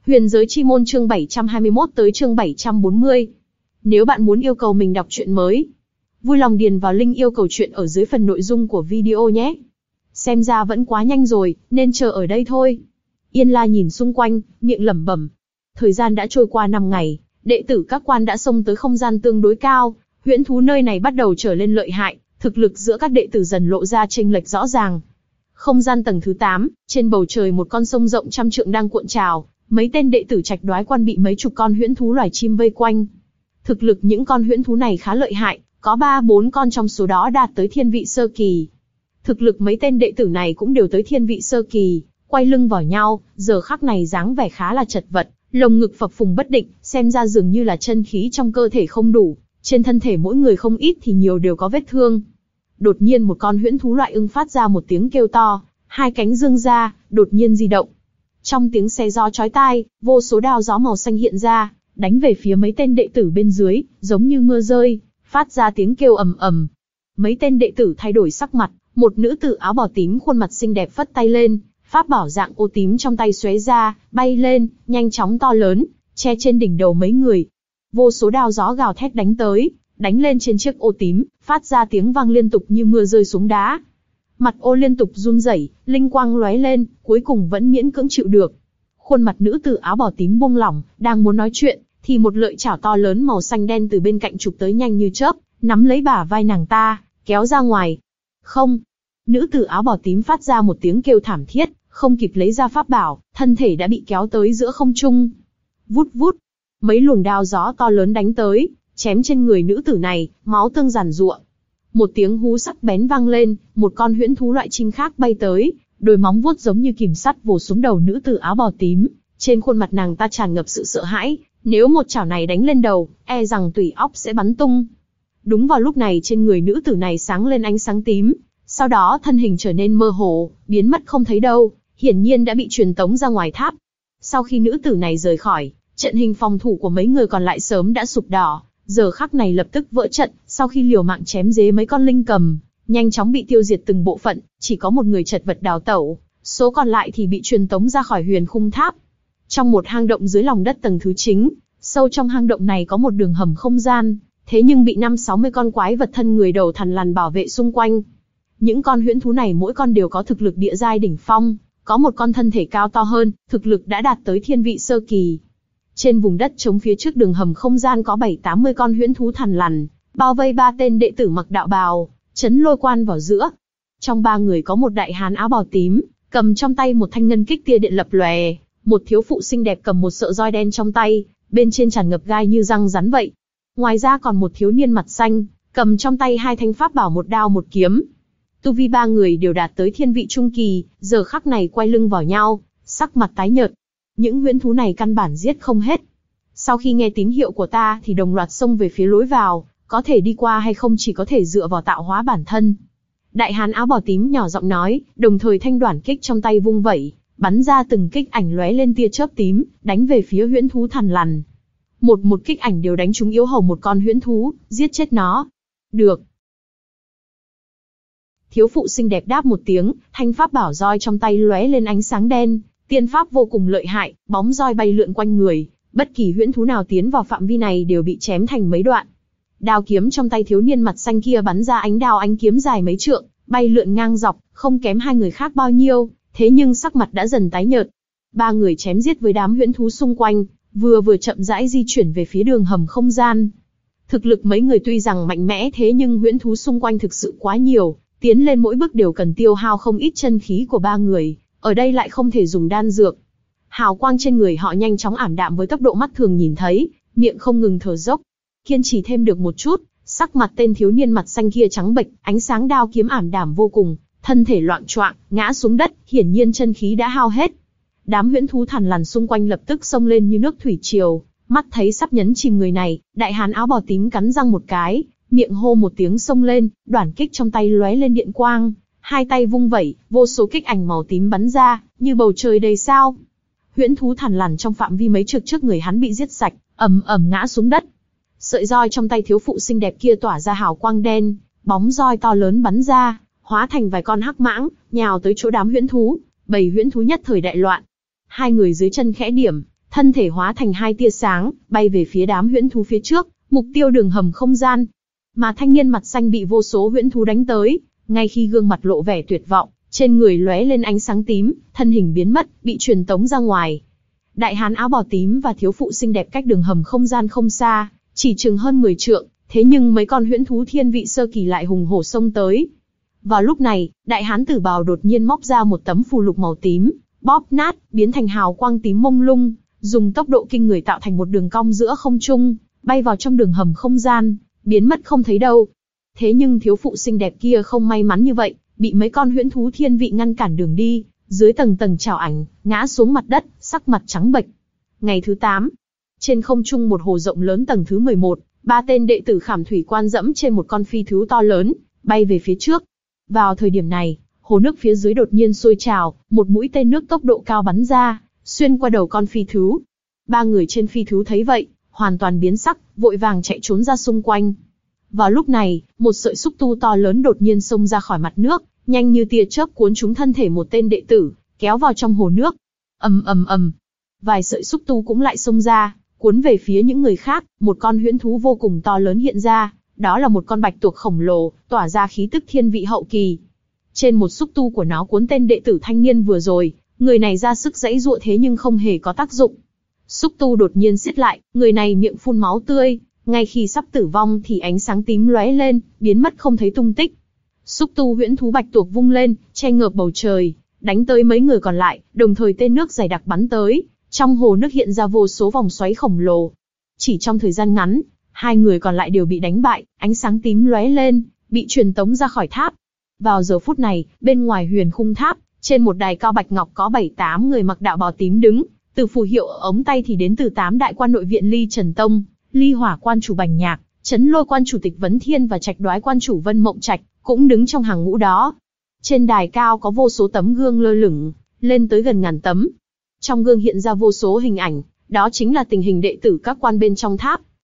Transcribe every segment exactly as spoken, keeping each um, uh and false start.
Huyền giới chi môn chương bảy trăm hai mươi mốt tới chương bảy trăm bốn mươi. Nếu bạn muốn yêu cầu mình đọc truyện mới, vui lòng điền vào link yêu cầu truyện ở dưới phần nội dung của video nhé. Xem ra vẫn quá nhanh rồi, nên chờ ở đây thôi. Yên La nhìn xung quanh, miệng lẩm bẩm. Thời gian đã trôi qua năm ngày, đệ tử các quan đã xông tới không gian tương đối cao, huyễn thú nơi này bắt đầu trở lên lợi hại, thực lực giữa các đệ tử dần lộ ra chênh lệch rõ ràng. Không gian tầng thứ tám, trên bầu trời một con sông rộng trăm trượng đang cuộn trào, mấy tên đệ tử Trạch Đoái Quan bị mấy chục con huyễn thú loài chim vây quanh. Thực lực những con huyễn thú này khá lợi hại, có ba bốn con trong số đó đạt tới thiên vị sơ kỳ. Thực lực mấy tên đệ tử này cũng đều tới thiên vị sơ kỳ, quay lưng vào nhau, giờ khắc này dáng vẻ khá là chật vật, lồng ngực phập phùng bất định, xem ra dường như là chân khí trong cơ thể không đủ, trên thân thể mỗi người không ít thì nhiều đều có vết thương. Đột nhiên một con huyễn thú loại ưng phát ra một tiếng kêu to, hai cánh dương ra, đột nhiên di động. Trong tiếng xé gió chói tai, vô số đao gió màu xanh hiện ra, đánh về phía mấy tên đệ tử bên dưới, giống như mưa rơi, phát ra tiếng kêu ầm ầm. Mấy tên đệ tử thay đổi sắc mặt, một nữ tử áo bào tím khuôn mặt xinh đẹp phất tay lên, pháp bảo dạng ô tím trong tay xoáy ra, bay lên, nhanh chóng to lớn, che trên đỉnh đầu mấy người. Vô số đao gió gào thét đánh tới, đánh lên trên chiếc ô tím, phát ra tiếng vang liên tục như mưa rơi xuống đá. Mặt ô liên tục run rẩy, linh quang lóe lên, cuối cùng vẫn miễn cưỡng chịu được. Khuôn mặt nữ tử áo bào tím buông lỏng, đang muốn nói chuyện, thì một lợi chảo to lớn màu xanh đen từ bên cạnh chụp tới nhanh như chớp, nắm lấy bả vai nàng ta, kéo ra ngoài. Không! Nữ tử áo bào tím phát ra một tiếng kêu thảm thiết, không kịp lấy ra pháp bảo, thân thể đã bị kéo tới giữa không trung. Vút vút! Mấy luồng đao gió to lớn đánh tới, chém trên người nữ tử này, máu tương giàn giụa. Một tiếng hú sắc bén vang lên, một con huyễn thú loại chim khác bay tới, đôi móng vuốt giống như kìm sắt vồ xuống đầu nữ tử áo bào tím. Trên khuôn mặt nàng ta tràn ngập sự sợ hãi, nếu một chảo này đánh lên đầu, e rằng tủy óc sẽ bắn tung. Đúng vào lúc này trên người nữ tử này sáng lên ánh sáng tím, sau đó thân hình trở nên mơ hồ, biến mất không thấy đâu, hiển nhiên đã bị truyền tống ra ngoài tháp. Sau khi nữ tử này rời khỏi, trận hình phòng thủ của mấy người còn lại sớm đã sụp đổ, giờ khắc này lập tức vỡ trận, sau khi liều mạng chém giết mấy con linh cầm, nhanh chóng bị tiêu diệt từng bộ phận, chỉ có một người chật vật đào tẩu, số còn lại thì bị truyền tống ra khỏi huyền khung tháp. Trong một hang động dưới lòng đất tầng thứ chính, sâu trong hang động này có một đường hầm không gian, thế nhưng bị năm sáu mươi con quái vật thân người đầu thằn lằn bảo vệ xung quanh. Những con huyễn thú này mỗi con đều có thực lực địa giai đỉnh phong, có một con thân thể cao to hơn, thực lực đã đạt tới thiên vị sơ kỳ. Trên vùng đất trống phía trước đường hầm không gian có bảy tám mươi con huyễn thú thằn lằn, bao vây ba tên đệ tử mặc đạo bào, chấn lôi quan vào giữa. Trong ba người có một đại hán áo bào tím, cầm trong tay một thanh ngân kích tia điện lập lòe, một thiếu phụ xinh đẹp cầm một sợi roi đen trong tay, bên trên tràn ngập gai như răng rắn vậy. Ngoài ra còn một thiếu niên mặt xanh, cầm trong tay hai thanh pháp bảo một đao một kiếm. Tu vi ba người đều đạt tới thiên vị trung kỳ, giờ khắc này quay lưng vào nhau, sắc mặt tái nhợt. Những huyễn thú này căn bản giết không hết. Sau khi nghe tín hiệu của ta thì đồng loạt xông về phía lối vào, có thể đi qua hay không chỉ có thể dựa vào tạo hóa bản thân. Đại hán áo bào tím nhỏ giọng nói, đồng thời thanh đoản kích trong tay vung vẩy, bắn ra từng kích ảnh lóe lên tia chớp tím, đánh về phía huyễn thú thằn lằn. Một một kích ảnh đều đánh trúng yếu hầu một con huyễn thú, giết chết nó. Được. Thiếu phụ xinh đẹp đáp một tiếng, thanh pháp bảo roi trong tay lóe lên ánh sáng đen, tiên pháp vô cùng lợi hại, bóng roi bay lượn quanh người, bất kỳ huyễn thú nào tiến vào phạm vi này đều bị chém thành mấy đoạn. Đao kiếm trong tay thiếu niên mặt xanh kia bắn ra ánh đao ánh kiếm dài mấy trượng, bay lượn ngang dọc, không kém hai người khác bao nhiêu, thế nhưng sắc mặt đã dần tái nhợt. Ba người chém giết với đám huyễn thú xung quanh, vừa vừa chậm rãi di chuyển về phía đường hầm không gian. Thực lực mấy người tuy rằng mạnh mẽ thế nhưng huyễn thú xung quanh thực sự quá nhiều, tiến lên mỗi bước đều cần tiêu hao không ít chân khí của ba người, ở đây lại không thể dùng đan dược. Hào quang trên người họ nhanh chóng ảm đạm với tốc độ mắt thường nhìn thấy, miệng không ngừng thở dốc. Kiên trì thêm được một chút, sắc mặt tên thiếu niên mặt xanh kia trắng bệch, ánh sáng đao kiếm ảm đạm vô cùng, thân thể loạng choạng, ngã xuống đất, hiển nhiên chân khí đã hao hết. Đám huyễn thú thằn lằn xung quanh lập tức xông lên như nước thủy triều, mắt thấy sắp nhấn chìm người này, đại hán áo bào tím cắn răng một cái, miệng hô một tiếng xông lên, đoản kích trong tay lóe lên điện quang, hai tay vung vẩy, vô số kích ảnh màu tím bắn ra, như bầu trời đầy sao. Huyễn thú thằn lằn trong phạm vi mấy trượng trước người hắn bị giết sạch, ầm ầm ngã xuống đất. Sợi roi trong tay thiếu phụ xinh đẹp kia tỏa ra hào quang đen, bóng roi to lớn bắn ra, hóa thành vài con hắc mãng, nhào tới chỗ đám huyễn thú, bầy huyễn thú nhất thời đại loạn. Hai người dưới chân khẽ điểm, thân thể hóa thành hai tia sáng, bay về phía đám huyễn thú phía trước, mục tiêu đường hầm không gian. Mà thanh niên mặt xanh bị vô số huyễn thú đánh tới, ngay khi gương mặt lộ vẻ tuyệt vọng, trên người lóe lên ánh sáng tím, thân hình biến mất, bị truyền tống ra ngoài. Đại hán áo bào tím và thiếu phụ xinh đẹp cách đường hầm không gian không xa, chỉ chừng hơn mười trượng, thế nhưng mấy con huyễn thú thiên vị sơ kỳ lại hùng hổ xông tới. Vào lúc này, đại hán tử bào đột nhiên móc ra một tấm phù lục màu tím, bóp nát, biến thành hào quang tím mông lung, dùng tốc độ kinh người tạo thành một đường cong giữa không trung, bay vào trong đường hầm không gian, biến mất không thấy đâu. Thế nhưng thiếu phụ xinh đẹp kia không may mắn như vậy, bị mấy con huyễn thú thiên vị ngăn cản đường đi, dưới tầng tầng trảo ảnh, ngã xuống mặt đất, sắc mặt trắng bệch. Ngày thứ tám, trên không trung một hồ rộng lớn tầng thứ mười một, ba tên đệ tử Khảm Thủy Quan dẫm trên một con phi thú to lớn, bay về phía trước. Vào thời điểm này, hồ nước phía dưới đột nhiên sôi trào, một mũi tên nước tốc độ cao bắn ra, xuyên qua đầu con phi thú. Ba người trên phi thú thấy vậy, hoàn toàn biến sắc, vội vàng chạy trốn ra xung quanh. Vào lúc này, một sợi xúc tu to lớn đột nhiên xông ra khỏi mặt nước, nhanh như tia chớp cuốn trúng thân thể một tên đệ tử, kéo vào trong hồ nước. Ầm ầm ầm, vài sợi xúc tu cũng lại xông ra, cuốn về phía những người khác. Một con huyễn thú vô cùng to lớn hiện ra, đó là một con bạch tuộc khổng lồ, tỏa ra khí tức thiên vị hậu kỳ. Trên một xúc tu của nó cuốn tên đệ tử thanh niên vừa rồi, người này ra sức giãy giụa thế nhưng không hề có tác dụng. Xúc tu đột nhiên siết lại, người này miệng phun máu tươi, ngay khi sắp tử vong thì ánh sáng tím lóe lên, biến mất không thấy tung tích. Xúc tu huyễn thú bạch tuộc vung lên, che ngợp bầu trời, đánh tới mấy người còn lại, đồng thời tên nước dày đặc bắn tới, trong hồ nước hiện ra vô số vòng xoáy khổng lồ. Chỉ trong thời gian ngắn, hai người còn lại đều bị đánh bại, ánh sáng tím lóe lên, bị truyền tống ra khỏi tháp. Vào giờ phút này, bên ngoài huyền khung tháp, trên một đài cao bạch ngọc có bảy tám người mặc đạo bào tím đứng, từ phù hiệu ở ống tay thì đến từ tám đại quan nội viện Ly Trần Tông, Ly Hỏa quan chủ Bành Nhạc, Chấn Lôi quan chủ Tịch Vấn Thiên và Trạch Đoái quan chủ Vân Mộng Trạch cũng đứng trong hàng ngũ đó. Trên đài cao có vô số tấm gương lơ lửng, lên tới gần ngàn tấm. Trong gương hiện ra vô số hình ảnh, đó chính là tình hình đệ tử các quan bên trong tháp.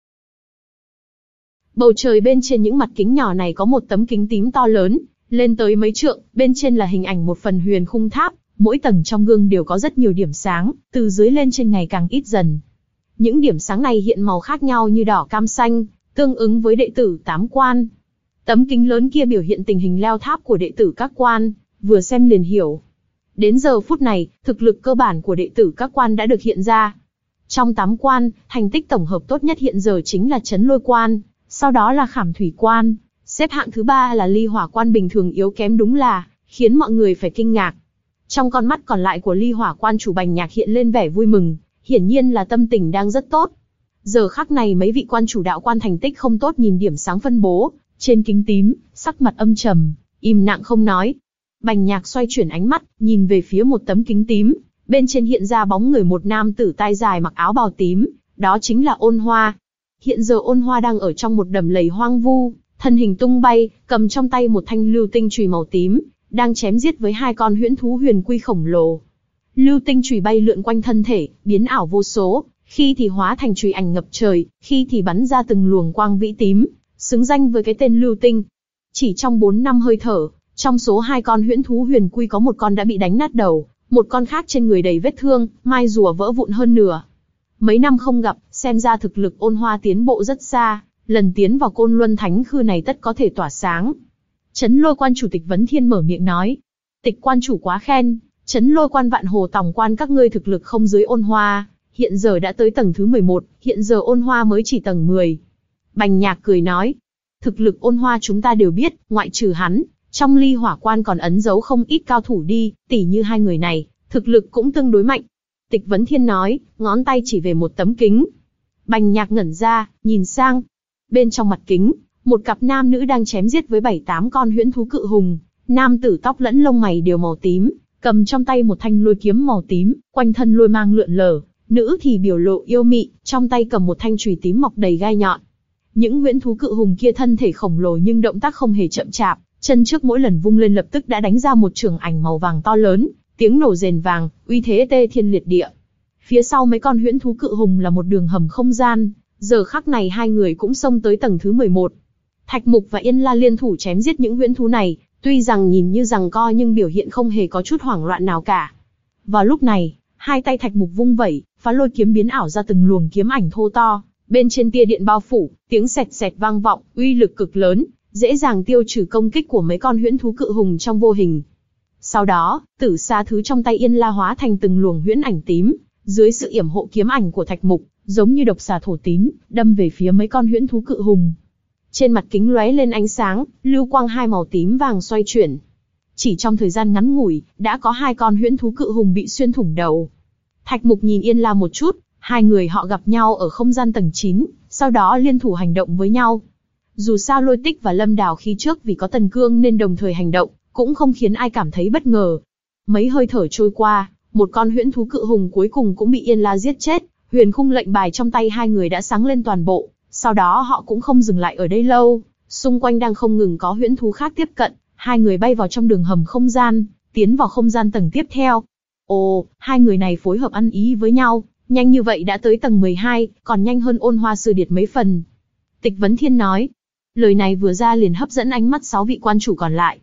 Bầu trời bên trên những mặt kính nhỏ này có một tấm kính tím to lớn, lên tới mấy trượng, bên trên là hình ảnh một phần huyền khung tháp, mỗi tầng trong gương đều có rất nhiều điểm sáng, từ dưới lên trên ngày càng ít dần. Những điểm sáng này hiện màu khác nhau như đỏ cam xanh, tương ứng với đệ tử tám quan. Tấm kính lớn kia biểu hiện tình hình leo tháp của đệ tử các quan, vừa xem liền hiểu. Đến giờ phút này, thực lực cơ bản của đệ tử các quan đã được hiện ra. Trong tám quan, thành tích tổng hợp tốt nhất hiện giờ chính là Chấn Lôi quan, sau đó là Khảm Thủy quan, xếp hạng thứ ba là Ly Hỏa quan, bình thường yếu kém đúng là khiến mọi người phải kinh ngạc. Trong con mắt còn lại của Ly Hỏa quan chủ Bành Nhạc hiện lên vẻ vui mừng, hiển nhiên là tâm tình đang rất tốt. Giờ khắc này mấy vị quan chủ đạo quan thành tích không tốt nhìn điểm sáng phân bố trên kính tím, sắc mặt âm trầm, im lặng không nói. Bành Nhạc xoay chuyển ánh mắt, nhìn về phía một tấm kính tím, bên trên hiện ra bóng người một nam tử tai dài mặc áo bào tím, đó chính là Ôn Hoa. Hiện giờ Ôn Hoa đang ở trong một đầm lầy hoang vu, thân hình tung bay, cầm trong tay một thanh lưu tinh chùy màu tím, đang chém giết với hai con huyễn thú huyền quy khổng lồ. Lưu tinh chùy bay lượn quanh thân thể, biến ảo vô số, khi thì hóa thành chùy ảnh ngập trời, khi thì bắn ra từng luồng quang vĩ tím, xứng danh với cái tên lưu tinh. Chỉ trong bốn năm hơi thở, trong số hai con huyễn thú huyền quy có một con đã bị đánh nát đầu, một con khác trên người đầy vết thương, mai rùa vỡ vụn hơn nửa. Mấy năm không gặp, xem ra thực lực Ôn Hoa tiến bộ rất xa, lần tiến vào Côn Luân Thánh Khư này tất có thể tỏa sáng. Chấn Lôi quan chủ Tịch Vấn Thiên mở miệng nói, Tịch quan chủ quá khen, Chấn Lôi quan Vạn Hồ Tòng quan các ngươi thực lực không dưới Ôn Hoa, hiện giờ đã tới tầng thứ mười một, hiện giờ Ôn Hoa mới chỉ tầng mười. Bành Nhạc cười nói, thực lực Ôn Hoa chúng ta đều biết, ngoại trừ hắn, trong Ly Hỏa quan còn ẩn giấu không ít cao thủ đi, tỉ như hai người này, thực lực cũng tương đối mạnh. Tịch Vấn Thiên nói, ngón tay chỉ về một tấm kính. Bành Nhạc ngẩn ra, nhìn sang. Bên trong mặt kính, một cặp nam nữ đang chém giết với bảy tám con huyễn thú cự hùng. Nam tử tóc lẫn lông mày đều màu tím, cầm trong tay một thanh lôi kiếm màu tím, quanh thân lôi mang lượn lờ. Nữ thì biểu lộ yêu mị, trong tay cầm một thanh chùy tím mọc đầy gai nhọn. Những huyễn thú cự hùng kia thân thể khổng lồ nhưng động tác không hề chậm chạp, chân trước mỗi lần vung lên lập tức đã đánh ra một chưởng ảnh màu vàng to lớn, tiếng nổ rền vàng, uy thế tê thiên liệt địa. Phía sau mấy con huyễn thú cự hùng là một đường hầm không gian, giờ khắc này hai người cũng xông tới tầng thứ mười một. Thạch Mục và Yên La liên thủ chém giết những huyễn thú này, tuy rằng nhìn như giằng co nhưng biểu hiện không hề có chút hoảng loạn nào cả. Vào lúc này, hai tay Thạch Mục vung vẩy, phá lôi kiếm biến ảo ra từng luồng kiếm ảnh thô to, bên trên tia điện bao phủ, tiếng sẹt sẹt vang vọng, uy lực cực lớn, dễ dàng tiêu trừ công kích của mấy con huyễn thú cự hùng trong vô hình. Sau đó, tử sa thứ trong tay Yên La hóa thành từng luồng huyễn ảnh tím, dưới sự yểm hộ kiếm ảnh của Thạch Mục, giống như độc xà thổ tín, đâm về phía mấy con huyễn thú cự hùng. Trên mặt kính lóe lên ánh sáng, lưu quang hai màu tím vàng xoay chuyển. Chỉ trong thời gian ngắn ngủi, đã có hai con huyễn thú cự hùng bị xuyên thủng đầu. Thạch Mục nhìn Yên La một chút, hai người họ gặp nhau ở không gian tầng chín, sau đó liên thủ hành động với nhau. Dù sao Lôi Tích và Lâm Đào khi trước vì có Tần Cương nên đồng thời hành động, cũng không khiến ai cảm thấy bất ngờ. Mấy hơi thở trôi qua, một con huyễn thú cự hùng cuối cùng cũng bị Yên La giết chết, huyền khung lệnh bài trong tay hai người đã sáng lên toàn bộ. Sau đó họ cũng không dừng lại ở đây lâu, xung quanh đang không ngừng có huyễn thú khác tiếp cận, hai người bay vào trong đường hầm không gian, tiến vào không gian tầng tiếp theo. Ồ, hai người này phối hợp ăn ý với nhau, nhanh như vậy đã tới tầng mười hai, còn nhanh hơn Ôn Hoa Sư Điệt mấy phần. Tịch Vấn Thiên nói. Lời này vừa ra liền hấp dẫn ánh mắt sáu vị quan chủ còn lại.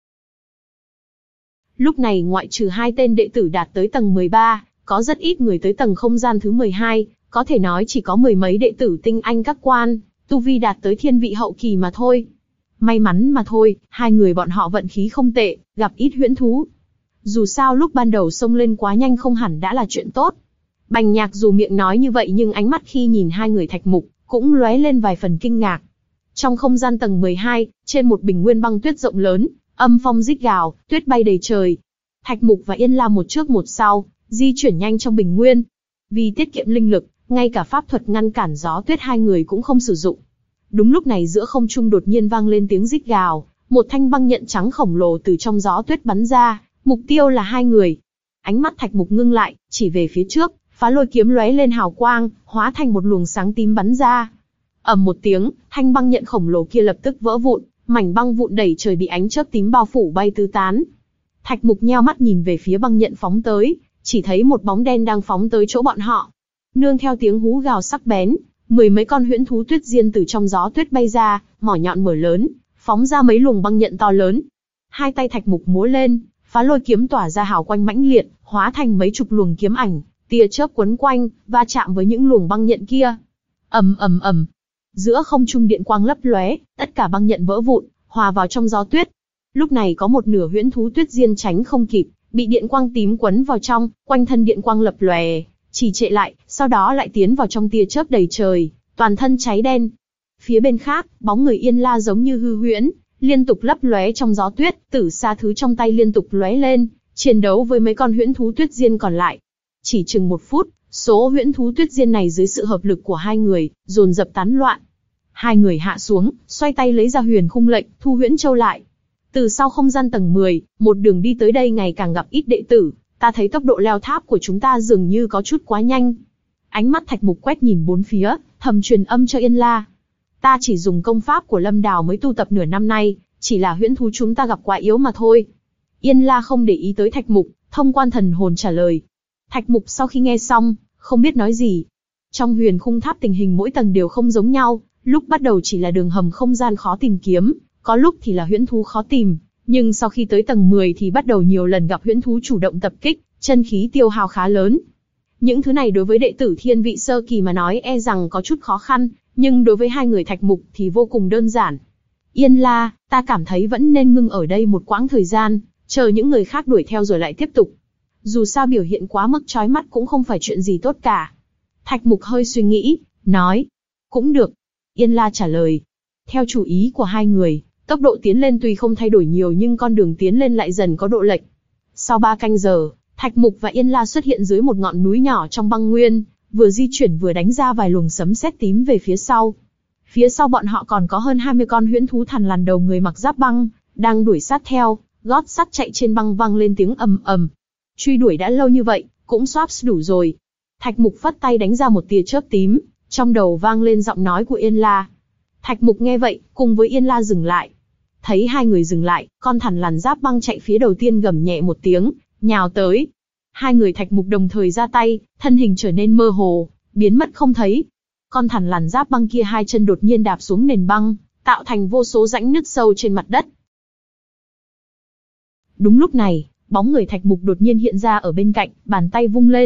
Lúc này ngoại trừ hai tên đệ tử đạt tới tầng mười ba, có rất ít người tới tầng không gian thứ mười hai, có thể nói chỉ có mười mấy đệ tử tinh anh các quan, tu vi đạt tới thiên vị hậu kỳ mà thôi. May mắn mà thôi, hai người bọn họ vận khí không tệ, gặp ít huyễn thú. Dù sao lúc ban đầu xông lên quá nhanh không hẳn đã là chuyện tốt. Bành Nhạc dù miệng nói như vậy nhưng ánh mắt khi nhìn hai người Thạch Mục, cũng lóe lên vài phần kinh ngạc. Trong không gian tầng mười hai, trên một bình nguyên băng tuyết rộng lớn, âm phong rít gào, tuyết bay đầy trời. Thạch Mục và Yên La một trước một sau, di chuyển nhanh trong bình nguyên. Vì tiết kiệm linh lực, ngay cả pháp thuật ngăn cản gió tuyết hai người cũng không sử dụng. Đúng lúc này giữa không trung đột nhiên vang lên tiếng rít gào, một thanh băng nhận trắng khổng lồ từ trong gió tuyết bắn ra, mục tiêu là hai người. Ánh mắt Thạch Mục ngưng lại, chỉ về phía trước, phá lôi kiếm lóe lên hào quang, hóa thành một luồng sáng tím bắn ra. Ầm một tiếng, thanh băng nhận khổng lồ kia lập tức vỡ vụn, mảnh băng vụn đẩy trời bị ánh chớp tím bao phủ bay tứ tán. Thạch Mục nheo mắt nhìn về phía băng nhận phóng tới, chỉ thấy một bóng đen đang phóng tới chỗ bọn họ. Nương theo tiếng hú gào sắc bén, mười mấy con huyễn thú tuyết diên từ trong gió tuyết bay ra, mỏ nhọn mở lớn, phóng ra mấy luồng băng nhận to lớn. Hai tay Thạch Mục múa lên, phá lôi kiếm tỏa ra hào quang mãnh liệt, hóa thành mấy chục luồng kiếm ảnh, tia chớp quấn quanh, va chạm với những luồng băng nhận kia. Ầm ầm ầm. Giữa không trung điện quang lấp lóe, tất cả băng nhận vỡ vụn, hòa vào trong gió tuyết. Lúc này có một nửa huyễn thú tuyết diên tránh không kịp, bị điện quang tím quấn vào trong, quanh thân điện quang lập lòe, chỉ trệ lại, sau đó lại tiến vào trong tia chớp đầy trời, toàn thân cháy đen. Phía bên khác, bóng người Yên La giống như hư huyễn, liên tục lấp lóe trong gió tuyết, tử sa thứ trong tay liên tục lóe lên, chiến đấu với mấy con huyễn thú tuyết diên còn lại. Chỉ chừng một phút, số huyễn thú tuyết diên này dưới sự hợp lực của hai người, dồn dập tán loạn. Hai người hạ xuống, xoay tay lấy ra huyền khung lệnh, thu huyễn châu lại. Từ sau không gian tầng mười, một đường đi tới đây ngày càng gặp ít đệ tử, ta thấy tốc độ leo tháp của chúng ta dường như có chút quá nhanh. Ánh mắt Thạch Mục quét nhìn bốn phía, thầm truyền âm cho Yên La. Ta chỉ dùng công pháp của Lâm Đào mới tu tập nửa năm nay, chỉ là huyễn thú chúng ta gặp quá yếu mà thôi. Yên La không để ý tới Thạch Mục, thông quan thần hồn trả lời. Thạch Mục sau khi nghe xong, không biết nói gì. Trong huyền khung tháp tình hình mỗi tầng đều không giống nhau, lúc bắt đầu chỉ là đường hầm không gian khó tìm kiếm, có lúc thì là huyễn thú khó tìm, nhưng sau khi tới tầng mười thì bắt đầu nhiều lần gặp huyễn thú chủ động tập kích, chân khí tiêu hao khá lớn. Những thứ này đối với đệ tử thiên vị sơ kỳ mà nói e rằng có chút khó khăn, nhưng đối với hai người Thạch Mục thì vô cùng đơn giản. Yên La, ta cảm thấy vẫn nên ngưng ở đây một quãng thời gian, chờ những người khác đuổi theo rồi lại tiếp tục. Dù sao biểu hiện quá mức chói mắt cũng không phải chuyện gì tốt cả. Thạch Mục hơi suy nghĩ, nói. Cũng được. Yên La trả lời. Theo chủ ý của hai người, tốc độ tiến lên tuy không thay đổi nhiều nhưng con đường tiến lên lại dần có độ lệch. Sau ba canh giờ, Thạch Mục và Yên La xuất hiện dưới một ngọn núi nhỏ trong băng nguyên, vừa di chuyển vừa đánh ra vài luồng sấm sét tím về phía sau. Phía sau bọn họ còn có hơn hai mươi con huyễn thú thằn lằn đầu người mặc giáp băng, đang đuổi sát theo, gót sắt chạy trên băng vang lên tiếng ầm ầm. Truy đuổi đã lâu như vậy, cũng xoáp đủ rồi. Thạch Mục phất tay đánh ra một tia chớp tím, trong đầu vang lên giọng nói của Yên La. Thạch Mục nghe vậy, cùng với Yên La dừng lại. Thấy hai người dừng lại, con thằn lằn giáp băng chạy phía đầu tiên gầm nhẹ một tiếng, nhào tới. Hai người Thạch Mục đồng thời ra tay, thân hình trở nên mơ hồ, biến mất không thấy. Con thằn lằn giáp băng kia hai chân đột nhiên đạp xuống nền băng, tạo thành vô số rãnh nứt sâu trên mặt đất. Đúng lúc này, bóng người Thạch Mục đột nhiên hiện ra ở bên cạnh, bàn tay vung lên,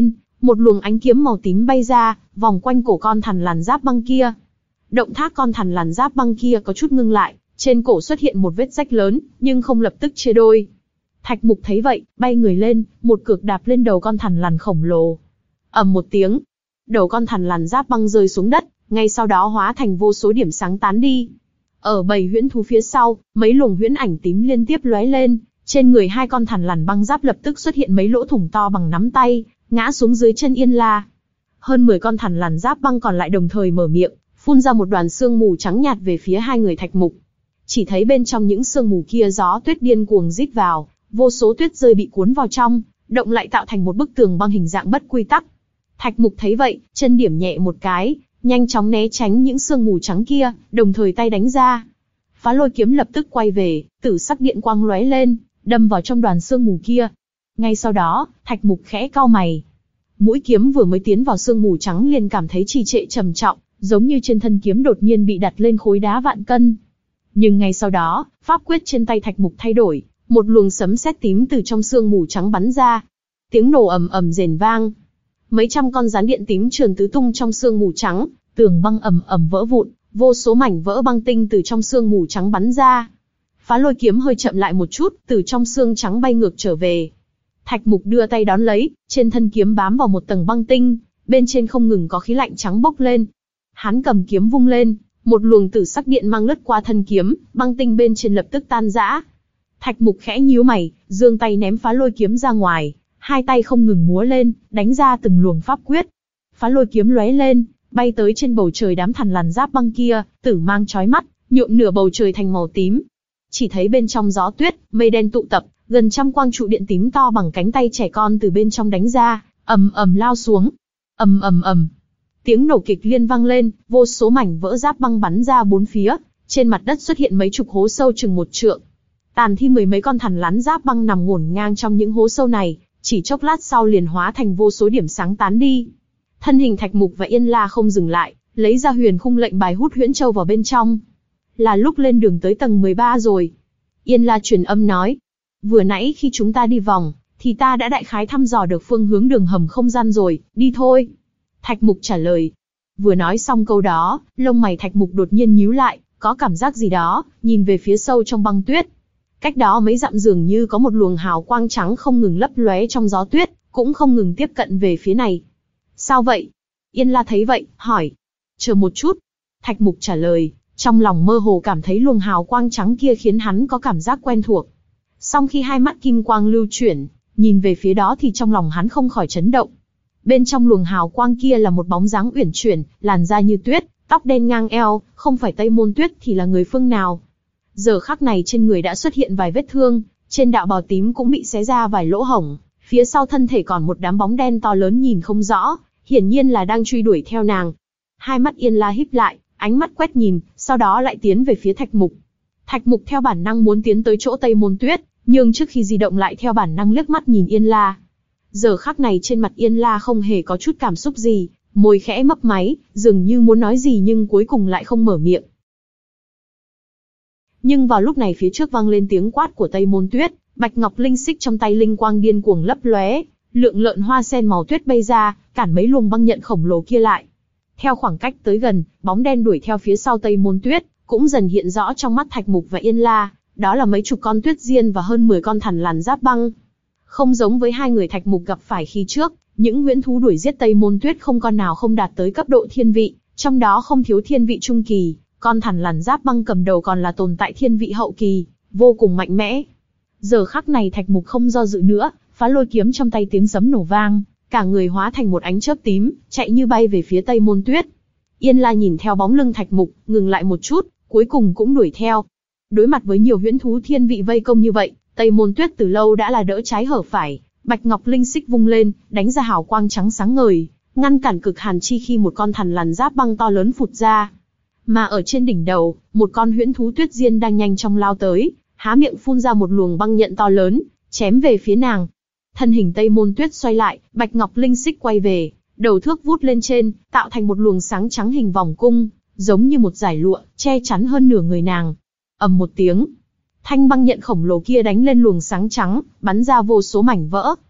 Một luồng ánh kiếm màu tím bay ra, vòng quanh cổ con thằn lằn giáp băng kia. Động tác con thằn lằn giáp băng kia có chút ngưng lại, trên cổ xuất hiện một vết rách lớn, nhưng không lập tức chia đôi. Thạch Mục thấy vậy, bay người lên, một cước đạp lên đầu con thằn lằn khổng lồ. Ầm một tiếng, đầu con thằn lằn giáp băng rơi xuống đất, ngay sau đó hóa thành vô số điểm sáng tán đi. Ở bầy huyễn thú phía sau, mấy luồng huyễn ảnh tím liên tiếp lóe lên, trên người hai con thằn lằn băng giáp lập tức xuất hiện mấy lỗ thủng to bằng nắm tay, ngã xuống dưới chân Yên La. Hơn mười con thằn lằn giáp băng còn lại đồng thời mở miệng, phun ra một đoàn sương mù trắng nhạt về phía hai người Thạch Mục. Chỉ thấy bên trong những sương mù kia gió tuyết điên cuồng rít vào, vô số tuyết rơi bị cuốn vào trong, động lại tạo thành một bức tường băng hình dạng bất quy tắc. Thạch Mục thấy vậy, chân điểm nhẹ một cái, nhanh chóng né tránh những sương mù trắng kia, đồng thời tay đánh ra. Phá Lôi kiếm lập tức quay về, tử sắc điện quang lóe lên, đâm vào trong đoàn sương mù kia. Ngay sau đó, Thạch Mục khẽ cau mày. Mũi kiếm vừa mới tiến vào sương mù trắng liền cảm thấy trì trệ trầm trọng, giống như trên thân kiếm đột nhiên bị đặt lên khối đá vạn cân. Nhưng ngay sau đó, pháp quyết trên tay Thạch Mục thay đổi, một luồng sấm sét tím từ trong sương mù trắng bắn ra. Tiếng nổ ầm ầm rền vang. Mấy trăm con gián điện tím trườn tứ tung trong sương mù trắng, tường băng ầm ầm vỡ vụn, vô số mảnh vỡ băng tinh từ trong sương mù trắng bắn ra. Phá Lôi kiếm hơi chậm lại một chút, từ trong sương trắng bay ngược trở về. Thạch Mục đưa tay đón lấy, trên thân kiếm bám vào một tầng băng tinh, bên trên không ngừng có khí lạnh trắng bốc lên. Hắn cầm kiếm vung lên, một luồng tử sắc điện mang lướt qua thân kiếm, băng tinh bên trên lập tức tan rã. Thạch Mục khẽ nhíu mày, giương tay ném Phá Lôi kiếm ra ngoài, hai tay không ngừng múa lên, đánh ra từng luồng pháp quyết. Phá Lôi kiếm lóe lên, bay tới trên bầu trời đám thằn lằn giáp băng kia, tử mang chói mắt, nhuộm nửa bầu trời thành màu tím. Chỉ thấy bên trong gió tuyết, mây đen tụ tập, gần trăm quang trụ điện tím to bằng cánh tay trẻ con từ bên trong đánh ra, ầm ầm lao xuống. Ầm ầm ầm. Tiếng nổ kịch liên vang lên, vô số mảnh vỡ giáp băng bắn ra bốn phía, trên mặt đất xuất hiện mấy chục hố sâu chừng một trượng. Tàn thi mười mấy con thằn lằn giáp băng nằm ngổn ngang trong những hố sâu này, chỉ chốc lát sau liền hóa thành vô số điểm sáng tán đi. Thân hình Thạch Mục và Yên La không dừng lại, lấy ra huyền khung lệnh bài hút huyễn châu vào bên trong. Là lúc lên đường tới tầng mười ba rồi. Yên La truyền âm nói. Vừa nãy khi chúng ta đi vòng, thì ta đã đại khái thăm dò được phương hướng đường hầm không gian rồi, đi thôi. Thạch Mục trả lời. Vừa nói xong câu đó, lông mày Thạch Mục đột nhiên nhíu lại, có cảm giác gì đó, nhìn về phía sâu trong băng tuyết. Cách đó mấy dặm dường như có một luồng hào quang trắng không ngừng lấp lóe trong gió tuyết, cũng không ngừng tiếp cận về phía này. Sao vậy? Yên La thấy vậy, hỏi. Chờ một chút. Thạch Mục trả lời, trong lòng mơ hồ cảm thấy luồng hào quang trắng kia khiến hắn có cảm giác quen thuộc. Song khi hai mắt kim quang lưu chuyển, nhìn về phía đó thì trong lòng hắn không khỏi chấn động. Bên trong luồng hào quang kia là một bóng dáng uyển chuyển, làn da như tuyết, tóc đen ngang eo, không phải Tây Môn Tuyết thì là người phương nào? Giờ khắc này trên người đã xuất hiện vài vết thương, trên đạo bào tím cũng bị xé ra vài lỗ hổng, phía sau thân thể còn một đám bóng đen to lớn nhìn không rõ, hiển nhiên là đang truy đuổi theo nàng. Hai mắt Yên La híp lại, ánh mắt quét nhìn, sau đó lại tiến về phía Thạch Mục. Thạch Mục theo bản năng muốn tiến tới chỗ Tây Môn Tuyết, nhưng trước khi di động lại theo bản năng liếc mắt nhìn Yên La. Giờ khắc này trên mặt Yên La không hề có chút cảm xúc gì, môi khẽ mấp máy, dường như muốn nói gì nhưng cuối cùng lại không mở miệng. Nhưng vào lúc này phía trước vang lên tiếng quát của Tây Môn Tuyết, bạch ngọc linh xích trong tay linh quang điên cuồng lấp lóe, lượng lợn hoa sen màu tuyết bay ra, cản mấy luồng băng nhận khổng lồ kia lại. Theo khoảng cách tới gần, bóng đen đuổi theo phía sau Tây Môn Tuyết, cũng dần hiện rõ trong mắt Thạch Mục và Yên La, đó là mấy chục con tuyết diên và hơn mười con thằn lằn giáp băng. Không giống với hai người Thạch Mục gặp phải khi trước, những huyễn thú đuổi giết Tây Môn Tuyết không con nào không đạt tới cấp độ thiên vị, trong đó không thiếu thiên vị trung kỳ, con thằn lằn giáp băng cầm đầu còn là tồn tại thiên vị hậu kỳ, vô cùng mạnh mẽ. Giờ khắc này Thạch Mục không do dự nữa, Phá Lôi kiếm trong tay tiếng sấm nổ vang, cả người hóa thành một ánh chớp tím, chạy như bay về phía Tây Môn Tuyết. Yên La nhìn theo bóng lưng Thạch Mục, ngừng lại một chút, cuối cùng cũng đuổi theo. Đối mặt với nhiều huyễn thú thiên vị vây công như vậy, Tây Môn Tuyết từ lâu đã là đỡ trái hở phải, bạch ngọc linh xích vung lên, đánh ra hào quang trắng sáng ngời, ngăn cản cực hàn chi khi một con thằn lằn giáp băng to lớn phụt ra. Mà ở trên đỉnh đầu, một con huyễn thú tuyết diên đang nhanh chóng lao tới, há miệng phun ra một luồng băng nhận to lớn, chém về phía nàng. Thân hình Tây Môn Tuyết xoay lại, bạch ngọc linh xích quay về, đầu thước vút lên trên, tạo thành một luồng sáng trắng hình vòng cung, giống như một dải lụa, che chắn hơn nửa người nàng. Ầm một tiếng, thanh băng nhận khổng lồ kia đánh lên luồng sáng trắng, bắn ra vô số mảnh vỡ.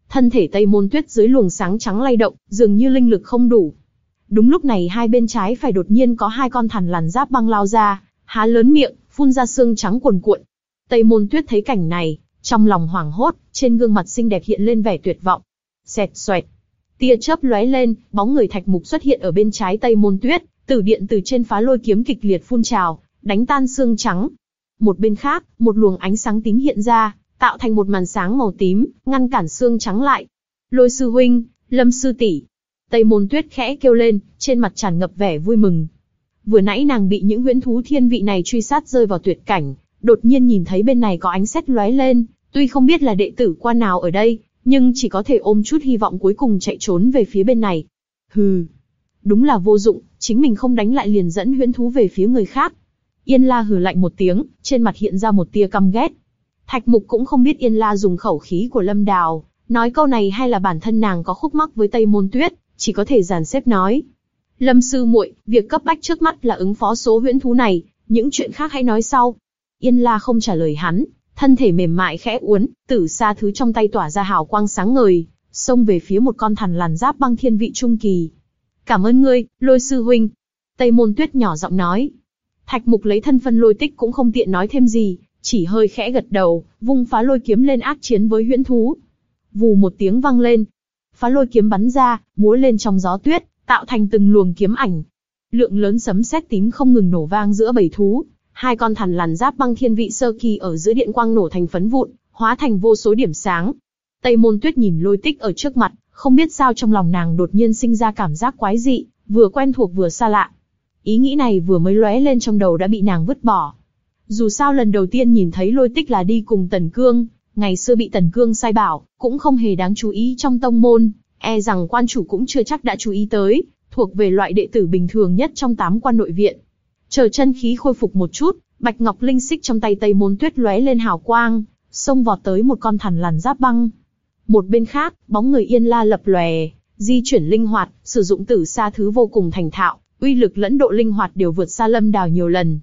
thân thể Tây Môn Tuyết dưới luồng sáng trắng lay động, dường như linh lực không đủ. Đúng lúc này hai bên trái phải đột nhiên có hai con thằn lằn giáp băng lao ra, há lớn miệng, phun ra xương trắng cuồn cuộn. Tây Môn Tuyết thấy cảnh này, trong lòng hoảng hốt, trên gương mặt xinh đẹp hiện lên vẻ tuyệt vọng. Xẹt xoẹt, tia chớp lóe lên, bóng người Thạch Mục xuất hiện ở bên trái Tây Môn Tuyết, tử điện từ trên phá lôi kiếm kịch liệt phun trào, đánh tan xương trắng. Một bên khác, một luồng ánh sáng tím hiện ra, tạo thành một màn sáng màu tím, ngăn cản xương trắng lại. Lôi sư huynh, Lâm sư tỷ. Tây Môn Tuyết khẽ kêu lên, trên mặt tràn ngập vẻ vui mừng. Vừa nãy nàng bị những huyễn thú thiên vị này truy sát rơi vào tuyệt cảnh, đột nhiên nhìn thấy bên này có ánh sét lóe lên, tuy không biết là đệ tử quan nào ở đây, nhưng chỉ có thể ôm chút hy vọng cuối cùng chạy trốn về phía bên này. Hừ, đúng là vô dụng, chính mình không đánh lại liền dẫn huyễn thú về phía người khác. Yên La hừ lạnh một tiếng, trên mặt hiện ra một tia căm ghét. Thạch Mục cũng không biết Yên La dùng khẩu khí của Lâm Đào, nói câu này hay là bản thân nàng có khúc mắc với Tây Môn Tuyết, chỉ có thể dàn xếp nói. Lâm sư muội, việc cấp bách trước mắt là ứng phó số huyễn thú này, những chuyện khác hãy nói sau. Yên La không trả lời hắn, thân thể mềm mại khẽ uốn, tử sa thứ trong tay tỏa ra hào quang sáng ngời, xông về phía một con thằn lằn giáp băng thiên vị trung kỳ. Cảm ơn ngươi, Lôi sư huynh. Tây Môn Tuyết nhỏ giọng nói. Thạch Mục lấy thân phân lôi tích cũng không tiện nói thêm gì, chỉ hơi khẽ gật đầu, vung phá lôi kiếm lên ác chiến với huyễn thú. Vù một tiếng vang lên, phá lôi kiếm bắn ra, múa lên trong gió tuyết, tạo thành từng luồng kiếm ảnh. Lượng lớn sấm sét tím không ngừng nổ vang giữa bầy thú. Hai con thằn lằn giáp băng thiên vị sơ kỳ ở giữa điện quang nổ thành phấn vụn, hóa thành vô số điểm sáng. Tây Môn Tuyết nhìn lôi tích ở trước mặt, không biết sao trong lòng nàng đột nhiên sinh ra cảm giác quái dị, vừa quen thuộc vừa xa lạ. Ý nghĩ này vừa mới lóe lên trong đầu đã bị nàng vứt bỏ. Dù sao lần đầu tiên nhìn thấy lôi tích là đi cùng Tần Cương, ngày xưa bị Tần Cương sai bảo, cũng không hề đáng chú ý trong tông môn, e rằng quan chủ cũng chưa chắc đã chú ý tới, thuộc về loại đệ tử bình thường nhất trong tám quan nội viện. Chờ chân khí khôi phục một chút, bạch ngọc linh xích trong tay Tây Môn Tuyết lóe lên hào quang, xông vọt tới một con thằn lằn giáp băng. Một bên khác, bóng người Yên La lập lòe, di chuyển linh hoạt, sử dụng tử sa thứ vô cùng thành thạo, uy lực lẫn độ linh hoạt đều vượt xa Lâm Đào nhiều lần.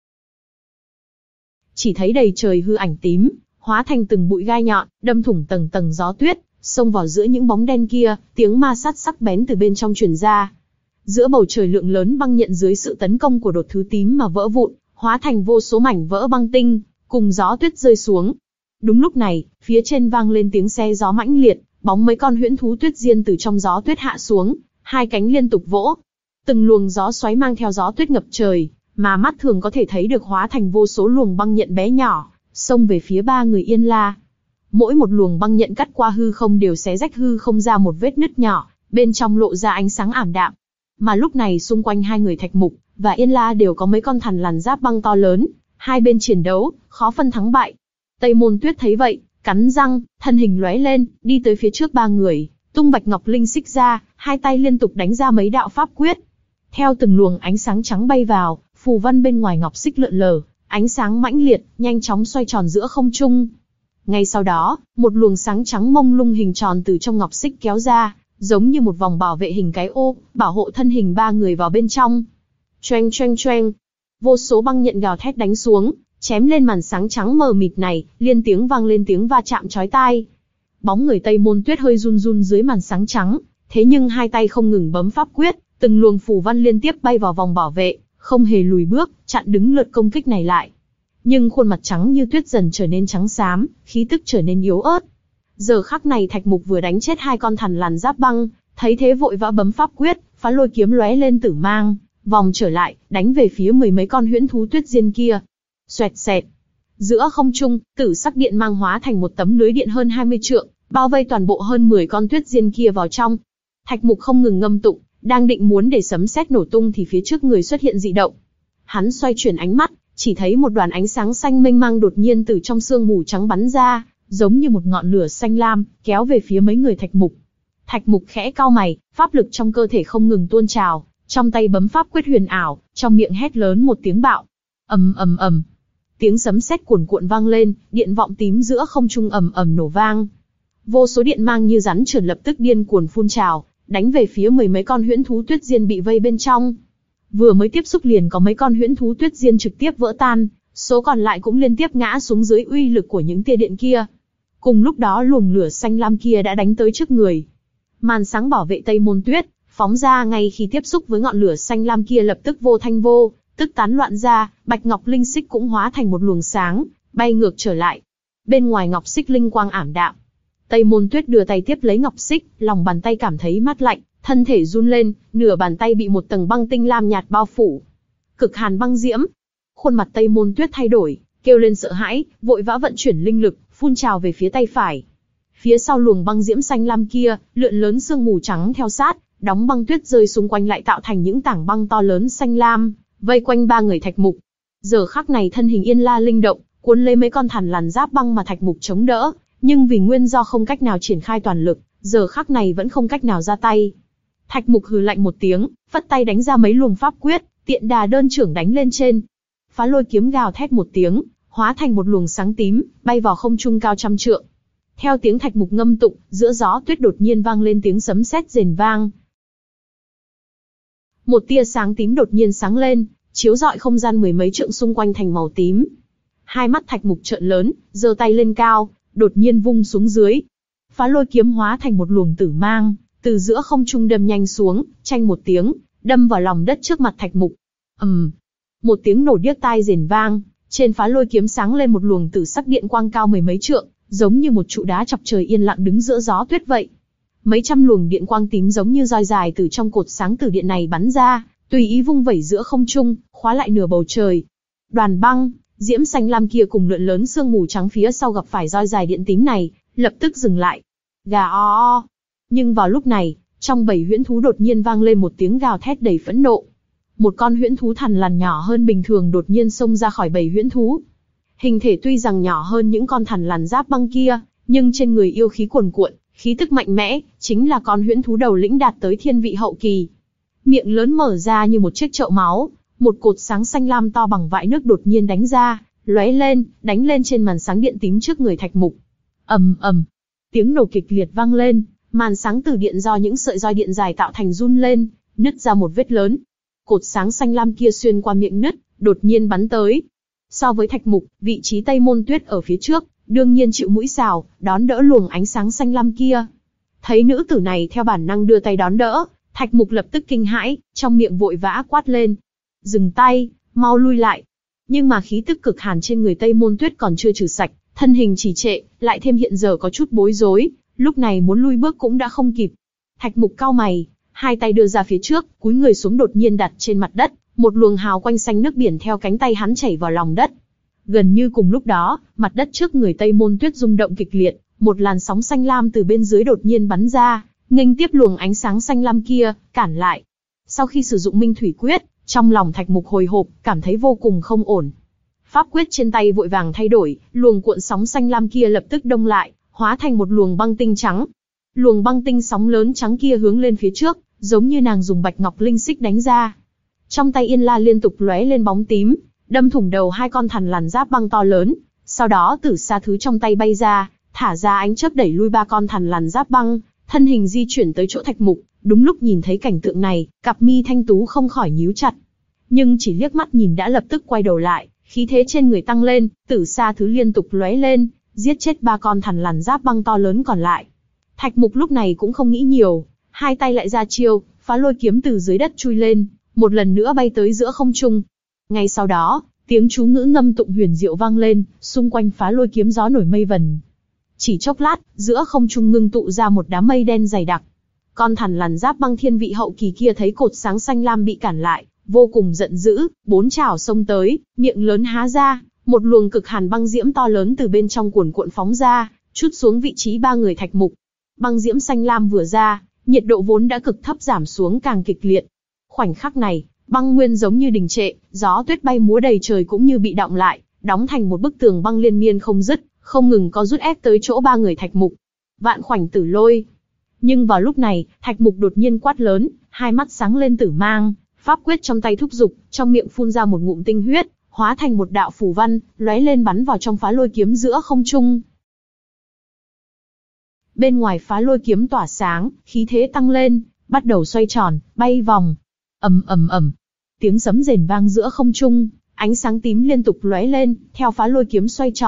Chỉ thấy đầy trời hư ảnh tím, hóa thành từng bụi gai nhọn, đâm thủng tầng tầng gió tuyết, xông vào giữa những bóng đen kia, tiếng ma sát sắc bén từ bên trong truyền ra. Giữa bầu trời lượng lớn băng nhận dưới sự tấn công của đột thứ tím mà vỡ vụn, hóa thành vô số mảnh vỡ băng tinh, cùng gió tuyết rơi xuống. Đúng lúc này, phía trên vang lên tiếng xe gió mãnh liệt, bóng mấy con huyễn thú tuyết diên từ trong gió tuyết hạ xuống, hai cánh liên tục vỗ. Từng luồng gió xoáy mang theo gió tuyết ngập trời, mà mắt thường có thể thấy được hóa thành vô số luồng băng nhận bé nhỏ, xông về phía ba người Yên La. Mỗi một luồng băng nhận cắt qua hư không đều xé rách hư không ra một vết nứt nhỏ, bên trong lộ ra ánh sáng ảm đạm. Mà lúc này xung quanh hai người Thạch Mục và Yên La đều có mấy con thằn lằn giáp băng to lớn, hai bên chiến đấu, khó phân thắng bại. Tây Môn Tuyết thấy vậy, cắn răng, thân hình lóe lên, đi tới phía trước ba người, tung bạch ngọc linh xích ra, hai tay liên tục đánh ra mấy đạo pháp quyết. Theo từng luồng ánh sáng trắng bay vào, phù văn bên ngoài ngọc xích lượn lờ, ánh sáng mãnh liệt, nhanh chóng xoay tròn giữa không trung. Ngay sau đó, một luồng sáng trắng mông lung hình tròn từ trong ngọc xích kéo ra, giống như một vòng bảo vệ hình cái ô, bảo hộ thân hình ba người vào bên trong. Choeng choeng choeng, vô số băng nhận gào thét đánh xuống, chém lên màn sáng trắng mờ mịt này, liên tiếng vang lên tiếng va chạm chói tai. Bóng người Tây Môn Tuyết hơi run run dưới màn sáng trắng, thế nhưng hai tay không ngừng bấm pháp quyết, từng luồng phù văn liên tiếp bay vào vòng bảo vệ, không hề lùi bước, chặn đứng lượt công kích này lại. Nhưng khuôn mặt trắng như tuyết dần trở nên trắng xám, khí tức trở nên yếu ớt. Giờ khắc này Thạch Mục vừa đánh chết hai con thằn lằn giáp băng, thấy thế vội vã bấm pháp quyết, phá lôi kiếm lóe lên tử mang, vòng trở lại, đánh về phía mười mấy con huyễn thú tuyết diên kia. Xoẹt xẹt. Giữa không trung, tử sắc điện mang hóa thành một tấm lưới điện hơn hai mươi trượng, bao vây toàn bộ hơn mười con tuyết diên kia vào trong. Thạch Mục không ngừng ngâm tụng, đang định muốn để sấm sét nổ tung thì phía trước người xuất hiện dị động. Hắn xoay chuyển ánh mắt, chỉ thấy một đoàn ánh sáng xanh mênh mang đột nhiên từ trong sương mù trắng bắn ra, giống như một ngọn lửa xanh lam, kéo về phía mấy người Thạch Mục. Thạch Mục khẽ cau mày, pháp lực trong cơ thể không ngừng tuôn trào, trong tay bấm pháp quyết huyền ảo, trong miệng hét lớn một tiếng bạo. Ầm ầm ầm. Tiếng sấm sét cuồn cuộn vang lên, điện vọng tím giữa không trung ầm ầm nổ vang. Vô số điện mang như rắn trườn lập tức điên cuồng phun trào, đánh về phía mười mấy con huyễn thú tuyết diên bị vây bên trong. Vừa mới tiếp xúc liền có mấy con huyễn thú tuyết diên trực tiếp vỡ tan, số còn lại cũng liên tiếp ngã xuống dưới uy lực của những tia điện kia. Cùng lúc đó luồng lửa xanh lam kia đã đánh tới trước người. Màn sáng bảo vệ Tây Môn Tuyết phóng ra ngay khi tiếp xúc với ngọn lửa xanh lam kia lập tức vô thanh vô tức tán loạn ra, bạch ngọc linh xích cũng hóa thành một luồng sáng, bay ngược trở lại. Bên ngoài ngọc xích linh quang ảm đạm. Tây Môn Tuyết đưa tay tiếp lấy ngọc xích, lòng bàn tay cảm thấy mát lạnh, thân thể run lên, nửa bàn tay bị một tầng băng tinh lam nhạt bao phủ. Cực hàn băng diễm. Khuôn mặt Tây Môn Tuyết thay đổi, kêu lên sợ hãi, vội vã vận chuyển linh lực, phun trào về phía tay phải. Phía sau luồng băng diễm xanh lam kia, lượn lớn sương mù trắng theo sát, đóng băng tuyết rơi xung quanh lại tạo thành những tảng băng to lớn xanh lam, vây quanh ba người Thạch Mục. Giờ khắc này thân hình Yên La linh động, cuốn lấy mấy con thằn lằn giáp băng mà Thạch Mục chống đỡ, nhưng vì nguyên do không cách nào triển khai toàn lực, giờ khắc này vẫn không cách nào ra tay. Thạch Mục hừ lạnh một tiếng, phất tay đánh ra mấy luồng pháp quyết, tiện đà đơn trưởng đánh lên trên. Phá lôi kiếm gào thét một tiếng, hóa thành một luồng sáng tím, bay vào không trung cao trăm trượng. Theo tiếng Thạch Mục ngâm tụng, giữa gió tuyết đột nhiên vang lên tiếng sấm sét rền vang. Một tia sáng tím đột nhiên sáng lên, chiếu rọi không gian mười mấy trượng xung quanh thành màu tím. Hai mắt Thạch Mục trợn lớn, giơ tay lên cao, đột nhiên vung xuống dưới. Phá lôi kiếm hóa thành một luồng tử mang, từ giữa không trung đâm nhanh xuống, chanh một tiếng, đâm vào lòng đất trước mặt Thạch Mục. ầm, um, một tiếng nổ điếc tai rền vang, trên phá lôi kiếm sáng lên một luồng tử sắc điện quang cao mười mấy trượng, giống như một trụ đá chọc trời yên lặng đứng giữa gió tuyết vậy. Mấy trăm luồng điện quang tím giống như roi dài từ trong cột sáng tử điện này bắn ra, tùy ý vung vẩy giữa không trung, khóa lại nửa bầu trời. Đoàn băng, diễm xanh lam kia cùng lượn lớn sương mù trắng phía sau gặp phải roi dài điện tím này, lập tức dừng lại. Gà o o. Nhưng vào lúc này, trong bầy huyễn thú đột nhiên vang lên một tiếng gào thét đầy phẫn nộ. Một con huyễn thú thằn lằn nhỏ hơn bình thường đột nhiên xông ra khỏi bầy huyễn thú. Hình thể tuy rằng nhỏ hơn những con thằn lằn giáp băng kia, nhưng trên người yêu khí cuồn cuộn, khí tức mạnh mẽ, chính là con huyễn thú đầu lĩnh đạt tới thiên vị hậu kỳ. Miệng lớn mở ra như một chiếc chậu máu, một cột sáng xanh lam to bằng vại nước đột nhiên đánh ra, lóe lên, đánh lên trên màn sáng điện tím trước người Thạch Mục. ầm ầm, tiếng nổ kịch liệt vang lên, màn sáng từ điện do những sợi roi điện dài tạo thành run lên, nứt ra một vết lớn. Cột sáng xanh lam kia xuyên qua miệng nứt, đột nhiên bắn tới. So với Thạch Mục, vị trí Tây Môn Tuyết ở phía trước, đương nhiên chịu mũi xào, đón đỡ luồng ánh sáng xanh lam kia. Thấy nữ tử này theo bản năng đưa tay đón đỡ, Thạch Mục lập tức kinh hãi, trong miệng vội vã quát lên. Dừng tay, mau lui lại. Nhưng mà khí tức cực hàn trên người Tây Môn Tuyết còn chưa trừ sạch, thân hình trì trệ, lại thêm hiện giờ có chút bối rối, lúc này muốn lui bước cũng đã không kịp. Thạch Mục cau mày, hai tay đưa ra phía trước, cúi người xuống đột nhiên đặt trên mặt đất, một luồng hào quanh xanh nước biển theo cánh tay hắn chảy vào lòng đất. Gần như cùng lúc đó, mặt đất trước người Tây Môn Tuyết rung động kịch liệt, một làn sóng xanh lam từ bên dưới đột nhiên bắn ra, nghênh tiếp luồng ánh sáng xanh lam kia, cản lại. Sau khi sử dụng Minh Thủy Quyết, trong lòng Thạch Mục hồi hộp, cảm thấy vô cùng không ổn. Pháp quyết trên tay vội vàng thay đổi, luồng cuộn sóng xanh lam kia lập tức đông lại, hóa thành một luồng băng tinh trắng. Luồng băng tinh sóng lớn trắng kia hướng lên phía trước, giống như nàng dùng bạch ngọc linh xích đánh ra. Trong tay Yên La liên tục lóe lên bóng tím, đâm thủng đầu hai con thằn lằn giáp băng to lớn. Sau đó tử sa thứ trong tay bay ra, thả ra ánh chớp đẩy lui ba con thằn lằn giáp băng, thân hình di chuyển tới chỗ Thạch Mục. Đúng lúc nhìn thấy cảnh tượng này, cặp mi thanh tú không khỏi nhíu chặt. Nhưng chỉ liếc mắt nhìn đã lập tức quay đầu lại, khí thế trên người tăng lên, tử sa thứ liên tục lóe lên, giết chết ba con thằn lằn giáp băng to lớn còn lại. Thạch Mục lúc này cũng không nghĩ nhiều, hai tay lại ra chiêu, phá lôi kiếm từ dưới đất chui lên, một lần nữa bay tới giữa không trung. Ngay sau đó, tiếng chú ngữ ngâm tụng huyền diệu vang lên, xung quanh phá lôi kiếm gió nổi mây vần. Chỉ chốc lát, giữa không trung ngưng tụ ra một đám mây đen dày đặc. Con thằn lằn giáp băng thiên vị hậu kỳ kia thấy cột sáng xanh lam bị cản lại, vô cùng giận dữ, bốn chảo xông tới, miệng lớn há ra, một luồng cực hàn băng diễm to lớn từ bên trong cuồn cuộn phóng ra, trút xuống vị trí ba người Thạch Mục. Băng diễm xanh lam vừa ra, nhiệt độ vốn đã cực thấp giảm xuống càng kịch liệt. Khoảnh khắc này, băng nguyên giống như đình trệ, gió tuyết bay múa đầy trời cũng như bị đọng lại, đóng thành một bức tường băng liên miên không dứt, không ngừng có rút ép tới chỗ ba người Thạch Mục. Vạn khoảnh tử lôi. Nhưng vào lúc này, Thạch Mục đột nhiên quát lớn, hai mắt sáng lên tử mang, pháp quyết trong tay thúc giục, trong miệng phun ra một ngụm tinh huyết, hóa thành một đạo phù văn, lóe lên bắn vào trong phá lôi kiếm giữa không trung. Bên ngoài phá lôi kiếm tỏa sáng, khí thế tăng lên, bắt đầu xoay tròn, bay vòng. Ầm ầm ầm, tiếng sấm rền vang giữa không trung, ánh sáng tím liên tục lóe lên, theo phá lôi kiếm xoay tròn,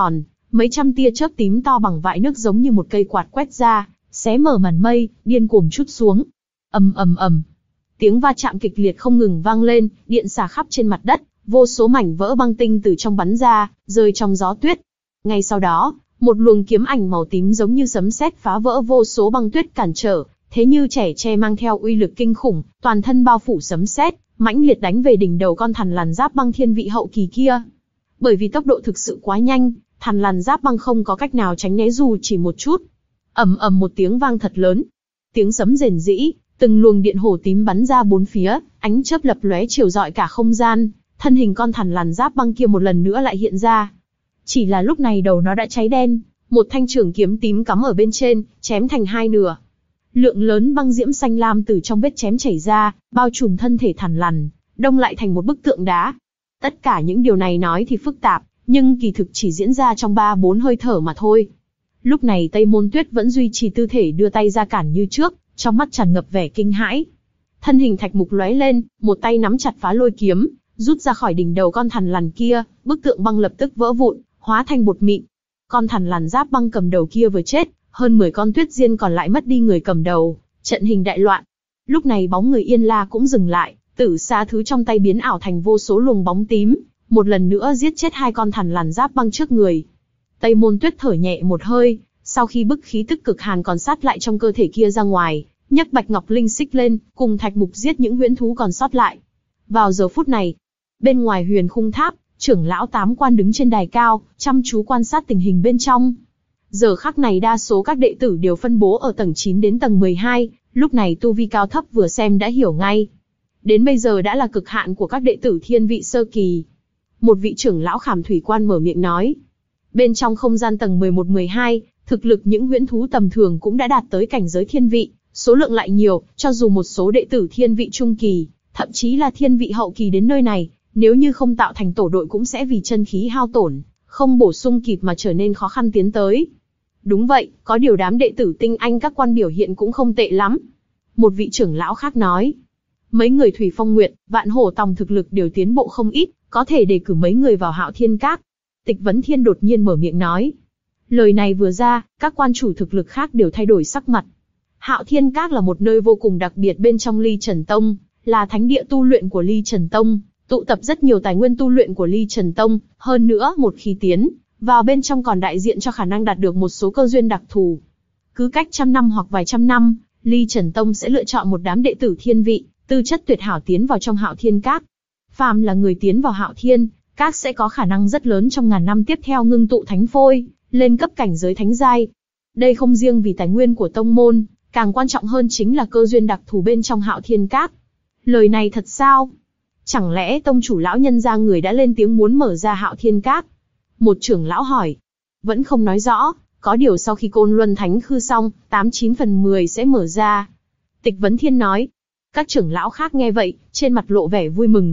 Mấy trăm tia chớp tím to bằng vại nước giống như một cây quạt quét ra, xé mở màn mây, điên cuồng trút xuống. Ầm ầm ầm. Tiếng va chạm kịch liệt không ngừng vang lên, điện xả khắp trên mặt đất, vô số mảnh vỡ băng tinh từ trong bắn ra, rơi trong gió tuyết. Ngay sau đó, một luồng kiếm ảnh màu tím giống như sấm sét phá vỡ vô số băng tuyết cản trở, thế như trẻ tre mang theo uy lực kinh khủng, toàn thân bao phủ sấm sét, mãnh liệt đánh về đỉnh đầu con thằn lằn giáp băng thiên vị hậu kỳ kia. Bởi vì tốc độ thực sự quá nhanh, thằn lằn giáp băng không có cách nào tránh né dù chỉ một chút. Ầm ầm một tiếng vang thật lớn, tiếng sấm rền rĩ, từng luồng điện hổ tím bắn ra bốn phía, ánh chớp lập lóe chiếu rọi cả không gian, thân hình con thằn lằn giáp băng kia một lần nữa lại hiện ra. Chỉ là lúc này đầu nó đã cháy đen, một thanh trường kiếm tím cắm ở bên trên, chém thành hai nửa. Lượng lớn băng diễm xanh lam từ trong vết chém chảy ra, bao trùm thân thể thằn lằn, đông lại thành một bức tượng đá. Tất cả những điều này nói thì phức tạp, nhưng kỳ thực chỉ diễn ra trong ba bốn hơi thở mà thôi. Lúc này Tây Môn Tuyết vẫn duy trì tư thể đưa tay ra cản như trước, trong mắt tràn ngập vẻ kinh hãi. Thân hình Thạch Mục lóe lên, một tay nắm chặt phá lôi kiếm, rút ra khỏi đỉnh đầu con thằn lằn kia, bức tượng băng lập tức vỡ vụn, hóa thành bột mịn. Con thằn lằn giáp băng cầm đầu kia vừa chết, hơn mười con tuyết diên còn lại mất đi người cầm đầu, trận hình đại loạn. Lúc này bóng người Yên La cũng dừng lại, tử sa thứ trong tay biến ảo thành vô số luồng bóng tím, một lần nữa giết chết hai con thằn lằn giáp băng trước người. Tây Môn Tuyết thở nhẹ một hơi, sau khi bức khí tức cực hàn còn sát lại trong cơ thể kia ra ngoài, nhấc Bạch Ngọc Linh xích lên, cùng Thạch Mục giết những huyễn thú còn sót lại. Vào giờ phút này, bên ngoài Huyền Khung Tháp, trưởng lão tám quan đứng trên đài cao, chăm chú quan sát tình hình bên trong. Giờ khắc này đa số các đệ tử đều phân bố ở tầng chín đến tầng mười hai, lúc này tu vi cao thấp vừa xem đã hiểu ngay. Đến bây giờ đã là cực hạn của các đệ tử thiên vị sơ kỳ. Một vị trưởng lão Khảm Thủy Quan mở miệng nói. Bên trong không gian tầng mười một mười hai, thực lực những huyễn thú tầm thường cũng đã đạt tới cảnh giới thiên vị, số lượng lại nhiều, cho dù một số đệ tử thiên vị trung kỳ, thậm chí là thiên vị hậu kỳ đến nơi này, nếu như không tạo thành tổ đội cũng sẽ vì chân khí hao tổn, không bổ sung kịp mà trở nên khó khăn tiến tới. Đúng vậy, có điều đám đệ tử tinh anh các quan biểu hiện cũng không tệ lắm. Một vị trưởng lão khác nói. Mấy người Thủy Phong Nguyệt, Vạn Hổ Tòng thực lực đều tiến bộ không ít, có thể đề cử mấy người vào Hạo Thiên Các. Tịch Vấn Thiên đột nhiên mở miệng nói. Lời này vừa ra, các quan chủ thực lực khác đều thay đổi sắc mặt. Hạo Thiên Các là một nơi vô cùng đặc biệt bên trong Ly Trần Tông, là thánh địa tu luyện của Ly Trần Tông, tụ tập rất nhiều tài nguyên tu luyện của Ly Trần Tông, hơn nữa một khi tiến vào bên trong còn đại diện cho khả năng đạt được một số cơ duyên đặc thù. Cứ cách trăm năm hoặc vài trăm năm, Ly Trần Tông sẽ lựa chọn một đám đệ tử thiên vị, tư chất tuyệt hảo tiến vào trong Hạo Thiên Các. Phàm là người tiến vào Hạo Thiên Các sẽ có khả năng rất lớn trong ngàn năm tiếp theo ngưng tụ thánh phôi, lên cấp cảnh giới thánh giai. Đây không riêng vì tài nguyên của tông môn, càng quan trọng hơn chính là cơ duyên đặc thù bên trong Hạo Thiên Các. Lời này thật sao? Chẳng lẽ tông chủ lão nhân gia người đã lên tiếng muốn mở ra Hạo Thiên Các? Một trưởng lão hỏi. Vẫn không nói rõ, có điều sau khi Côn Luân Thánh Khư xong, tám chín phần mười sẽ mở ra. Tịch Vấn Thiên nói. Các trưởng lão khác nghe vậy, trên mặt lộ vẻ vui mừng.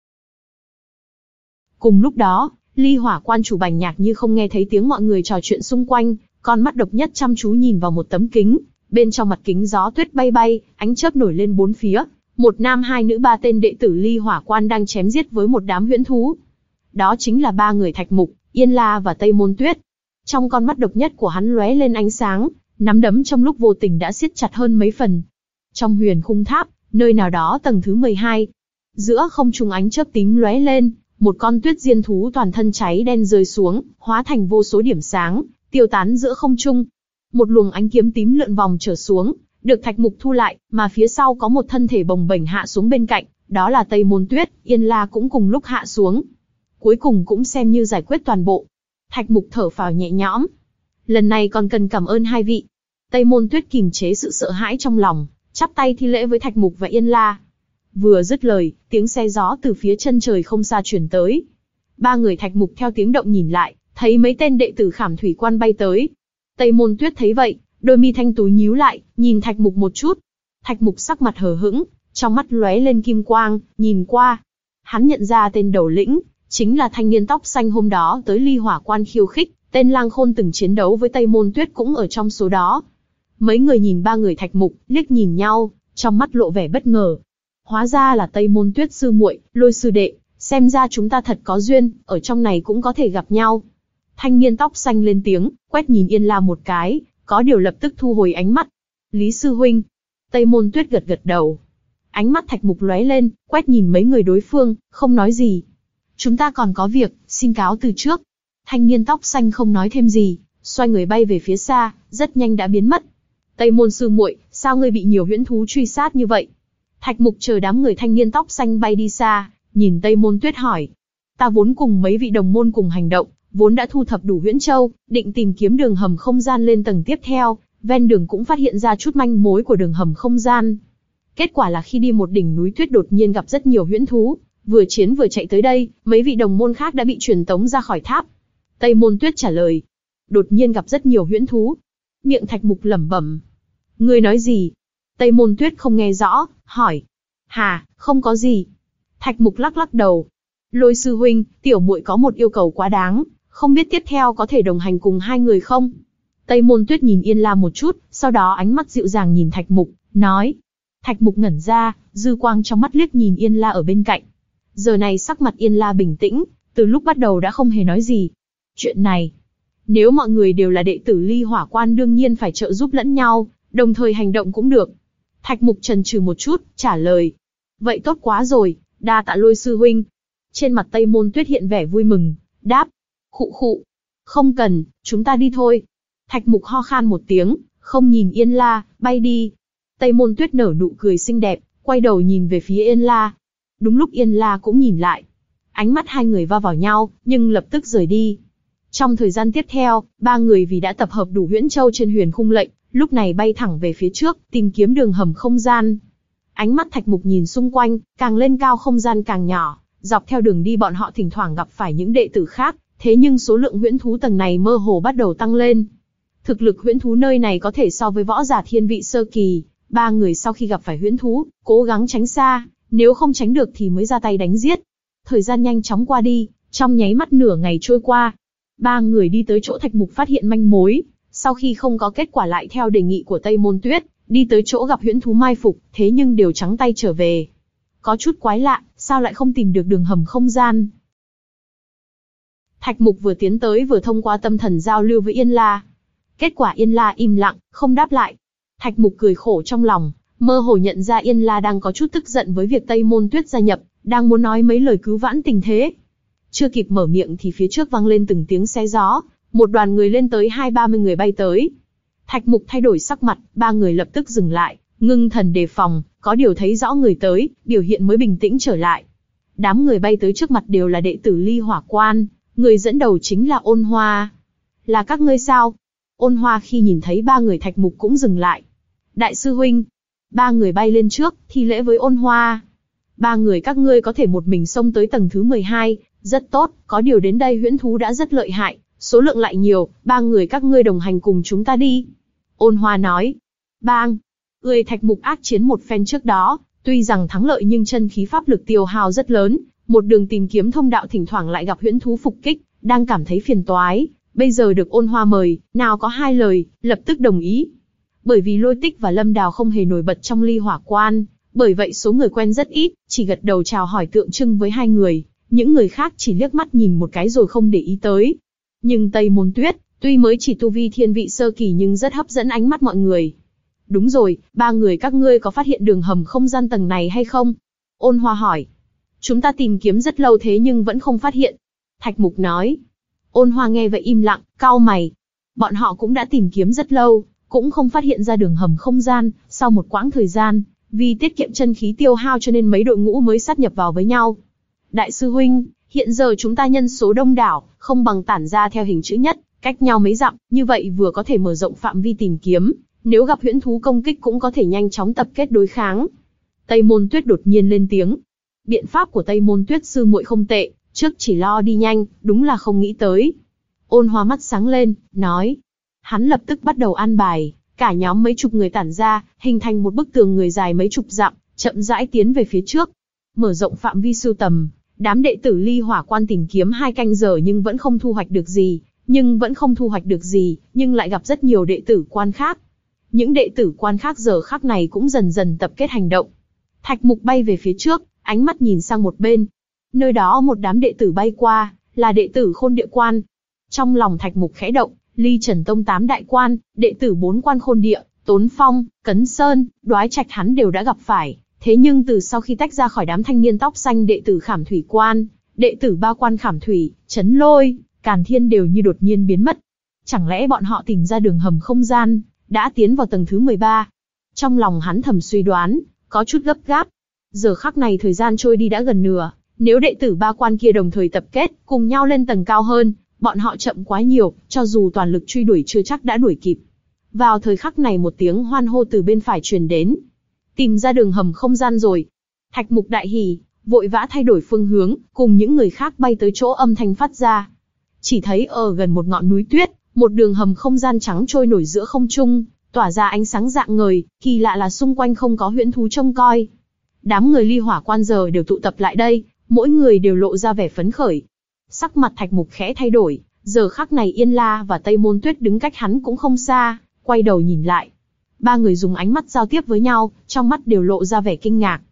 Cùng lúc đó, Ly Hỏa quan chủ Bành Nhạc như không nghe thấy tiếng mọi người trò chuyện xung quanh, con mắt độc nhất chăm chú nhìn vào một tấm kính, bên trong mặt kính gió tuyết bay bay, ánh chớp nổi lên bốn phía, một nam hai nữ ba tên đệ tử Ly Hỏa quan đang chém giết với một đám huyễn thú. Đó chính là ba người Thạch Mục, Yên La và Tây Môn Tuyết. Trong con mắt độc nhất của hắn lóe lên ánh sáng, nắm đấm trong lúc vô tình đã siết chặt hơn mấy phần. Trong Huyền Khung Tháp, nơi nào đó tầng thứ mười hai, giữa không trung ánh chớp tím lóe lên, một con tuyết diên thú toàn thân cháy đen rơi xuống, hóa thành vô số điểm sáng, tiêu tán giữa không trung. Một luồng ánh kiếm tím lượn vòng trở xuống, được Thạch Mục thu lại, mà phía sau có một thân thể bồng bềnh hạ xuống bên cạnh, đó là Tây Môn Tuyết, Yên La cũng cùng lúc hạ xuống. Cuối cùng cũng xem như giải quyết toàn bộ. Thạch Mục thở phào nhẹ nhõm. Lần này còn cần cảm ơn hai vị. Tây Môn Tuyết kìm chế sự sợ hãi trong lòng, chắp tay thi lễ với Thạch Mục và Yên La. Vừa dứt lời, tiếng xe gió từ phía chân trời không xa truyền tới. Ba người Thạch Mục theo tiếng động nhìn lại, thấy mấy tên đệ tử Khảm Thủy Quan bay tới. Tây Môn Tuyết thấy vậy, đôi mi thanh tú nhíu lại, nhìn Thạch Mục một chút. Thạch Mục sắc mặt hờ hững, trong mắt lóe lên kim quang, nhìn qua. Hắn nhận ra tên đầu lĩnh, chính là thanh niên tóc xanh hôm đó tới Ly Hỏa Quan khiêu khích, tên Lang Khôn từng chiến đấu với Tây Môn Tuyết cũng ở trong số đó. Mấy người nhìn ba người Thạch Mục, liếc nhìn nhau, trong mắt lộ vẻ bất ngờ. Hóa ra là Tây Môn Tuyết sư muội, Lôi sư đệ, xem ra chúng ta thật có duyên, ở trong này cũng có thể gặp nhau. Thanh niên tóc xanh lên tiếng, quét nhìn Yên La một cái, có điều lập tức thu hồi ánh mắt. Lý sư huynh. Tây Môn Tuyết gật gật đầu. Ánh mắt Thạch Mục lóe lên, quét nhìn mấy người đối phương, không nói gì. Chúng ta còn có việc, xin cáo từ trước. Thanh niên tóc xanh không nói thêm gì, xoay người bay về phía xa, rất nhanh đã biến mất. Tây Môn sư muội, sao ngươi bị nhiều huyễn thú truy sát như vậy? Thạch Mục chờ đám người thanh niên tóc xanh bay đi xa, nhìn Tây Môn Tuyết hỏi. Ta vốn cùng mấy vị đồng môn cùng hành động, vốn đã thu thập đủ huyễn châu, định tìm kiếm đường hầm không gian lên tầng tiếp theo, ven đường cũng phát hiện ra chút manh mối của đường hầm không gian. Kết quả là khi đi một đỉnh núi tuyết đột nhiên gặp rất nhiều huyễn thú, vừa chiến vừa chạy tới đây, mấy vị đồng môn khác đã bị truyền tống ra khỏi tháp. Tây Môn Tuyết trả lời. Đột nhiên gặp rất nhiều huyễn thú. Miệng Thạch Mục lẩm bẩm. Ngươi nói gì? Tây Môn Tuyết không nghe rõ, hỏi. Hà, không có gì. Thạch Mục lắc lắc đầu. Lôi sư huynh, tiểu muội có một yêu cầu quá đáng, không biết tiếp theo có thể đồng hành cùng hai người không? Tây Môn Tuyết nhìn Yên La một chút, sau đó ánh mắt dịu dàng nhìn Thạch Mục, nói. Thạch Mục ngẩn ra, dư quang trong mắt liếc nhìn Yên La ở bên cạnh. Giờ này sắc mặt Yên La bình tĩnh, từ lúc bắt đầu đã không hề nói gì. Chuyện này, nếu mọi người đều là đệ tử Ly Hỏa Quan đương nhiên phải trợ giúp lẫn nhau, đồng thời hành động cũng được. Thạch Mục chần chừ một chút, trả lời. Vậy tốt quá rồi, đa tạ Lôi sư huynh. Trên mặt Tây Môn Tuyết hiện vẻ vui mừng, đáp. Khụ khụ. Không cần, chúng ta đi thôi. Thạch Mục ho khan một tiếng, không nhìn Yên La, bay đi. Tây Môn Tuyết nở nụ cười xinh đẹp, quay đầu nhìn về phía Yên La. Đúng lúc Yên La cũng nhìn lại. Ánh mắt hai người va vào nhau, nhưng lập tức rời đi. Trong thời gian tiếp theo, ba người vì đã tập hợp đủ huyễn châu trên huyền khung lệnh, lúc này bay thẳng về phía trước, tìm kiếm đường hầm không gian. Ánh mắt Thạch Mục nhìn xung quanh, càng lên cao không gian càng nhỏ, dọc theo đường đi bọn họ thỉnh thoảng gặp phải những đệ tử khác, thế nhưng số lượng huyễn thú tầng này mơ hồ bắt đầu tăng lên. Thực lực huyễn thú nơi này có thể so với võ giả thiên vị sơ kỳ, ba người sau khi gặp phải huyễn thú, cố gắng tránh xa, nếu không tránh được thì mới ra tay đánh giết. Thời gian nhanh chóng qua đi, trong nháy mắt nửa ngày trôi qua. Ba người đi tới chỗ Thạch Mục phát hiện manh mối, sau khi không có kết quả lại theo đề nghị của Tây Môn Tuyết, đi tới chỗ gặp huyễn thú mai phục, thế nhưng đều trắng tay trở về. Có chút quái lạ, sao lại không tìm được đường hầm không gian? Thạch Mục vừa tiến tới vừa thông qua tâm thần giao lưu với Yên La. Kết quả Yên La im lặng, không đáp lại. Thạch Mục cười khổ trong lòng, mơ hồ nhận ra Yên La đang có chút tức giận với việc Tây Môn Tuyết gia nhập, đang muốn nói mấy lời cứu vãn tình thế. Chưa kịp mở miệng thì phía trước vang lên từng tiếng xé gió, một đoàn người lên tới hai ba mươi người bay tới. Thạch Mục thay đổi sắc mặt, ba người lập tức dừng lại, ngưng thần đề phòng, có điều thấy rõ người tới, biểu hiện mới bình tĩnh trở lại. Đám người bay tới trước mặt đều là đệ tử Ly Hỏa Quan, người dẫn đầu chính là Ôn Hoa. Là các ngươi sao? Ôn Hoa khi nhìn thấy ba người Thạch Mục cũng dừng lại. Đại sư huynh. Ba người bay lên trước, thi lễ với Ôn Hoa. Ba người các ngươi có thể một mình xông tới tầng thứ mười hai, rất tốt, có điều đến đây huyễn thú đã rất lợi hại, số lượng lại nhiều, ba người các ngươi đồng hành cùng chúng ta đi. Ôn Hoa nói. Bang! Ươi Thạch Mục ác chiến một phen trước đó, tuy rằng thắng lợi nhưng chân khí pháp lực tiêu hao rất lớn, một đường tìm kiếm thông đạo thỉnh thoảng lại gặp huyễn thú phục kích, đang cảm thấy phiền toái, bây giờ được Ôn Hoa mời, nào có hai lời, lập tức đồng ý. Bởi vì Lôi Tích và Lâm Đào không hề nổi bật trong Ly Hỏa Quan, bởi vậy số người quen rất ít, chỉ gật đầu chào hỏi tượng trưng với hai người, những người khác chỉ liếc mắt nhìn một cái rồi không để ý tới. Nhưng Tây Môn Tuyết, tuy mới chỉ tu vi thiên vị sơ kỳ nhưng rất hấp dẫn ánh mắt mọi người. Đúng rồi, ba người các ngươi có phát hiện đường hầm không gian tầng này hay không? Ôn Hoa hỏi. Chúng ta tìm kiếm rất lâu thế nhưng vẫn không phát hiện. Thạch Mục nói. Ôn Hoa nghe vậy im lặng, cau mày. Bọn họ cũng đã tìm kiếm rất lâu, cũng không phát hiện ra đường hầm không gian, sau một quãng thời gian, vì tiết kiệm chân khí tiêu hao cho nên mấy đội ngũ mới sát nhập vào với nhau. Đại sư huynh, hiện giờ chúng ta nhân số đông đảo, không bằng tản ra theo hình chữ nhất, cách nhau mấy dặm, như vậy vừa có thể mở rộng phạm vi tìm kiếm, nếu gặp huyễn thú công kích cũng có thể nhanh chóng tập kết đối kháng. Tây Môn Tuyết đột nhiên lên tiếng. Biện pháp của Tây Môn Tuyết sư muội không tệ, trước chỉ lo đi nhanh, đúng là không nghĩ tới. Ôn Hoa mắt sáng lên, nói. Hắn lập tức bắt đầu an bài, cả nhóm mấy chục người tản ra, hình thành một bức tường người dài mấy chục dặm, chậm rãi tiến về phía trước. Mở rộng phạm vi sưu tầm, đám đệ tử Ly Hỏa Quan tìm kiếm hai canh giờ nhưng vẫn không thu hoạch được gì, nhưng vẫn không thu hoạch được gì, nhưng lại gặp rất nhiều đệ tử quan khác. Những đệ tử quan khác giờ khắc này cũng dần dần tập kết hành động. Thạch Mục bay về phía trước, ánh mắt nhìn sang một bên. Nơi đó một đám đệ tử bay qua, là đệ tử Khôn Địa Quan. Trong lòng Thạch Mục khẽ động, Ly Trần Tông tám đại quan, đệ tử bốn quan khôn địa, Tốn Phong, Cấn Sơn, Đoái Trạch hắn đều đã gặp phải. Thế nhưng từ sau khi tách ra khỏi đám thanh niên tóc xanh đệ tử Khảm Thủy Quan, đệ tử ba quan Khảm Thủy, Chấn Lôi, Càn Thiên đều như đột nhiên biến mất. Chẳng lẽ bọn họ tìm ra đường hầm không gian, đã tiến vào tầng thứ mười ba? Trong lòng hắn thầm suy đoán, có chút gấp gáp. Giờ khắc này thời gian trôi đi đã gần nửa, nếu đệ tử ba quan kia đồng thời tập kết, cùng nhau lên tầng cao hơn, bọn họ chậm quá nhiều, cho dù toàn lực truy đuổi chưa chắc đã đuổi kịp. Vào thời khắc này một tiếng hoan hô từ bên phải truyền đến. Tìm ra đường hầm không gian rồi. Thạch Mục đại hỉ, vội vã thay đổi phương hướng, cùng những người khác bay tới chỗ âm thanh phát ra. Chỉ thấy ở gần một ngọn núi tuyết, một đường hầm không gian trắng trôi nổi giữa không trung, tỏa ra ánh sáng rạng ngời, kỳ lạ là xung quanh không có huyễn thú trông coi. Đám người Ly Hỏa Quan giờ đều tụ tập lại đây, mỗi người đều lộ ra vẻ phấn khởi. Sắc mặt Thạch Mục khẽ thay đổi, giờ khắc này Yên La và Tây Môn Tuyết đứng cách hắn cũng không xa, quay đầu nhìn lại. Ba người dùng ánh mắt giao tiếp với nhau, trong mắt đều lộ ra vẻ kinh ngạc.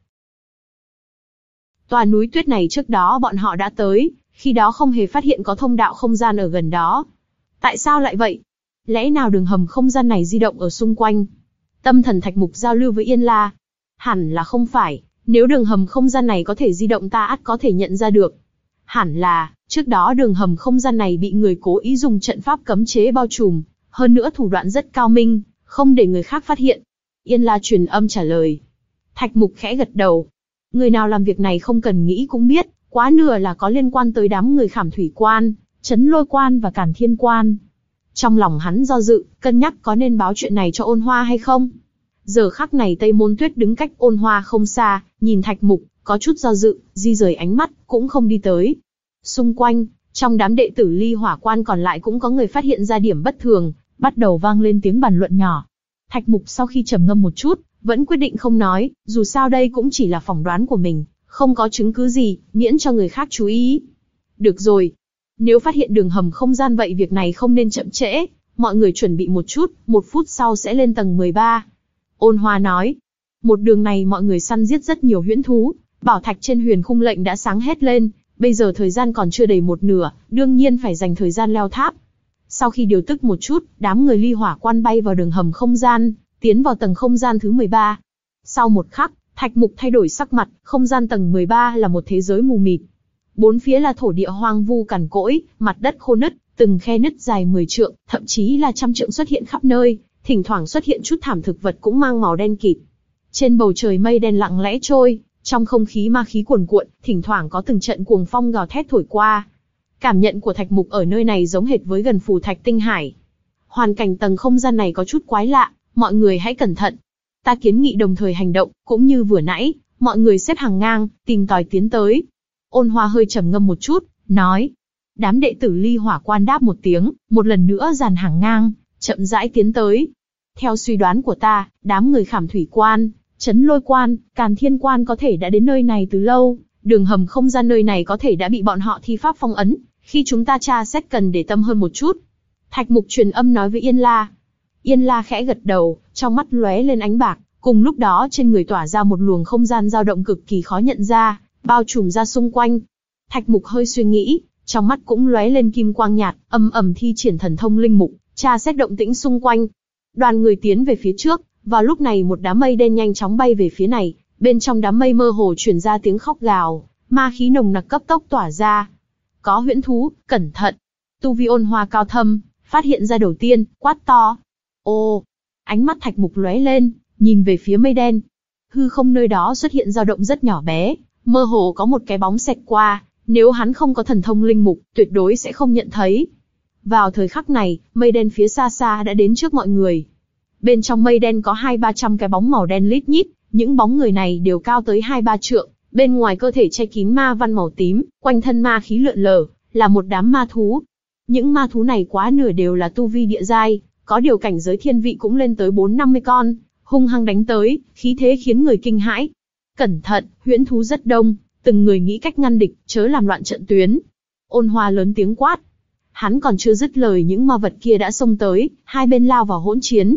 Tòa núi tuyết này trước đó bọn họ đã tới, khi đó không hề phát hiện có thông đạo không gian ở gần đó. Tại sao lại vậy? Lẽ nào đường hầm không gian này di động ở xung quanh? Tâm thần Thạch Mục giao lưu với Yên La. Hẳn là không phải, nếu đường hầm không gian này có thể di động ta ắt có thể nhận ra được. Hẳn là, trước đó đường hầm không gian này bị người cố ý dùng trận pháp cấm chế bao trùm, hơn nữa thủ đoạn rất cao minh, không để người khác phát hiện. Yên La truyền âm trả lời. Thạch Mục khẽ gật đầu. Người nào làm việc này không cần nghĩ cũng biết, quá nửa là có liên quan tới đám người Khảm Thủy Quan, Chấn Lôi Quan và Càn Thiên Quan. Trong lòng hắn do dự, cân nhắc có nên báo chuyện này cho Ôn Hoa hay không. Giờ khắc này Tây Môn Tuyết đứng cách Ôn Hoa không xa, nhìn Thạch Mục, có chút do dự, di rời ánh mắt, cũng không đi tới. Xung quanh, trong đám đệ tử Ly Hỏa Quan còn lại cũng có người phát hiện ra điểm bất thường, bắt đầu vang lên tiếng bàn luận nhỏ. Thạch Mục sau khi trầm ngâm một chút, vẫn quyết định không nói, dù sao đây cũng chỉ là phỏng đoán của mình, không có chứng cứ gì, miễn cho người khác chú ý. Được rồi, nếu phát hiện đường hầm không gian vậy việc này không nên chậm trễ, mọi người chuẩn bị một chút, một phút sau sẽ lên tầng mười ba. Ôn Hoa nói, một đường này mọi người săn giết rất nhiều huyễn thú, bảo thạch trên huyền khung lệnh đã sáng hết lên, bây giờ thời gian còn chưa đầy một nửa, đương nhiên phải dành thời gian leo tháp. Sau khi điều tức một chút, đám người Ly Hỏa Quan bay vào đường hầm không gian, tiến vào tầng không gian thứ mười ba. Sau một khắc, Thạch Mục thay đổi sắc mặt, không gian tầng mười ba là một thế giới mù mịt. Bốn phía là thổ địa hoang vu cằn cỗi, mặt đất khô nứt, từng khe nứt dài mười trượng, thậm chí là trăm trượng xuất hiện khắp nơi, thỉnh thoảng xuất hiện chút thảm thực vật cũng mang màu đen kịt. Trên bầu trời mây đen lặng lẽ trôi, trong không khí ma khí cuồn cuộn, thỉnh thoảng có từng trận cuồng phong gào thét thổi qua. Cảm nhận của Thạch Mục ở nơi này giống hệt với gần Phù Thạch Tinh Hải. Hoàn cảnh tầng không gian này có chút quái lạ, mọi người hãy cẩn thận. Ta kiến nghị đồng thời hành động, cũng như vừa nãy, mọi người xếp hàng ngang, tìm tòi tiến tới. Ôn Hoa hơi trầm ngâm một chút, nói. Đám đệ tử Ly Hỏa Quan đáp một tiếng, một lần nữa dàn hàng ngang, chậm rãi tiến tới. Theo suy đoán của ta, đám người Khảm Thủy Quan, Chấn Lôi Quan, Càn Thiên Quan có thể đã đến nơi này từ lâu, đường hầm không gian nơi này có thể đã bị bọn họ thi pháp phong ấn, khi chúng ta tra xét cần để tâm hơn một chút. Thạch Mục truyền âm nói với Yên La. Yên La khẽ gật đầu, trong mắt lóe lên ánh bạc, cùng lúc đó trên người tỏa ra một luồng không gian dao động cực kỳ khó nhận ra, bao trùm ra xung quanh. Thạch Mục hơi suy nghĩ, trong mắt cũng lóe lên kim quang nhạt, âm ầm thi triển thần thông linh mục, tra xét động tĩnh xung quanh. Đoàn người tiến về phía trước, vào lúc này một đám mây đen nhanh chóng bay về phía này, bên trong đám mây mơ hồ truyền ra tiếng khóc gào, ma khí nồng nặc cấp tốc tỏa ra. Có huyễn thú, cẩn thận. Tu vi Ôn Hoa cao thâm, phát hiện ra đầu tiên, quát to. Ô, ánh mắt Thạch Mục lóe lên, nhìn về phía mây đen. Hư không nơi đó xuất hiện dao động rất nhỏ bé, mơ hồ có một cái bóng xẹt qua, nếu hắn không có thần thông linh mục, tuyệt đối sẽ không nhận thấy. Vào thời khắc này, mây đen phía xa xa đã đến trước mọi người. Bên trong mây đen có hai ba trăm cái bóng màu đen lít nhít, những bóng người này đều cao tới hai ba trượng, bên ngoài cơ thể che kín ma văn màu tím, quanh thân ma khí lượn lờ, là một đám ma thú. Những ma thú này quá nửa đều là tu vi địa giai, có điều cảnh giới thiên vị cũng lên tới bốn năm mươi con, hung hăng đánh tới, khí thế khiến người kinh hãi. Cẩn thận, huyễn thú rất đông, từng người nghĩ cách ngăn địch, chớ làm loạn trận tuyến. Ôn Hoa lớn tiếng quát. Hắn còn chưa dứt lời những ma vật kia đã xông tới, hai bên lao vào hỗn chiến.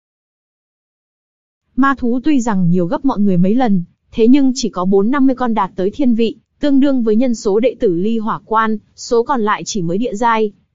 Ma thú tuy rằng nhiều gấp mọi người mấy lần, thế nhưng chỉ có bốn năm mươi con đạt tới thiên vị, tương đương với nhân số đệ tử Ly Hỏa Quan, số còn lại chỉ mới địa giai.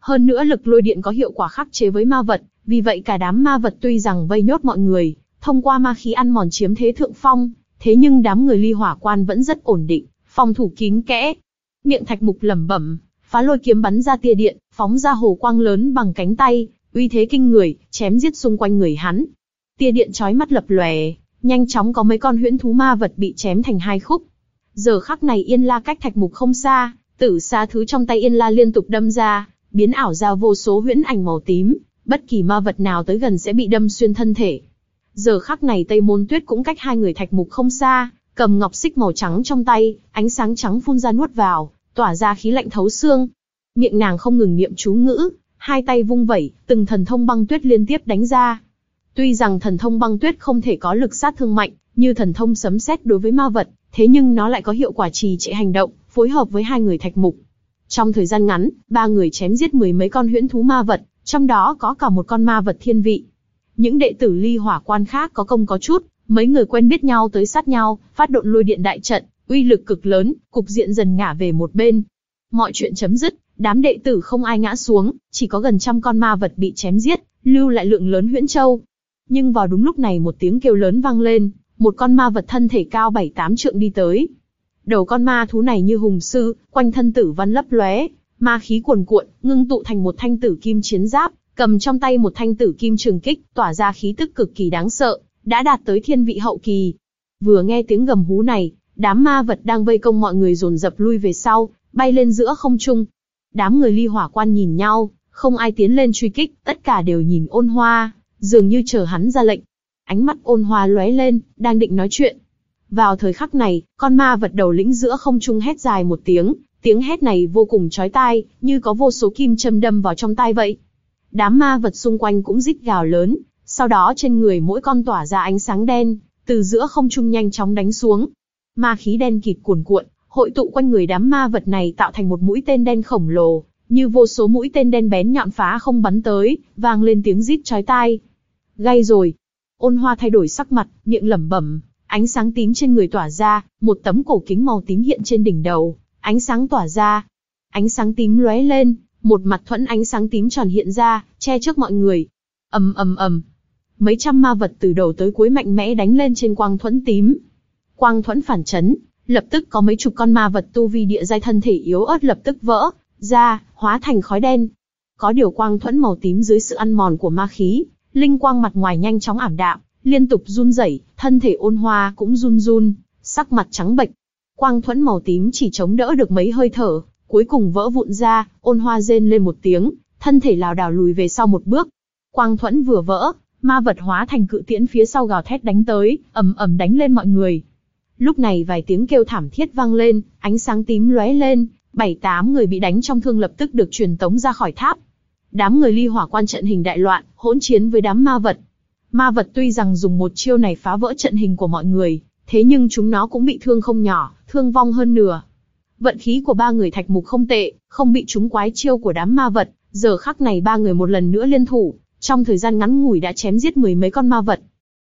Hơn nữa lực lôi điện có hiệu quả khắc chế với ma vật, vì vậy cả đám ma vật tuy rằng vây nhốt mọi người, thông qua ma khí ăn mòn chiếm thế thượng phong, thế nhưng đám người ly hỏa quan vẫn rất ổn định, phòng thủ kín kẽ. Miệng Thạch Mục lẩm bẩm, phá lôi kiếm bắn ra tia điện, phóng ra hồ quang lớn bằng cánh tay, uy thế kinh người, chém giết xung quanh người hắn. Tia điện chói mắt lập lòe, nhanh chóng có mấy con huyễn thú ma vật bị chém thành hai khúc. Giờ khắc này Yên La cách Thạch Mục không xa, tử sa thứ trong tay Yên La liên tục đâm ra, biến ảo ra vô số huyễn ảnh màu tím, bất kỳ ma vật nào tới gần sẽ bị đâm xuyên thân thể. Giờ khắc này Tây Môn Tuyết cũng cách hai người Thạch Mục không xa, cầm ngọc xích màu trắng trong tay, ánh sáng trắng phun ra nuốt vào, tỏa ra khí lạnh thấu xương. Miệng nàng không ngừng niệm chú ngữ, hai tay vung vẩy, từng thần thông băng tuyết liên tiếp đánh ra. Tuy rằng thần thông băng tuyết không thể có lực sát thương mạnh như thần thông sấm sét đối với ma vật, thế nhưng nó lại có hiệu quả trì trệ hành động, phối hợp với hai người Thạch Mục. Trong thời gian ngắn, ba người chém giết mười mấy con huyễn thú ma vật, trong đó có cả một con ma vật thiên vị. Những đệ tử ly hỏa quan khác có công có chút, mấy người quen biết nhau tới sát nhau, phát động lôi điện đại trận, uy lực cực lớn, cục diện dần ngả về một bên. Mọi chuyện chấm dứt, đám đệ tử không ai ngã xuống, chỉ có gần trăm con ma vật bị chém giết, lưu lại lượng lớn huyễn châu. Nhưng vào đúng lúc này một tiếng kêu lớn vang lên, một con ma vật thân thể cao bảy tám trượng đi tới. Đầu con ma thú này như hùng sư, quanh thân tử văn lấp lóe, ma khí cuồn cuộn, ngưng tụ thành một thanh tử kim chiến giáp, cầm trong tay một thanh tử kim trường kích, tỏa ra khí tức cực kỳ đáng sợ, đã đạt tới thiên vị hậu kỳ. Vừa nghe tiếng gầm hú này, đám ma vật đang vây công mọi người dồn dập lui về sau, bay lên giữa không trung. Đám người ly hỏa quan nhìn nhau, không ai tiến lên truy kích, tất cả đều nhìn Ôn Hoa, dường như chờ hắn ra lệnh. Ánh mắt Ôn Hoa lóe lên, đang định nói chuyện. Vào thời khắc này, con ma vật đầu lĩnh giữa không trung hét dài một tiếng, tiếng hét này vô cùng chói tai, như có vô số kim châm đâm vào trong tai vậy. Đám ma vật xung quanh cũng rít gào lớn, sau đó trên người mỗi con tỏa ra ánh sáng đen, từ giữa không trung nhanh chóng đánh xuống. Ma khí đen kịt cuồn cuộn, hội tụ quanh người đám ma vật này tạo thành một mũi tên đen khổng lồ, như vô số mũi tên đen bén nhọn phá không bắn tới, vang lên tiếng rít chói tai. Gay rồi. Ôn Hoa thay đổi sắc mặt, miệng lẩm bẩm, ánh sáng tím trên người tỏa ra, một tấm cổ kính màu tím hiện trên đỉnh đầu, ánh sáng tỏa ra. Ánh sáng tím lóe lên, một mặt thuẫn ánh sáng tím tròn hiện ra, che trước mọi người. Ầm ầm ầm. Mấy trăm ma vật từ đầu tới cuối mạnh mẽ đánh lên trên quang thuẫn tím. Quang thuẫn phản chấn, lập tức có mấy chục con ma vật tu vi địa giai thân thể yếu ớt lập tức vỡ ra, hóa thành khói đen. Có điều quang thuẫn màu tím dưới sự ăn mòn của ma khí, linh quang mặt ngoài nhanh chóng ảm đạm, liên tục run rẩy, thân thể Ôn Hoa cũng run run, sắc mặt trắng bệch. Quang thuẫn màu tím chỉ chống đỡ được mấy hơi thở, cuối cùng vỡ vụn ra, Ôn Hoa rên lên một tiếng, thân thể lảo đảo lùi về sau một bước. Quang thuẫn vừa vỡ, ma vật hóa thành cự tiễn phía sau gào thét đánh tới, ầm ầm đánh lên mọi người. Lúc này vài tiếng kêu thảm thiết vang lên, ánh sáng tím lóe lên, bảy tám người bị đánh trong thương lập tức được truyền tống ra khỏi tháp. Đám người ly hỏa quan trận hình đại loạn, hỗn chiến với đám ma vật. Ma vật tuy rằng dùng một chiêu này phá vỡ trận hình của mọi người, thế nhưng chúng nó cũng bị thương không nhỏ, thương vong hơn nửa. Vận khí của ba người Thạch Mục không tệ, không bị trúng quái chiêu của đám ma vật, giờ khắc này ba người một lần nữa liên thủ, trong thời gian ngắn ngủi đã chém giết mười mấy con ma vật.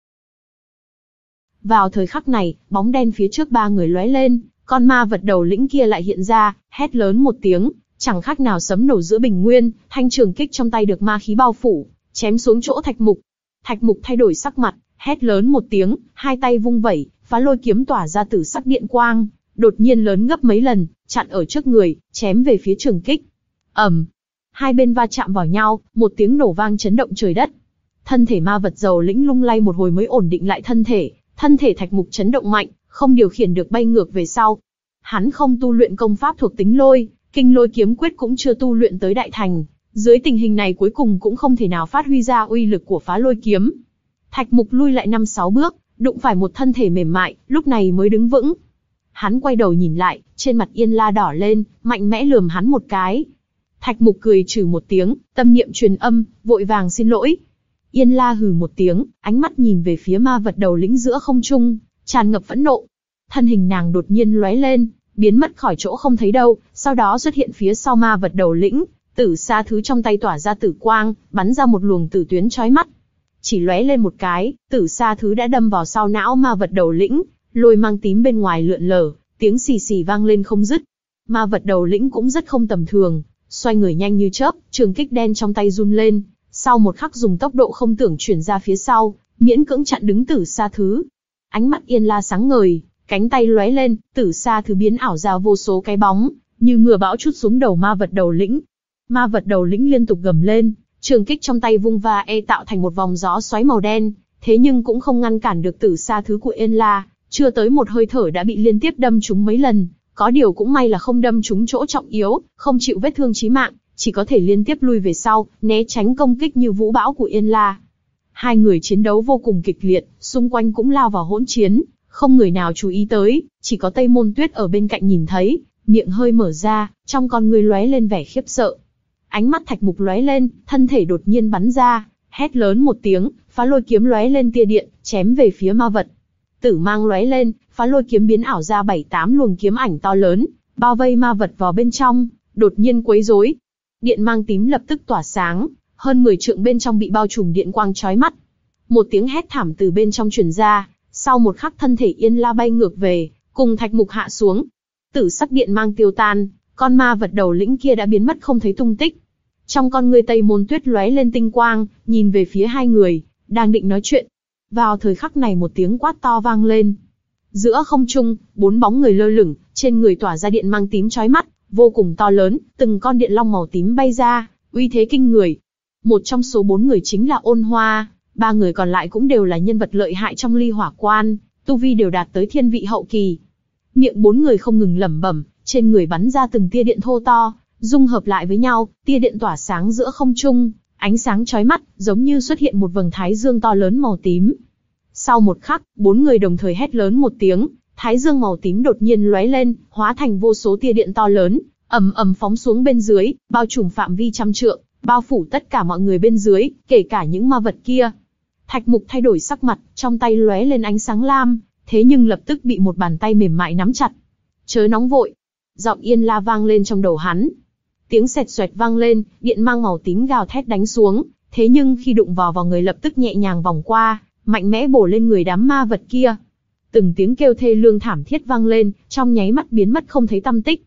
Vào thời khắc này, bóng đen phía trước ba người lóe lên, con ma vật đầu lĩnh kia lại hiện ra, hét lớn một tiếng, chẳng khác nào sấm nổ giữa bình nguyên, thanh trường kích trong tay được ma khí bao phủ, chém xuống chỗ Thạch Mục. Thạch Mục thay đổi sắc mặt, hét lớn một tiếng, hai tay vung vẩy, phá lôi kiếm tỏa ra tử sắc điện quang, đột nhiên lớn gấp mấy lần, chặn ở trước người, chém về phía trường kích. ầm, hai bên va chạm vào nhau, một tiếng nổ vang chấn động trời đất. Thân thể ma vật dầu lĩnh lung lay một hồi mới ổn định lại thân thể, thân thể Thạch Mục chấn động mạnh, không điều khiển được bay ngược về sau. Hắn không tu luyện công pháp thuộc tính lôi, kinh lôi kiếm quyết cũng chưa tu luyện tới đại thành, dưới tình hình này cuối cùng cũng không thể nào phát huy ra uy lực của phá lôi kiếm. Thạch Mục lui lại năm sáu bước, đụng phải một thân thể mềm mại, lúc này mới đứng vững. Hắn quay đầu nhìn lại, trên mặt Yên La đỏ lên, mạnh mẽ lườm hắn một cái. Thạch Mục cười trừ một tiếng, tâm niệm truyền âm, vội vàng xin lỗi. Yên La hừ một tiếng, ánh mắt nhìn về phía ma vật đầu lĩnh giữa không trung, tràn ngập phẫn nộ. Thân hình nàng đột nhiên lóe lên, biến mất khỏi chỗ không thấy đâu, sau đó xuất hiện phía sau ma vật đầu lĩnh, tử sa thứ trong tay tỏa ra tử quang, bắn ra một luồng tử tuyến chói mắt. Chỉ lóe lên một cái, tử sa thứ đã đâm vào sau não ma vật đầu lĩnh, lôi mang tím bên ngoài lượn lờ, tiếng xì xì vang lên không dứt. Ma vật đầu lĩnh cũng rất không tầm thường, xoay người nhanh như chớp, trường kích đen trong tay run lên, sau một khắc dùng tốc độ không tưởng chuyển ra phía sau, miễn cưỡng chặn đứng Tử Sa Thứ. Ánh mắt Yên La sáng ngời, cánh tay lóe lên, Tử Sa Thứ biến ảo ra vô số cái bóng, như mưa bão trút xuống đầu ma vật đầu lĩnh. Ma vật đầu lĩnh liên tục gầm lên, trường kích trong tay vung va e tạo thành một vòng gió xoáy màu đen, thế nhưng cũng không ngăn cản được Tử Sa Thứ của Yên La, chưa tới một hơi thở đã bị liên tiếp đâm trúng mấy lần, có điều cũng may là không đâm trúng chỗ trọng yếu, không chịu vết thương chí mạng, chỉ có thể liên tiếp lui về sau, né tránh công kích như vũ bão của Yên La. Hai người chiến đấu vô cùng kịch liệt, xung quanh cũng lao vào hỗn chiến, không người nào chú ý tới, chỉ có Tây Môn Tuyết ở bên cạnh nhìn thấy, miệng hơi mở ra, trong con người lóe lên vẻ khiếp sợ. Ánh mắt Thạch Mục lóe lên, thân thể đột nhiên bắn ra, hét lớn một tiếng, phá lôi kiếm lóe lên tia điện, chém về phía ma vật. Tử mang lóe lên, phá lôi kiếm biến ảo ra bảy tám luồng kiếm ảnh to lớn, bao vây ma vật vào bên trong, đột nhiên quấy rối. Điện mang tím lập tức tỏa sáng, hơn mười trượng bên trong bị bao trùm điện quang chói mắt. Một tiếng hét thảm từ bên trong truyền ra, sau một khắc thân thể Yên La bay ngược về, cùng Thạch Mục hạ xuống. Tử sắc điện mang tiêu tan, con ma vật đầu lĩnh kia đã biến mất không thấy tung tích. Trong con người Tây Môn Tuyết lóe lên tinh quang, nhìn về phía hai người, đang định nói chuyện. Vào thời khắc này một tiếng quát to vang lên. Giữa không trung, bốn bóng người lơ lửng, trên người tỏa ra điện mang tím chói mắt, vô cùng to lớn, từng con điện long màu tím bay ra, uy thế kinh người. Một trong số bốn người chính là Ôn Hoa, ba người còn lại cũng đều là nhân vật lợi hại trong Ly Hỏa Quan, tu vi đều đạt tới thiên vị hậu kỳ. Miệng bốn người không ngừng lẩm bẩm, trên người bắn ra từng tia điện thô to, dung hợp lại với nhau, tia điện tỏa sáng giữa không trung, ánh sáng chói mắt, giống như xuất hiện một vầng thái dương to lớn màu tím. Sau một khắc, bốn người đồng thời hét lớn một tiếng, thái dương màu tím đột nhiên lóe lên, hóa thành vô số tia điện to lớn, ầm ầm phóng xuống bên dưới, bao trùm phạm vi trăm trượng, bao phủ tất cả mọi người bên dưới, kể cả những ma vật kia. Thạch Mục thay đổi sắc mặt, trong tay lóe lên ánh sáng lam, thế nhưng lập tức bị một bàn tay mềm mại nắm chặt. Chớ nóng vội. Giọng Yên La vang lên trong đầu hắn. Tiếng xẹt xoẹt vang lên, điện mang màu tím gào thét đánh xuống, thế nhưng khi đụng vào vào người lập tức nhẹ nhàng vòng qua, mạnh mẽ bổ lên người đám ma vật kia. Từng tiếng kêu thê lương thảm thiết vang lên, trong nháy mắt biến mất không thấy tăm tích.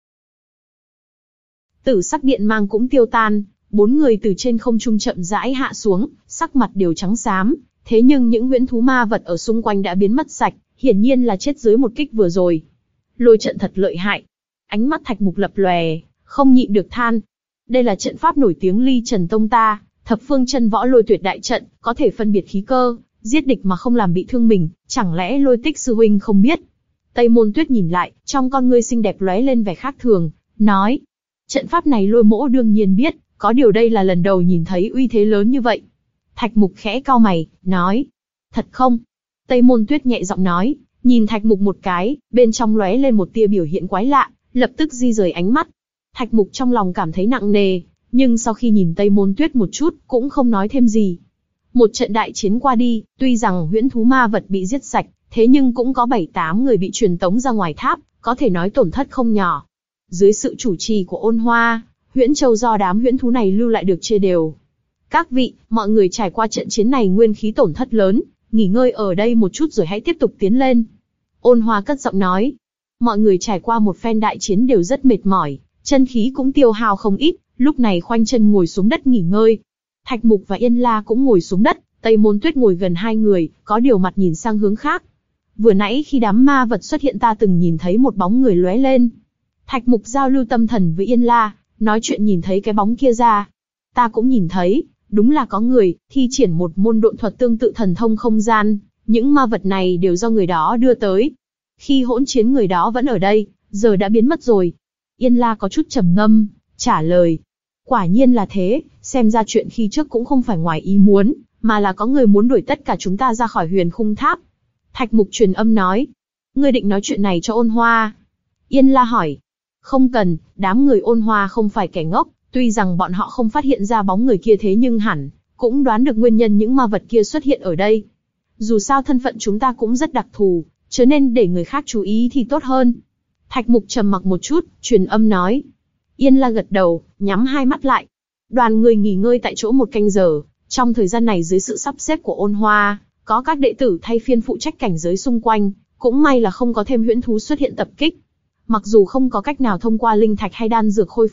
Tử sắc điện mang cũng tiêu tan, bốn người từ trên không trung chậm rãi hạ xuống, sắc mặt đều trắng xám, thế nhưng những huyễn thú ma vật ở xung quanh đã biến mất sạch, hiển nhiên là chết dưới một kích vừa rồi. Lôi trận thật lợi hại. Ánh mắt Thạch Mục lập lòe, không nhịn được than. Đây là trận pháp nổi tiếng Ly Trần Tông ta, thập phương chân võ lôi tuyệt đại trận, có thể phân biệt khí cơ, giết địch mà không làm bị thương mình, chẳng lẽ Lôi Tích sư huynh không biết? Tây Môn Tuyết nhìn lại, trong con ngươi xinh đẹp lóe lên vẻ khác thường, nói: trận pháp này Lôi Mỗ đương nhiên biết, có điều đây là lần đầu nhìn thấy uy thế lớn như vậy. Thạch Mục khẽ cau mày, nói: thật không? Tây Môn Tuyết nhẹ giọng nói, nhìn Thạch Mục một cái, bên trong lóe lên một tia biểu hiện quái lạ, lập tức di rời ánh mắt. Thạch Mục trong lòng cảm thấy nặng nề, nhưng sau khi nhìn Tây Môn Tuyết một chút, cũng không nói thêm gì. Một trận đại chiến qua đi, tuy rằng huyễn thú ma vật bị giết sạch, thế nhưng cũng có bảy tám người bị truyền tống ra ngoài tháp, có thể nói tổn thất không nhỏ. Dưới sự chủ trì của Ôn Hoa, Huyễn Châu do đám huyễn thú này lưu lại được chia đều. Các vị, mọi người trải qua trận chiến này nguyên khí tổn thất lớn, nghỉ ngơi ở đây một chút rồi hãy tiếp tục tiến lên. Ôn Hoa cất giọng nói. Mọi người trải qua một phen đại chiến đều rất mệt mỏi, chân khí cũng tiêu hao không ít, lúc này khoanh chân ngồi xuống đất nghỉ ngơi. Thạch Mục và Yên La cũng ngồi xuống đất, Tây Môn Tuyết ngồi gần hai người, có điều mặt nhìn sang hướng khác. Vừa nãy khi đám ma vật xuất hiện ta từng nhìn thấy một bóng người lóe lên. Thạch Mục giao lưu tâm thần với Yên La, nói chuyện nhìn thấy cái bóng kia ra. Ta cũng nhìn thấy, đúng là có người thi triển một môn độn thuật tương tự thần thông không gian, những ma vật này đều do người đó đưa tới. Khi hỗn chiến người đó vẫn ở đây, giờ đã biến mất rồi. Yên La có chút trầm ngâm, trả lời. Quả nhiên là thế, xem ra chuyện khi trước cũng không phải ngoài ý muốn, mà là có người muốn đuổi tất cả chúng ta ra khỏi Huyền Khung Tháp. Thạch Mục truyền âm nói. Ngươi định nói chuyện này cho Ôn Hoa? Yên La hỏi. Không cần, đám người Ôn Hoa không phải kẻ ngốc, tuy rằng bọn họ không phát hiện ra bóng người kia thế nhưng hẳn cũng đoán được nguyên nhân những ma vật kia xuất hiện ở đây. Dù sao thân phận chúng ta cũng rất đặc thù, cho nên để người khác chú ý thì tốt hơn. Thạch Mục trầm mặc một chút, truyền âm nói. Yên La gật đầu, nhắm hai mắt lại. Đoàn người nghỉ ngơi tại chỗ một canh giờ, trong thời gian này dưới sự sắp xếp của Ôn Hoa, có các đệ tử thay phiên phụ trách cảnh giới xung quanh, cũng may là không có thêm huyễn thú xuất hiện tập kích. Mặc dù không có cách nào thông qua linh thạch hay đan dược khôi phục,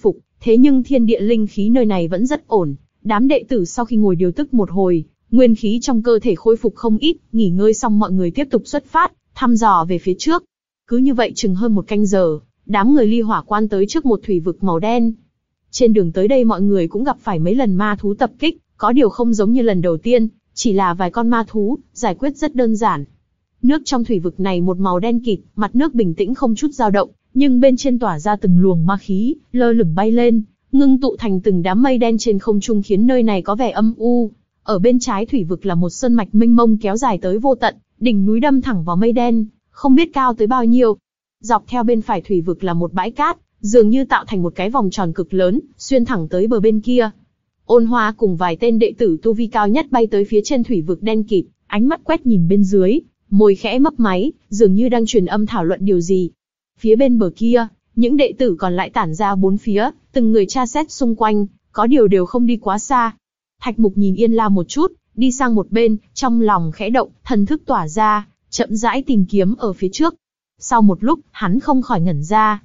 Thế nhưng thiên địa linh khí nơi này vẫn rất ổn, đám đệ tử sau khi ngồi điều tức một hồi, nguyên khí trong cơ thể khôi phục không ít, nghỉ ngơi xong mọi người tiếp tục xuất phát, thăm dò về phía trước. Cứ như vậy chừng hơn một canh giờ, đám người Ly Hỏa Quan tới trước một thủy vực màu đen. Trên đường tới đây mọi người cũng gặp phải mấy lần ma thú tập kích, có điều không giống như lần đầu tiên, chỉ là vài con ma thú, giải quyết rất đơn giản. Nước trong thủy vực này một màu đen kịt, mặt nước bình tĩnh không chút dao động, nhưng bên trên tỏa ra từng luồng ma khí, lơ lửng bay lên, ngưng tụ thành từng đám mây đen trên không trung khiến nơi này có vẻ âm u. Ở bên trái thủy vực là một sơn mạch mênh mông kéo dài tới vô tận, đỉnh núi đâm thẳng vào mây đen, không biết cao tới bao nhiêu. Dọc theo bên phải thủy vực là một bãi cát, dường như tạo thành một cái vòng tròn cực lớn, xuyên thẳng tới bờ bên kia. Ôn Hoa cùng vài tên đệ tử tu vi cao nhất bay tới phía trên thủy vực đen kịt, ánh mắt quét nhìn bên dưới, môi khẽ mấp máy, dường như đang truyền âm thảo luận điều gì. Phía bên bờ kia, những đệ tử còn lại tản ra bốn phía, từng người tra xét xung quanh, có điều đều không đi quá xa. Thạch Mục nhìn Yên La một chút, đi sang một bên, trong lòng khẽ động, thần thức tỏa ra, chậm rãi tìm kiếm ở phía trước. Sau một lúc, hắn không khỏi ngẩn ra.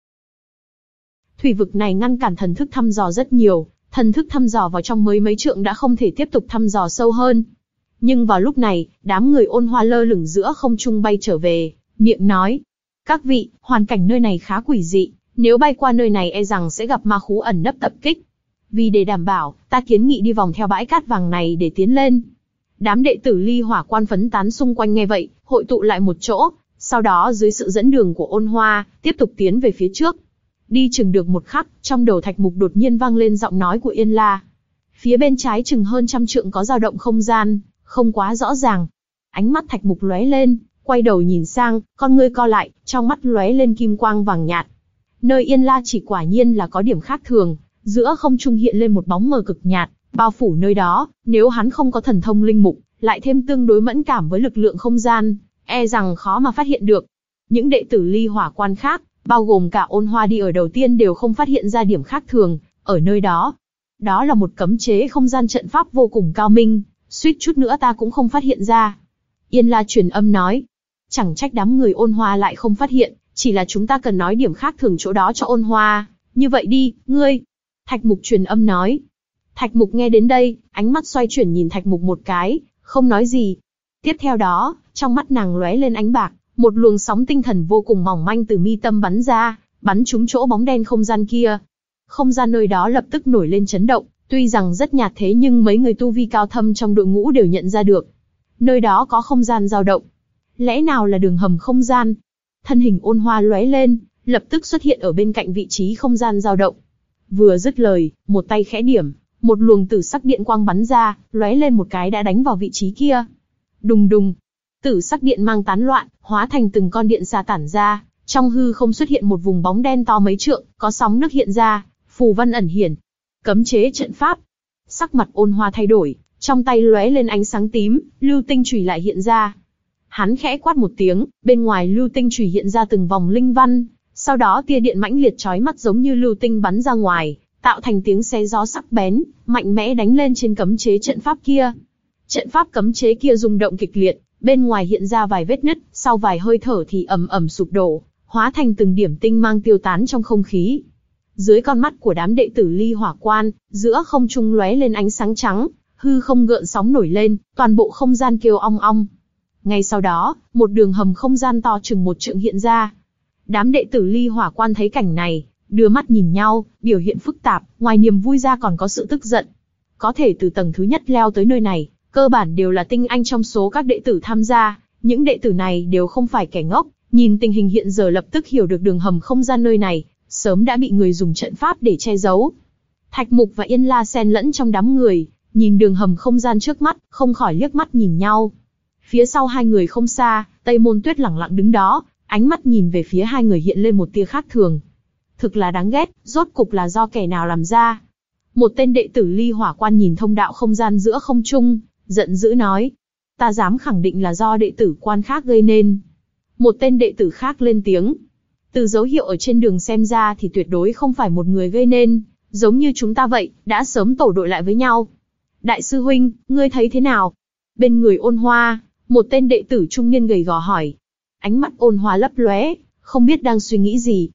Thủy vực này ngăn cản thần thức thăm dò rất nhiều, thần thức thăm dò vào trong mới mấy trượng đã không thể tiếp tục thăm dò sâu hơn. Nhưng vào lúc này, đám người Ôn Hoa lơ lửng giữa không trung bay trở về, miệng nói: các vị, hoàn cảnh nơi này khá quỷ dị, nếu bay qua nơi này e rằng sẽ gặp ma khú ẩn nấp tập kích. Vì để đảm bảo, ta kiến nghị đi vòng theo bãi cát vàng này để tiến lên. Đám đệ tử Ly Hỏa Quan phấn tán xung quanh nghe vậy, hội tụ lại một chỗ, sau đó dưới sự dẫn đường của Ôn Hoa, tiếp tục tiến về phía trước. Đi chừng được một khắc, trong đầu Thạch Mục đột nhiên vang lên giọng nói của Yên La. Phía bên trái chừng hơn trăm trượng có dao động không gian, không quá rõ ràng. Ánh mắt Thạch Mục lóe lên, quay đầu nhìn sang, con ngươi co lại, trong mắt lóe lên kim quang vàng nhạt. Nơi Yên La chỉ quả nhiên là có điểm khác thường, giữa không trung hiện lên một bóng mờ cực nhạt, bao phủ nơi đó, nếu hắn không có thần thông linh mục, lại thêm tương đối mẫn cảm với lực lượng không gian, e rằng khó mà phát hiện được. Những đệ tử Ly Hỏa Quan khác, bao gồm cả Ôn Hoa đi ở đầu tiên đều không phát hiện ra điểm khác thường, ở nơi đó. Đó là một cấm chế không gian trận pháp vô cùng cao minh, suýt chút nữa ta cũng không phát hiện ra. Yên La truyền âm nói, chẳng trách đám người Ôn Hoa lại không phát hiện, chỉ là chúng ta cần nói điểm khác thường chỗ đó cho Ôn Hoa. Như vậy đi, ngươi. Thạch Mục truyền âm nói. Thạch Mục nghe đến đây, ánh mắt xoay chuyển nhìn Thạch Mục một cái, không nói gì. Tiếp theo đó, trong mắt nàng lóe lên ánh bạc, một luồng sóng tinh thần vô cùng mỏng manh từ mi tâm bắn ra, bắn trúng chỗ bóng đen không gian kia. Không gian nơi đó lập tức nổi lên chấn động, tuy rằng rất nhạt thế nhưng mấy người tu vi cao thâm trong đội ngũ đều nhận ra được. Nơi đó có không gian dao động. Lẽ nào là đường hầm không gian? Thân hình Ôn Hoa lóe lên, lập tức xuất hiện ở bên cạnh vị trí không gian dao động. Vừa dứt lời, một tay khẽ điểm, một luồng tử sắc điện quang bắn ra, lóe lên một cái đã đánh vào vị trí kia. Đùng đùng, tử sắc điện mang tán loạn, hóa thành từng con điện xà tản ra, trong hư không xuất hiện một vùng bóng đen to mấy trượng, có sóng nước hiện ra, phù văn ẩn hiển. Cấm chế trận pháp. Sắc mặt Ôn Hoa thay đổi, trong tay lóe lên ánh sáng tím, lưu tinh chùy lại hiện ra. Hắn khẽ quát một tiếng, bên ngoài lưu tinh chùy hiện ra từng vòng linh văn, sau đó tia điện mãnh liệt chói mắt giống như lưu tinh bắn ra ngoài, tạo thành tiếng xé gió sắc bén, mạnh mẽ đánh lên trên cấm chế trận pháp kia. Trận pháp cấm chế kia rung động kịch liệt, bên ngoài hiện ra vài vết nứt, sau vài hơi thở thì ầm ầm sụp đổ, hóa thành từng điểm tinh mang tiêu tán trong không khí. Dưới con mắt của đám đệ tử Ly Hỏa Quan, giữa không trung lóe lên ánh sáng trắng, hư không gợn sóng nổi lên, toàn bộ không gian kêu ong ong. Ngay sau đó, một đường hầm không gian to chừng một trượng hiện ra. Đám đệ tử Ly Hỏa Quan thấy cảnh này, đưa mắt nhìn nhau, biểu hiện phức tạp, ngoài niềm vui ra còn có sự tức giận. Có thể từ tầng thứ nhất leo tới nơi này, cơ bản đều là tinh anh trong số các đệ tử tham gia, những đệ tử này đều không phải kẻ ngốc, nhìn tình hình hiện giờ lập tức hiểu được đường hầm không gian nơi này, sớm đã bị người dùng trận pháp để che giấu. Thạch Mục và Yên La xen lẫn trong đám người, nhìn đường hầm không gian trước mắt, không khỏi liếc mắt nhìn nhau. Phía sau hai người không xa, Tây Môn Tuyết lẳng lặng đứng đó, ánh mắt nhìn về phía hai người hiện lên một tia khác thường. Thực là đáng ghét, rốt cục là do kẻ nào làm ra? Một tên đệ tử Ly Hỏa Quan nhìn thông đạo không gian giữa không trung, giận dữ nói. Ta dám khẳng định là do đệ tử Quan khác gây nên. Một tên đệ tử khác lên tiếng. Từ dấu hiệu ở trên đường xem ra thì tuyệt đối không phải một người gây nên, giống như chúng ta vậy, đã sớm tổ đội lại với nhau. Đại sư huynh, ngươi thấy thế nào? Bên người Ôn Hoa, một tên đệ tử trung niên gầy gò hỏi. Ánh mắt Ôn Hoa lấp lóe, không biết đang suy nghĩ gì.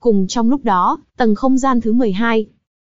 Cùng trong lúc đó, tầng không gian thứ mười hai.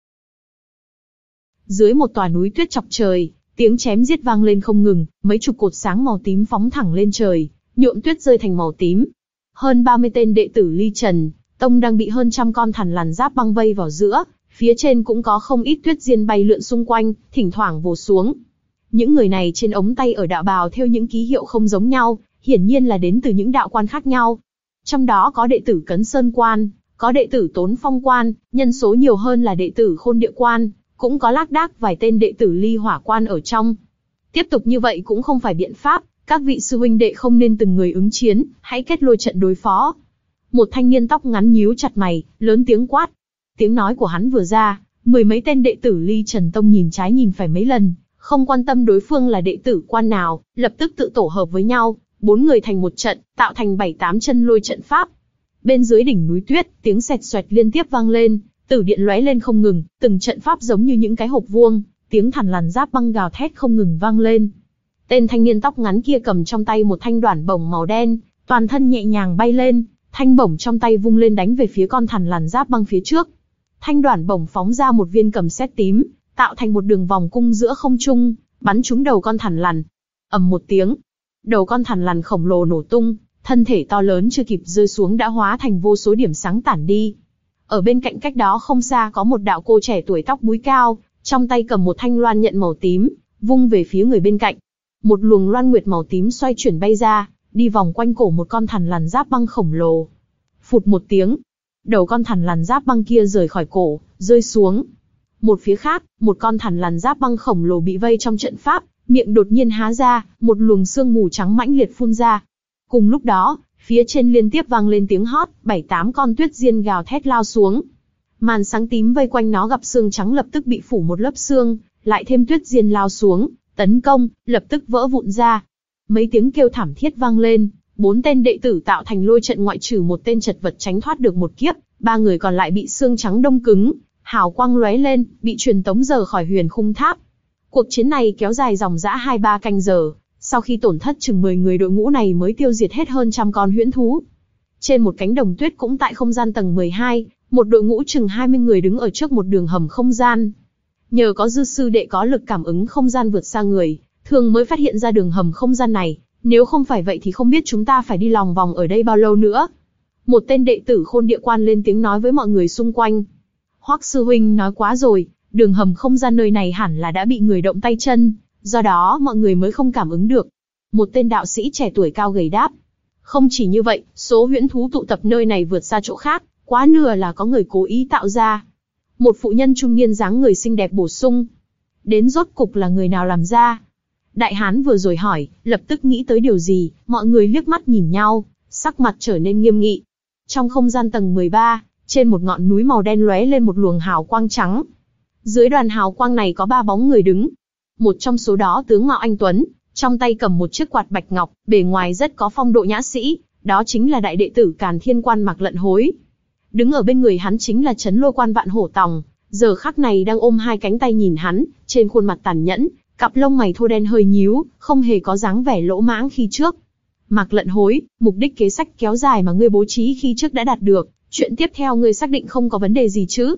Dưới một tòa núi tuyết chọc trời, tiếng chém giết vang lên không ngừng, mấy chục cột sáng màu tím phóng thẳng lên trời, nhuộm tuyết rơi thành màu tím. Hơn ba mươi tên đệ tử Ly Trần Tông đang bị hơn trăm con thằn lằn giáp băng vây vào giữa, phía trên cũng có không ít tuyết diên bay lượn xung quanh, thỉnh thoảng vồ xuống. Những người này trên ống tay ở đạo bào thêu những ký hiệu không giống nhau, hiển nhiên là đến từ những đạo quan khác nhau. Trong đó có đệ tử Cấn Sơn Quan, có đệ tử Tốn Phong Quan, nhân số nhiều hơn là đệ tử Khôn Địa Quan, cũng có lác đác vài tên đệ tử Ly Hỏa Quan ở trong. Tiếp tục như vậy cũng không phải biện pháp, các vị sư huynh đệ không nên từng người ứng chiến, hãy kết lôi trận đối phó. Một thanh niên tóc ngắn nhíu chặt mày, lớn tiếng quát. Tiếng nói của hắn vừa ra, mười mấy tên đệ tử Ly Trần Tông nhìn trái nhìn phải mấy lần, không quan tâm đối phương là đệ tử quan nào, lập tức tự tổ hợp với nhau, bốn người thành một trận, tạo thành bảy tám chân lôi trận pháp. Bên dưới đỉnh núi tuyết, tiếng xẹt xoẹt liên tiếp vang lên, tử điện lóe lên không ngừng, từng trận pháp giống như những cái hộp vuông, tiếng thằn lằn giáp băng gào thét không ngừng vang lên. Tên thanh niên tóc ngắn kia cầm trong tay một thanh đoản bổng màu đen, toàn thân nhẹ nhàng bay lên, thanh bổng trong tay vung lên đánh về phía con thằn lằn giáp băng phía trước. Thanh đoản bổng phóng ra một viên cầm sét tím, tạo thành một đường vòng cung giữa không trung, bắn trúng đầu con thằn lằn. Ầm một tiếng, đầu con thằn lằn khổng lồ nổ tung, thân thể to lớn chưa kịp rơi xuống đã hóa thành vô số điểm sáng tản đi. Ở bên cạnh cách đó không xa có một đạo cô trẻ tuổi tóc búi cao, trong tay cầm một thanh loan nhận màu tím, vung về phía người bên cạnh. Một luồng loan nguyệt màu tím xoay chuyển bay ra, đi vòng quanh cổ một con thằn lằn giáp băng khổng lồ. Phụt một tiếng, đầu con thằn lằn giáp băng kia rời khỏi cổ, rơi xuống. Một phía khác, một con thằn lằn giáp băng khổng lồ bị vây trong trận pháp, miệng đột nhiên há ra, một luồng sương mù trắng mãnh liệt phun ra. Cùng lúc đó, phía trên liên tiếp vang lên tiếng hót, bảy tám con tuyết diên gào thét lao xuống. Màn sáng tím vây quanh nó gặp xương trắng lập tức bị phủ một lớp xương, lại thêm tuyết diên lao xuống, tấn công, lập tức vỡ vụn ra. Mấy tiếng kêu thảm thiết vang lên, bốn tên đệ tử tạo thành lôi trận ngoại trừ một tên chật vật tránh thoát được một kiếp, ba người còn lại bị xương trắng đông cứng, hào quang lóe lên, bị truyền tống rời khỏi huyền khung tháp. Cuộc chiến này kéo dài dòng dã hai ba canh giờ, sau khi tổn thất chừng mười người đội ngũ này mới tiêu diệt hết hơn trăm con huyễn thú. Trên một cánh đồng tuyết cũng tại không gian tầng mười hai, một đội ngũ chừng hai mươi người đứng ở trước một đường hầm không gian. Nhờ có dư sư đệ có lực cảm ứng không gian vượt xa người, thường mới phát hiện ra đường hầm không gian này, nếu không phải vậy thì không biết chúng ta phải đi lòng vòng ở đây bao lâu nữa. Một tên đệ tử Khôn Địa Quan lên tiếng nói với mọi người xung quanh. Hoắc sư huynh nói quá rồi, đường hầm không gian nơi này hẳn là đã bị người động tay chân, do đó mọi người mới không cảm ứng được. Một tên đạo sĩ trẻ tuổi cao gầy đáp. Không chỉ như vậy, số huyễn thú tụ tập nơi này vượt xa chỗ khác, quá nửa là có người cố ý tạo ra. Một phụ nhân trung niên dáng người xinh đẹp bổ sung. Đến rốt cục là người nào làm ra? Đại hán vừa rồi hỏi, lập tức nghĩ tới điều gì, mọi người liếc mắt nhìn nhau, sắc mặt trở nên nghiêm nghị. Trong không gian tầng mười ba, trên một ngọn núi màu đen lóe lên một luồng hào quang trắng. Dưới đoàn hào quang này có ba bóng người đứng. Một trong số đó tướng mạo anh tuấn, trong tay cầm một chiếc quạt bạch ngọc, bề ngoài rất có phong độ nhã sĩ, đó chính là đại đệ tử Càn Thiên Quan Mạc Lận Hối. Đứng ở bên người hắn chính là Trấn Lôi Quan Vạn Hổ Tòng, giờ khắc này đang ôm hai cánh tay nhìn hắn, trên khuôn mặt tàn nhẫn, cặp lông mày thô đen hơi nhíu, không hề có dáng vẻ lỗ mãng khi trước. Mạc Lận Hối, mục đích kế sách kéo dài mà ngươi bố trí khi trước đã đạt được, chuyện tiếp theo ngươi xác định không có vấn đề gì chứ?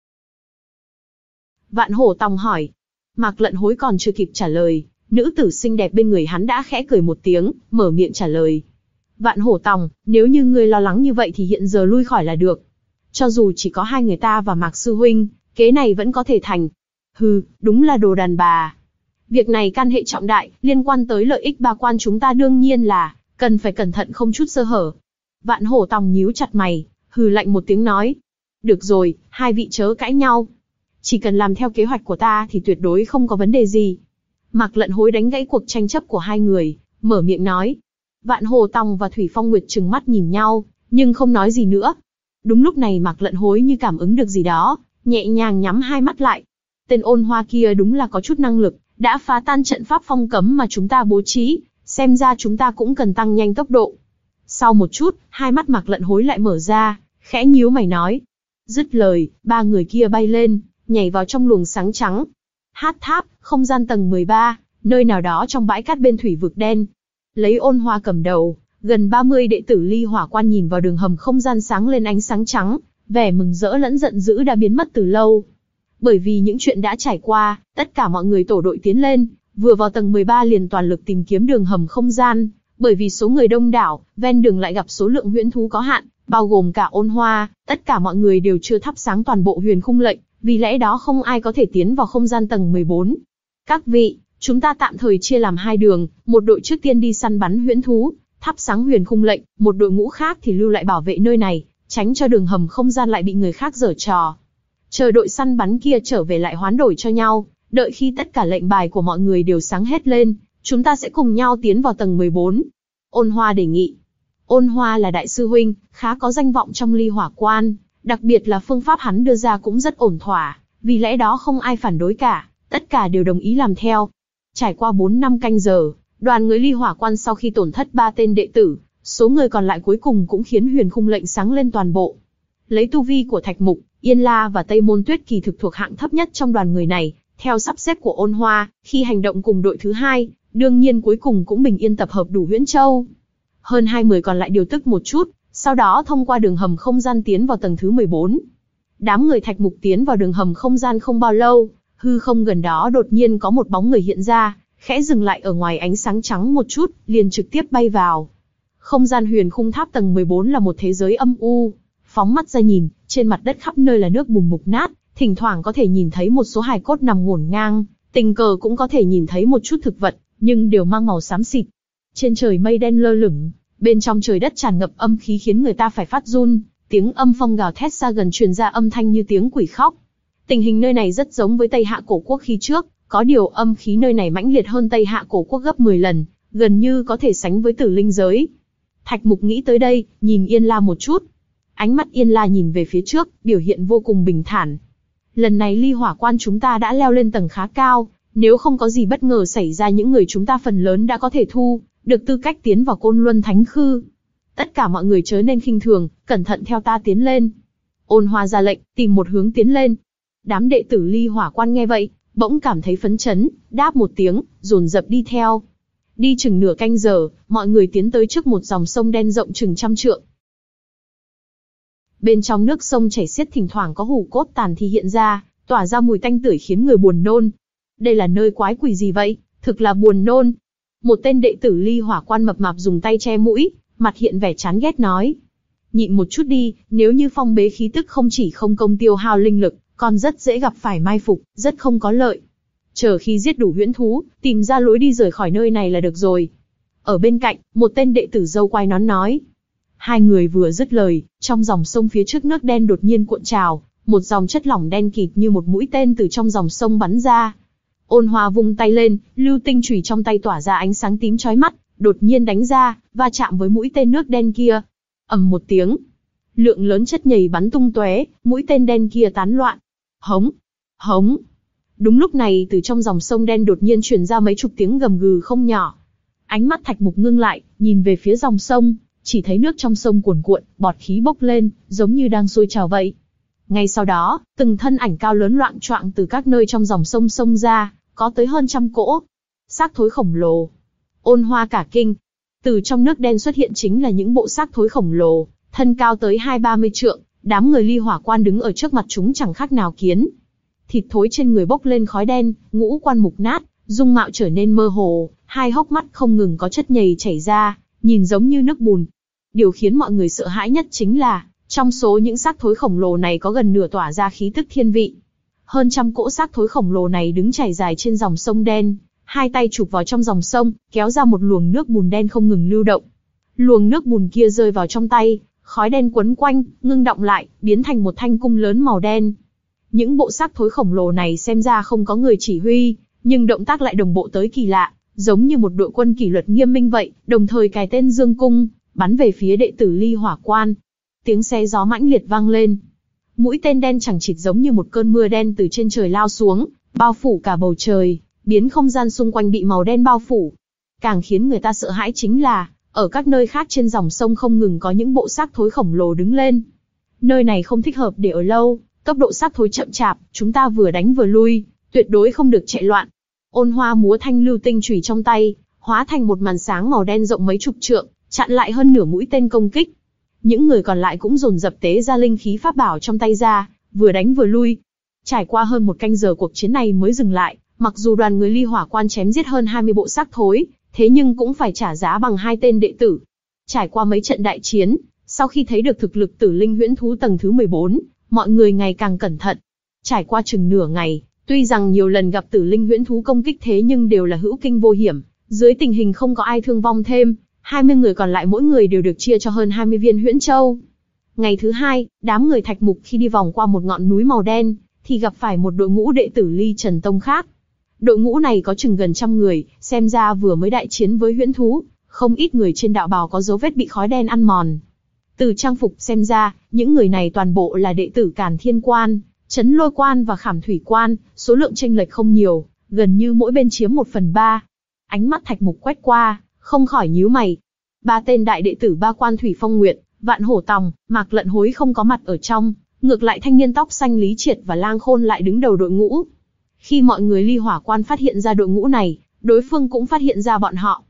Vạn Hổ Tòng hỏi. Mạc Lận Hối còn chưa kịp trả lời, nữ tử xinh đẹp bên người hắn đã khẽ cười một tiếng, mở miệng trả lời. Vạn Hổ Tòng, nếu như ngươi lo lắng như vậy thì hiện giờ lui khỏi là được. Cho dù chỉ có hai người ta và Mạc sư huynh, kế này vẫn có thể thành. Hừ, đúng là đồ đàn bà. Việc này can hệ trọng đại, liên quan tới lợi ích ba quan chúng ta, đương nhiên là cần phải cẩn thận không chút sơ hở. Vạn Hổ Tòng nhíu chặt mày, hừ lạnh một tiếng nói. Được rồi, hai vị chớ cãi nhau. Chỉ cần làm theo kế hoạch của ta thì tuyệt đối không có vấn đề gì. Mạc Lận Hối đánh gãy cuộc tranh chấp của hai người, mở miệng nói. Vạn Hổ Tòng và Thủy Phong Nguyệt trừng mắt nhìn nhau, nhưng không nói gì nữa. Đúng lúc này Mạc Lận Hối như cảm ứng được gì đó, nhẹ nhàng nhắm hai mắt lại. Tên ôn hoa kia đúng là có chút năng lực, đã phá tan trận pháp phong cấm mà chúng ta bố trí, xem ra chúng ta cũng cần tăng nhanh tốc độ. Sau một chút, hai mắt Mạc Lận Hối lại mở ra, khẽ nhíu mày nói. Dứt lời, ba người kia bay lên, nhảy vào trong luồng sáng trắng. Hát tháp, không gian tầng mười ba, nơi nào đó trong bãi cát bên thủy vực đen. Lấy ôn hoa cầm đầu, gần ba mươi đệ tử Ly Hỏa Quan nhìn vào đường hầm không gian sáng lên ánh sáng trắng, vẻ mừng rỡ lẫn giận dữ đã biến mất từ lâu. Bởi vì những chuyện đã trải qua, tất cả mọi người tổ đội tiến lên, vừa vào tầng mười ba liền toàn lực tìm kiếm đường hầm không gian, bởi vì số người đông đảo, ven đường lại gặp số lượng huyễn thú có hạn, bao gồm cả Ôn Hoa, tất cả mọi người đều chưa thắp sáng toàn bộ huyền khung lệnh, vì lẽ đó không ai có thể tiến vào không gian tầng mười bốn. Các vị, chúng ta tạm thời chia làm hai đường, một đội trước tiên đi săn bắn huyễn thú, thắp sáng huyền khung lệnh, một đội ngũ khác thì lưu lại bảo vệ nơi này, tránh cho đường hầm không gian lại bị người khác giở trò. Chờ đội săn bắn kia trở về lại hoán đổi cho nhau, đợi khi tất cả lệnh bài của mọi người đều sáng hết lên, chúng ta sẽ cùng nhau tiến vào tầng mười bốn. Ôn Hoa đề nghị. Ôn Hoa là đại sư huynh, khá có danh vọng trong Ly Hỏa Quan, đặc biệt là phương pháp hắn đưa ra cũng rất ổn thỏa, vì lẽ đó không ai phản đối cả, tất cả đều đồng ý làm theo. Trải qua bốn năm canh giờ, đoàn người Ly Hỏa Quan sau khi tổn thất ba tên đệ tử, số người còn lại cuối cùng cũng khiến huyền khung lệnh sáng lên toàn bộ. Lấy tu vi của Thạch Mục, Yên La và Tây Môn Tuyết kỳ thực thuộc hạng thấp nhất trong đoàn người này, theo sắp xếp của Ôn Hoa, khi hành động cùng đội thứ hai, đương nhiên cuối cùng cũng bình yên tập hợp đủ Huyễn Châu. Hơn hai mươi còn lại điều tức một chút, sau đó thông qua đường hầm không gian tiến vào tầng thứ mười bốn. Đám người Thạch Mục tiến vào đường hầm không gian không bao lâu, hư không gần đó đột nhiên có một bóng người hiện ra, khẽ dừng lại ở ngoài ánh sáng trắng một chút, liền trực tiếp bay vào. Không gian huyền khung tháp tầng mười bốn là một thế giới âm u. Phóng mắt ra nhìn, trên mặt đất khắp nơi là nước bùn mục nát, thỉnh thoảng có thể nhìn thấy một số hài cốt nằm ngổn ngang, tình cờ cũng có thể nhìn thấy một chút thực vật, nhưng đều mang màu xám xịt. Trên trời mây đen lơ lửng, bên trong trời đất tràn ngập âm khí khiến người ta phải phát run, tiếng âm phong gào thét xa gần truyền ra âm thanh như tiếng quỷ khóc. Tình hình nơi này rất giống với Tây Hạ cổ quốc khi trước, có điều âm khí nơi này mãnh liệt hơn Tây Hạ cổ quốc gấp mười lần, gần như có thể sánh với Tử Linh giới. Thạch Mục nghĩ tới đây, nhìn Yên La một chút. Ánh mắt Yên La nhìn về phía trước, biểu hiện vô cùng bình thản. Lần này Ly Hỏa Quan chúng ta đã leo lên tầng khá cao, nếu không có gì bất ngờ xảy ra những người chúng ta phần lớn đã có thể thu được tư cách tiến vào Côn Luân Thánh Khư. Tất cả mọi người chớ nên khinh thường, cẩn thận theo ta tiến lên. Ôn Hoa ra lệnh, tìm một hướng tiến lên. Đám đệ tử Ly Hỏa Quan nghe vậy, bỗng cảm thấy phấn chấn, đáp một tiếng, dồn dập đi theo. Đi chừng nửa canh giờ, mọi người tiến tới trước một dòng sông đen rộng chừng trăm trượng. Bên trong nước sông chảy xiết thỉnh thoảng có hủ cốt tàn thi hiện ra, tỏa ra mùi tanh tưởi khiến người buồn nôn. Đây là nơi quái quỷ gì vậy? Thực là buồn nôn. Một tên đệ tử Ly Hỏa Quan mập mạp dùng tay che mũi, mặt hiện vẻ chán ghét nói. Nhịn một chút đi, nếu như phong bế khí tức không chỉ không công tiêu hao linh lực, còn rất dễ gặp phải mai phục, rất không có lợi. Chờ khi giết đủ huyễn thú, tìm ra lối đi rời khỏi nơi này là được rồi. Ở bên cạnh, một tên đệ tử râu quai nón nói. Hai người vừa dứt lời, trong dòng sông phía trước nước đen đột nhiên cuộn trào, một dòng chất lỏng đen kịt như một mũi tên từ trong dòng sông bắn ra. Ôn Hoa vung tay lên, lưu tinh chùy trong tay tỏa ra ánh sáng tím chói mắt, đột nhiên đánh ra, va chạm với mũi tên nước đen kia. Ầm một tiếng, lượng lớn chất nhầy bắn tung tóe, mũi tên đen kia tán loạn. Hống, hống. Đúng lúc này từ trong dòng sông đen đột nhiên truyền ra mấy chục tiếng gầm gừ không nhỏ. Ánh mắt Thạch Mục ngưng lại, nhìn về phía dòng sông, chỉ thấy nước trong sông cuồn cuộn, bọt khí bốc lên, giống như đang sôi trào vậy. Ngay sau đó, từng thân ảnh cao lớn loạng choạng từ các nơi trong dòng sông xông ra, có tới hơn trăm cỗ xác thối khổng lồ. Ôn Hoa cả kinh. Từ trong nước đen xuất hiện chính là những bộ xác thối khổng lồ, thân cao tới hai ba mươi trượng, đám người Ly Hỏa Quan đứng ở trước mặt chúng chẳng khác nào kiến. Thịt thối trên người bốc lên khói đen, ngũ quan mục nát, dung mạo trở nên mơ hồ, hai hốc mắt không ngừng có chất nhầy chảy ra, nhìn giống như nước bùn. Điều khiến mọi người sợ hãi nhất chính là, trong số những xác thối khổng lồ này có gần nửa tỏa ra khí tức thiên vị. Hơn trăm cỗ xác thối khổng lồ này đứng chảy dài trên dòng sông đen, hai tay chụp vào trong dòng sông, kéo ra một luồng nước bùn đen không ngừng lưu động. Luồng nước bùn kia rơi vào trong tay, khói đen quấn quanh, ngưng động lại, biến thành một thanh cung lớn màu đen. Những bộ xác thối khổng lồ này xem ra không có người chỉ huy, nhưng động tác lại đồng bộ tới kỳ lạ, giống như một đội quân kỷ luật nghiêm minh vậy, đồng thời cài tên dương cung, bắn về phía đệ tử Ly Hỏa Quan. Tiếng xé gió mãnh liệt vang lên. Mũi tên đen chẳng chịt giống như một cơn mưa đen từ trên trời lao xuống, bao phủ cả bầu trời, biến không gian xung quanh bị màu đen bao phủ. Càng khiến người ta sợ hãi chính là, ở các nơi khác trên dòng sông không ngừng có những bộ xác thối khổng lồ đứng lên. Nơi này không thích hợp để ở lâu, tốc độ xác thối chậm chạp, chúng ta vừa đánh vừa lui, tuyệt đối không được chạy loạn. Ôn Hoa múa thanh lưu tinh chùy trong tay, hóa thành một màn sáng màu đen rộng mấy chục trượng, chặn lại hơn nửa mũi tên công kích. Những người còn lại cũng dồn dập tế ra linh khí pháp bảo trong tay ra, vừa đánh vừa lui. Trải qua hơn một canh giờ cuộc chiến này mới dừng lại, mặc dù đoàn người Ly Hỏa Quan chém giết hơn hai mươi bộ xác thối, thế nhưng cũng phải trả giá bằng hai tên đệ tử. Trải qua mấy trận đại chiến, sau khi thấy được thực lực tử linh huyễn thú tầng thứ mười bốn, mọi người ngày càng cẩn thận. Trải qua chừng nửa ngày, tuy rằng nhiều lần gặp tử linh huyễn thú công kích thế nhưng đều là hữu kinh vô hiểm, dưới tình hình không có ai thương vong thêm, hai mươi người còn lại mỗi người đều được chia cho hơn hai mươi viên huyễn châu. Ngày thứ hai, đám người Thạch Mục khi đi vòng qua một ngọn núi màu đen, thì gặp phải một đội ngũ đệ tử Ly Trần Tông khác. Đội ngũ này có chừng gần trăm người, xem ra vừa mới đại chiến với huyễn thú, không ít người trên đạo bào có dấu vết bị khói đen ăn mòn. Từ trang phục xem ra, những người này toàn bộ là đệ tử Càn Thiên Quan, Trấn Lôi Quan và Khảm Thủy Quan, số lượng chênh lệch không nhiều, gần như mỗi bên chiếm một phần ba. Ánh mắt Thạch Mục quét qua, không khỏi nhíu mày. Ba tên đại đệ tử Ba Quan Thủy Phong Nguyệt, Vạn Hổ Tòng, Mạc Lận Hối không có mặt ở trong, ngược lại thanh niên tóc xanh Lý Triệt và Lang Khôn lại đứng đầu đội ngũ. Khi mọi người Ly Hỏa Quan phát hiện ra đội ngũ này, đối phương cũng phát hiện ra bọn họ.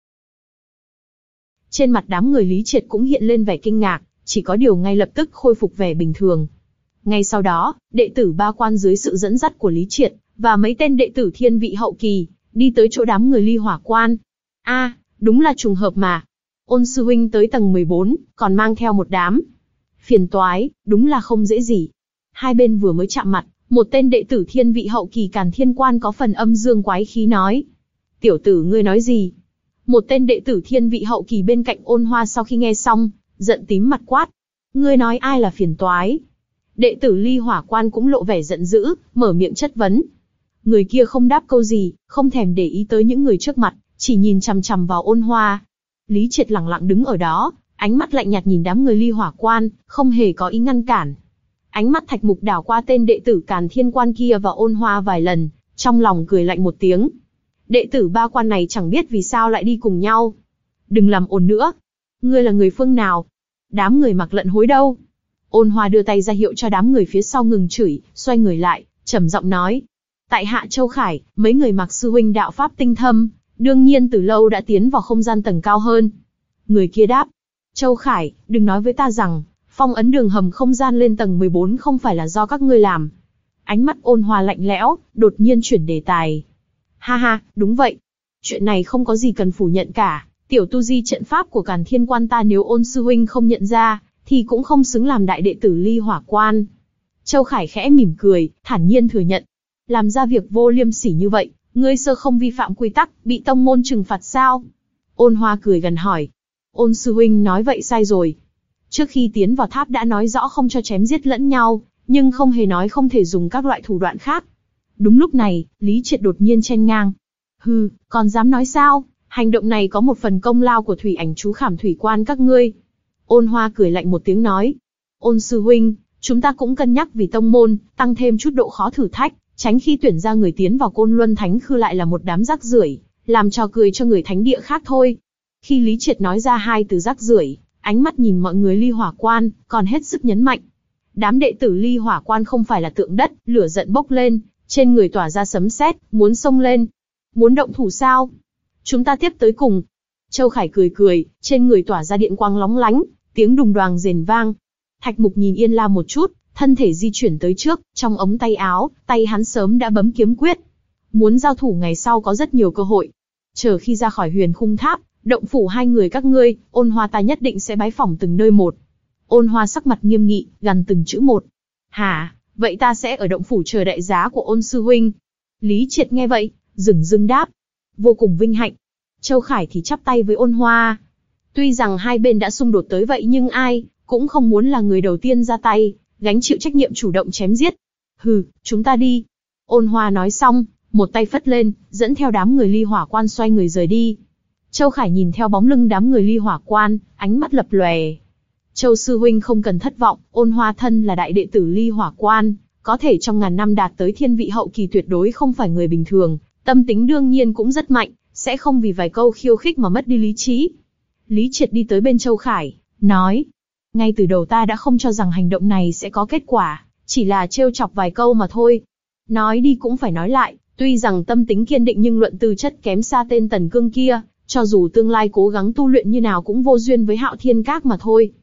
Trên mặt đám người Lý Triệt cũng hiện lên vẻ kinh ngạc, chỉ có điều ngay lập tức khôi phục vẻ bình thường. Ngay sau đó, đệ tử Ba Quan dưới sự dẫn dắt của Lý Triệt, và mấy tên đệ tử thiên vị hậu kỳ, đi tới chỗ đám người Ly Hỏa Quan. A, à, đúng là trùng hợp mà. Ôn sư huynh tới tầng mười bốn, còn mang theo một đám. Phiền toái, đúng là không dễ gì. Hai bên vừa mới chạm mặt, một tên đệ tử thiên vị hậu kỳ Càn Thiên Quan có phần âm dương quái khí nói. Tiểu tử ngươi nói gì? Một tên đệ tử thiên vị hậu kỳ bên cạnh Ôn Hoa sau khi nghe xong, giận tím mặt quát. Ngươi nói ai là phiền toái? Đệ tử Ly Hỏa Quan cũng lộ vẻ giận dữ, mở miệng chất vấn. Người kia không đáp câu gì, không thèm để ý tới những người trước mặt, chỉ nhìn chằm chằm vào Ôn Hoa. Lý Triệt lặng lặng đứng ở đó, ánh mắt lạnh nhạt nhìn đám người Ly Hỏa Quan, không hề có ý ngăn cản. Ánh mắt Thạch Mục đảo qua tên đệ tử Càn Thiên Quan kia và Ôn Hoa vài lần, trong lòng cười lạnh một tiếng. Đệ tử Ba Quan này chẳng biết vì sao lại đi cùng nhau. Đừng làm ồn nữa. Ngươi là người phương nào? Đám người Mặc Lận Hối đâu? Ôn Hoa đưa tay ra hiệu cho đám người phía sau ngừng chửi, xoay người lại, trầm giọng nói. Tại hạ Châu Khải, mấy người Mặc sư huynh đạo pháp tinh thâm, đương nhiên từ lâu đã tiến vào không gian tầng cao hơn. Người kia đáp. Châu Khải, đừng nói với ta rằng, phong ấn đường hầm không gian lên tầng mười bốn không phải là do các ngươi làm. Ánh mắt Ôn Hoa lạnh lẽo, đột nhiên chuyển đề tài. Ha ha, đúng vậy. Chuyện này không có gì cần phủ nhận cả. Tiểu tu di trận pháp của Càn Thiên Quan ta nếu Ôn sư huynh không nhận ra, thì cũng không xứng làm đại đệ tử Ly Hỏa Quan. Châu Khải khẽ mỉm cười, thản nhiên thừa nhận. Làm ra việc vô liêm sỉ như vậy, ngươi sơ không vi phạm quy tắc, bị tông môn trừng phạt sao? Ôn Hoa cười gần hỏi. Ôn sư huynh nói vậy sai rồi. Trước khi tiến vào tháp đã nói rõ không cho chém giết lẫn nhau, nhưng không hề nói không thể dùng các loại thủ đoạn khác. Đúng lúc này, Lý Triệt đột nhiên chen ngang. Hừ, còn dám nói sao? Hành động này có một phần công lao của thủy ảnh chú Khảm Thủy Quan các ngươi. Ôn Hoa cười lạnh một tiếng nói. Ôn sư huynh, chúng ta cũng cân nhắc vì tông môn, tăng thêm chút độ khó thử thách, tránh khi tuyển ra người tiến vào Côn Luân Thánh Khư lại là một đám rác rưởi, làm trò cười cho người thánh địa khác thôi. Khi Lý Triệt nói ra hai từ rác rưởi, ánh mắt nhìn mọi người Ly Hỏa Quan, còn hết sức nhấn mạnh. Đám đệ tử Ly Hỏa Quan không phải là tượng đất, lửa giận bốc lên, trên người tỏa ra sấm sét, muốn xông lên. Muốn động thủ sao? Chúng ta tiếp tới cùng. Châu Khải cười cười, trên người tỏa ra điện quang lóng lánh, tiếng đùng đoàng rền vang. Thạch Mục nhìn Yên Lam một chút, thân thể di chuyển tới trước, trong ống tay áo, tay hắn sớm đã bấm kiếm quyết. Muốn giao thủ ngày sau có rất nhiều cơ hội. Chờ khi ra khỏi huyền khung tháp, động phủ hai người các ngươi, Ôn Hoa ta nhất định sẽ bái phỏng từng nơi một. Ôn Hoa sắc mặt nghiêm nghị, gằn từng chữ một. Hả, vậy ta sẽ ở động phủ chờ đại giá của Ôn sư huynh. Lý Triệt nghe vậy, dửng dưng đáp. Vô cùng vinh hạnh. Châu Khải thì chắp tay với Ôn Hoa. Tuy rằng hai bên đã xung đột tới vậy nhưng ai cũng không muốn là người đầu tiên ra tay, gánh chịu trách nhiệm chủ động chém giết. Hừ, chúng ta đi. Ôn Hoa nói xong, một tay phất lên, dẫn theo đám người Ly Hỏa Quan xoay người rời đi. Châu Khải nhìn theo bóng lưng đám người Ly Hỏa Quan, ánh mắt lập lòe. Châu sư huynh không cần thất vọng, Ôn Hoa thân là đại đệ tử Ly Hỏa Quan, có thể trong ngàn năm đạt tới thiên vị hậu kỳ tuyệt đối không phải người bình thường, tâm tính đương nhiên cũng rất mạnh, sẽ không vì vài câu khiêu khích mà mất đi lý trí. Lý Triệt đi tới bên Châu Khải, nói, ngay từ đầu ta đã không cho rằng hành động này sẽ có kết quả, chỉ là trêu chọc vài câu mà thôi. Nói đi cũng phải nói lại, tuy rằng tâm tính kiên định nhưng luận tư chất kém xa tên Tần Cương kia, cho dù tương lai cố gắng tu luyện như nào cũng vô duyên với Hạo Thiên Các mà thôi.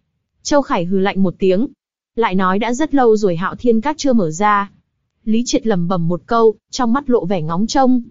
Châu Khải hừ lạnh một tiếng. Lại nói đã rất lâu rồi Hạo Thiên Các chưa mở ra. Lý Triệt lẩm bẩm một câu, trong mắt lộ vẻ ngóng trông.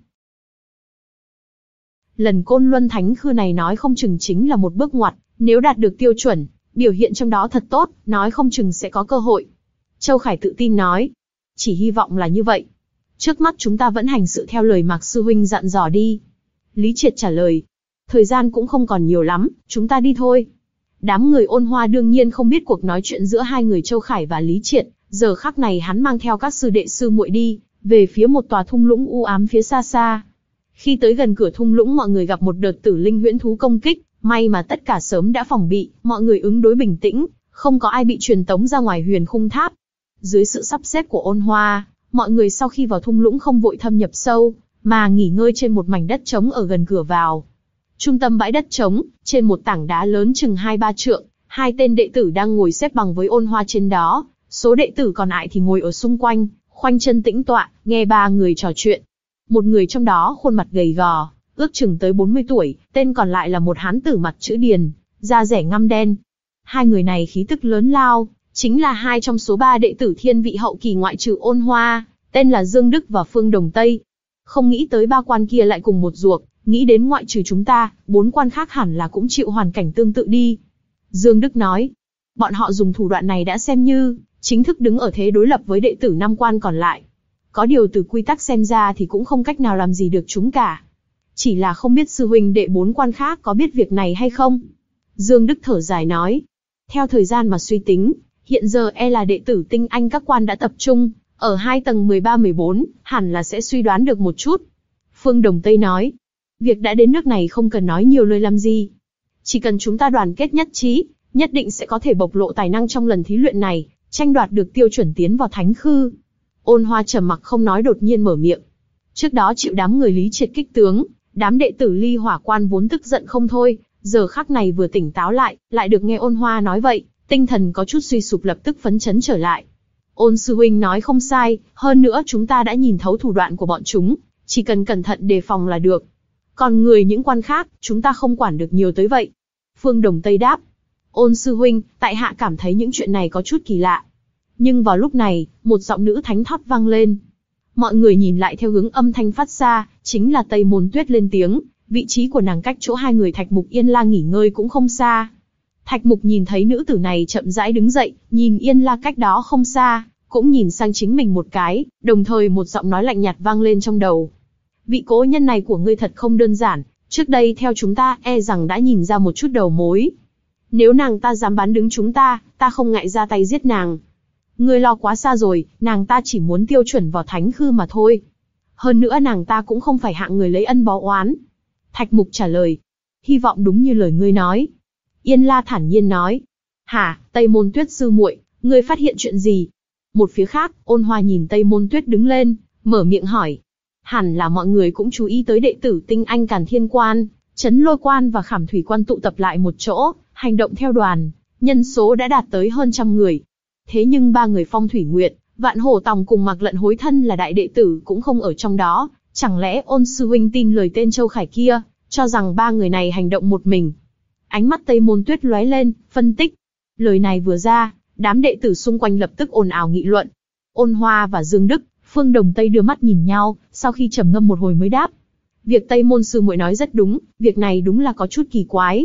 Lần Côn Luân Thánh Khư này nói không chừng chính là một bước ngoặt, nếu đạt được tiêu chuẩn, biểu hiện trong đó thật tốt, nói không chừng sẽ có cơ hội. Châu Khải tự tin nói. Chỉ hy vọng là như vậy. Trước mắt chúng ta vẫn hành sự theo lời Mạc Sư Huynh dặn dò đi. Lý Triệt trả lời. Thời gian cũng không còn nhiều lắm, chúng ta đi thôi. Đám người Ôn Hoa đương nhiên không biết cuộc nói chuyện giữa hai người Châu Khải và Lý Triệt. Giờ khắc này hắn mang theo các sư đệ sư muội đi, về phía một tòa thung lũng u ám phía xa xa. Khi tới gần cửa thung lũng mọi người gặp một đợt tử linh huyễn thú công kích, may mà tất cả sớm đã phòng bị, mọi người ứng đối bình tĩnh, không có ai bị truyền tống ra ngoài huyền khung tháp. Dưới sự sắp xếp của Ôn Hoa, mọi người sau khi vào thung lũng không vội thâm nhập sâu, mà nghỉ ngơi trên một mảnh đất trống ở gần cửa vào. Trung tâm bãi đất trống, trên một tảng đá lớn chừng hai ba trượng, hai tên đệ tử đang ngồi xếp bằng với Ôn Hoa trên đó, số đệ tử còn lại thì ngồi ở xung quanh, khoanh chân tĩnh tọa, nghe ba người trò chuyện. Một người trong đó khuôn mặt gầy gò, ước chừng tới bốn mươi tuổi, tên còn lại là một hán tử mặt chữ điền, da rẻ ngăm đen. Hai người này khí tức lớn lao, chính là hai trong số ba đệ tử thiên vị hậu kỳ ngoại trừ Ôn Hoa, tên là Dương Đức và Phương Đồng Tây. Không nghĩ tới ba quan kia lại cùng một ruột, nghĩ đến ngoại trừ chúng ta, bốn quan khác hẳn là cũng chịu hoàn cảnh tương tự đi. Dương Đức nói, bọn họ dùng thủ đoạn này đã xem như chính thức đứng ở thế đối lập với đệ tử năm quan còn lại. Có điều từ quy tắc xem ra thì cũng không cách nào làm gì được chúng cả. Chỉ là không biết sư huynh đệ bốn quan khác có biết việc này hay không? Dương Đức thở dài nói, theo thời gian mà suy tính, hiện giờ e là đệ tử tinh anh các quan đã tập trung, ở hai tầng mười ba mười bốn, hẳn là sẽ suy đoán được một chút. Phương Đồng Tây nói, việc đã đến nước này không cần nói nhiều lời làm gì. Chỉ cần chúng ta đoàn kết nhất trí, nhất định sẽ có thể bộc lộ tài năng trong lần thí luyện này, tranh đoạt được tiêu chuẩn tiến vào Thánh Khư. Ôn Hoa trầm mặc không nói đột nhiên mở miệng. Trước đó chịu đám người Lý Triệt kích tướng, đám đệ tử Ly Hỏa Quan vốn tức giận không thôi, giờ khắc này vừa tỉnh táo lại, lại được nghe Ôn Hoa nói vậy, tinh thần có chút suy sụp lập tức phấn chấn trở lại. Ôn sư huynh nói không sai, hơn nữa chúng ta đã nhìn thấu thủ đoạn của bọn chúng, chỉ cần cẩn thận đề phòng là được. Còn người những quan khác, chúng ta không quản được nhiều tới vậy. Phương Đồng Tây đáp. Ôn sư huynh, tại hạ cảm thấy những chuyện này có chút kỳ lạ. Nhưng vào lúc này, một giọng nữ thánh thót vang lên. Mọi người nhìn lại theo hướng âm thanh phát ra, chính là Tây Môn Tuyết lên tiếng, vị trí của nàng cách chỗ hai người Thạch Mục Yên La nghỉ ngơi cũng không xa. Thạch Mục nhìn thấy nữ tử này chậm rãi đứng dậy, nhìn Yên La cách đó không xa, cũng nhìn sang chính mình một cái, đồng thời một giọng nói lạnh nhạt vang lên trong đầu. Vị cố nhân này của ngươi thật không đơn giản, trước đây theo chúng ta e rằng đã nhìn ra một chút đầu mối. Nếu nàng ta dám bán đứng chúng ta, ta không ngại ra tay giết nàng. Ngươi lo quá xa rồi, nàng ta chỉ muốn tiêu chuẩn vào Thánh Khư mà thôi. Hơn nữa nàng ta cũng không phải hạng người lấy ân báo oán. Thạch Mục trả lời. Hy vọng đúng như lời ngươi nói. Yên La thản nhiên nói. Hả, Tây Môn Tuyết sư muội, ngươi phát hiện chuyện gì? Một phía khác, Ôn Hoa nhìn Tây Môn Tuyết đứng lên, mở miệng hỏi. Hẳn là mọi người cũng chú ý tới đệ tử tinh anh Càn Thiên Quan, Chấn Lôi Quan và Khảm Thủy Quan tụ tập lại một chỗ, hành động theo đoàn, nhân số đã đạt tới hơn trăm người. Thế nhưng ba người Phong Thủy Nguyệt, Vạn Hổ Tòng cùng Mạc Lận Hối thân là đại đệ tử cũng không ở trong đó, chẳng lẽ Ôn sư huynh tin lời tên Châu Khải kia, cho rằng ba người này hành động một mình? Ánh mắt Tây Môn Tuyết lóe lên, phân tích. Lời này vừa ra, đám đệ tử xung quanh lập tức ồn ào nghị luận. Ôn Hoa và Dương Đức, Phương Đồng Tây đưa mắt nhìn nhau, sau khi trầm ngâm một hồi mới đáp. Việc Tây Môn sư muội nói rất đúng, việc này đúng là có chút kỳ quái.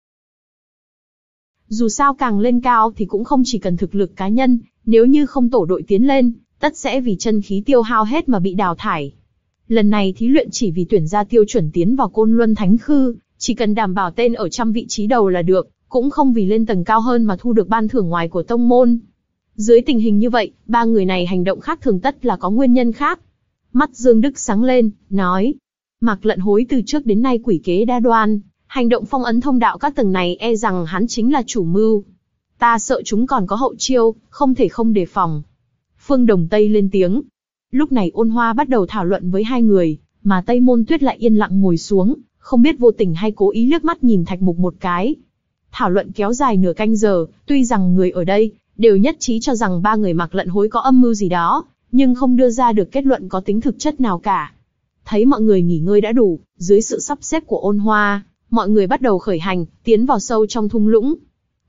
Dù sao càng lên cao thì cũng không chỉ cần thực lực cá nhân, nếu như không tổ đội tiến lên, tất sẽ vì chân khí tiêu hao hết mà bị đào thải. Lần này thí luyện chỉ vì tuyển ra tiêu chuẩn tiến vào Côn Luân Thánh Khư, chỉ cần đảm bảo tên ở trăm vị trí đầu là được, cũng không vì lên tầng cao hơn mà thu được ban thưởng ngoài của tông môn. Dưới tình hình như vậy, ba người này hành động khác thường tất là có nguyên nhân khác. Mắt Dương Đức sáng lên, nói. Mạc Lận Hối từ trước đến nay quỷ kế đa đoan, hành động phong ấn thông đạo các tầng này e rằng hắn chính là chủ mưu. Ta sợ chúng còn có hậu chiêu, không thể không đề phòng. Phương Đồng Tây lên tiếng. Lúc này Ôn Hoa bắt đầu thảo luận với hai người, mà Tây Môn Tuyết lại yên lặng ngồi xuống, không biết vô tình hay cố ý liếc mắt nhìn Thạch Mục một cái. Thảo luận kéo dài nửa canh giờ, tuy rằng người ở đây đều nhất trí cho rằng ba người Mạc Lận Hối có âm mưu gì đó, nhưng không đưa ra được kết luận có tính thực chất nào cả. Thấy mọi người nghỉ ngơi đã đủ, dưới sự sắp xếp của Ôn Hoa, mọi người bắt đầu khởi hành, tiến vào sâu trong thung lũng.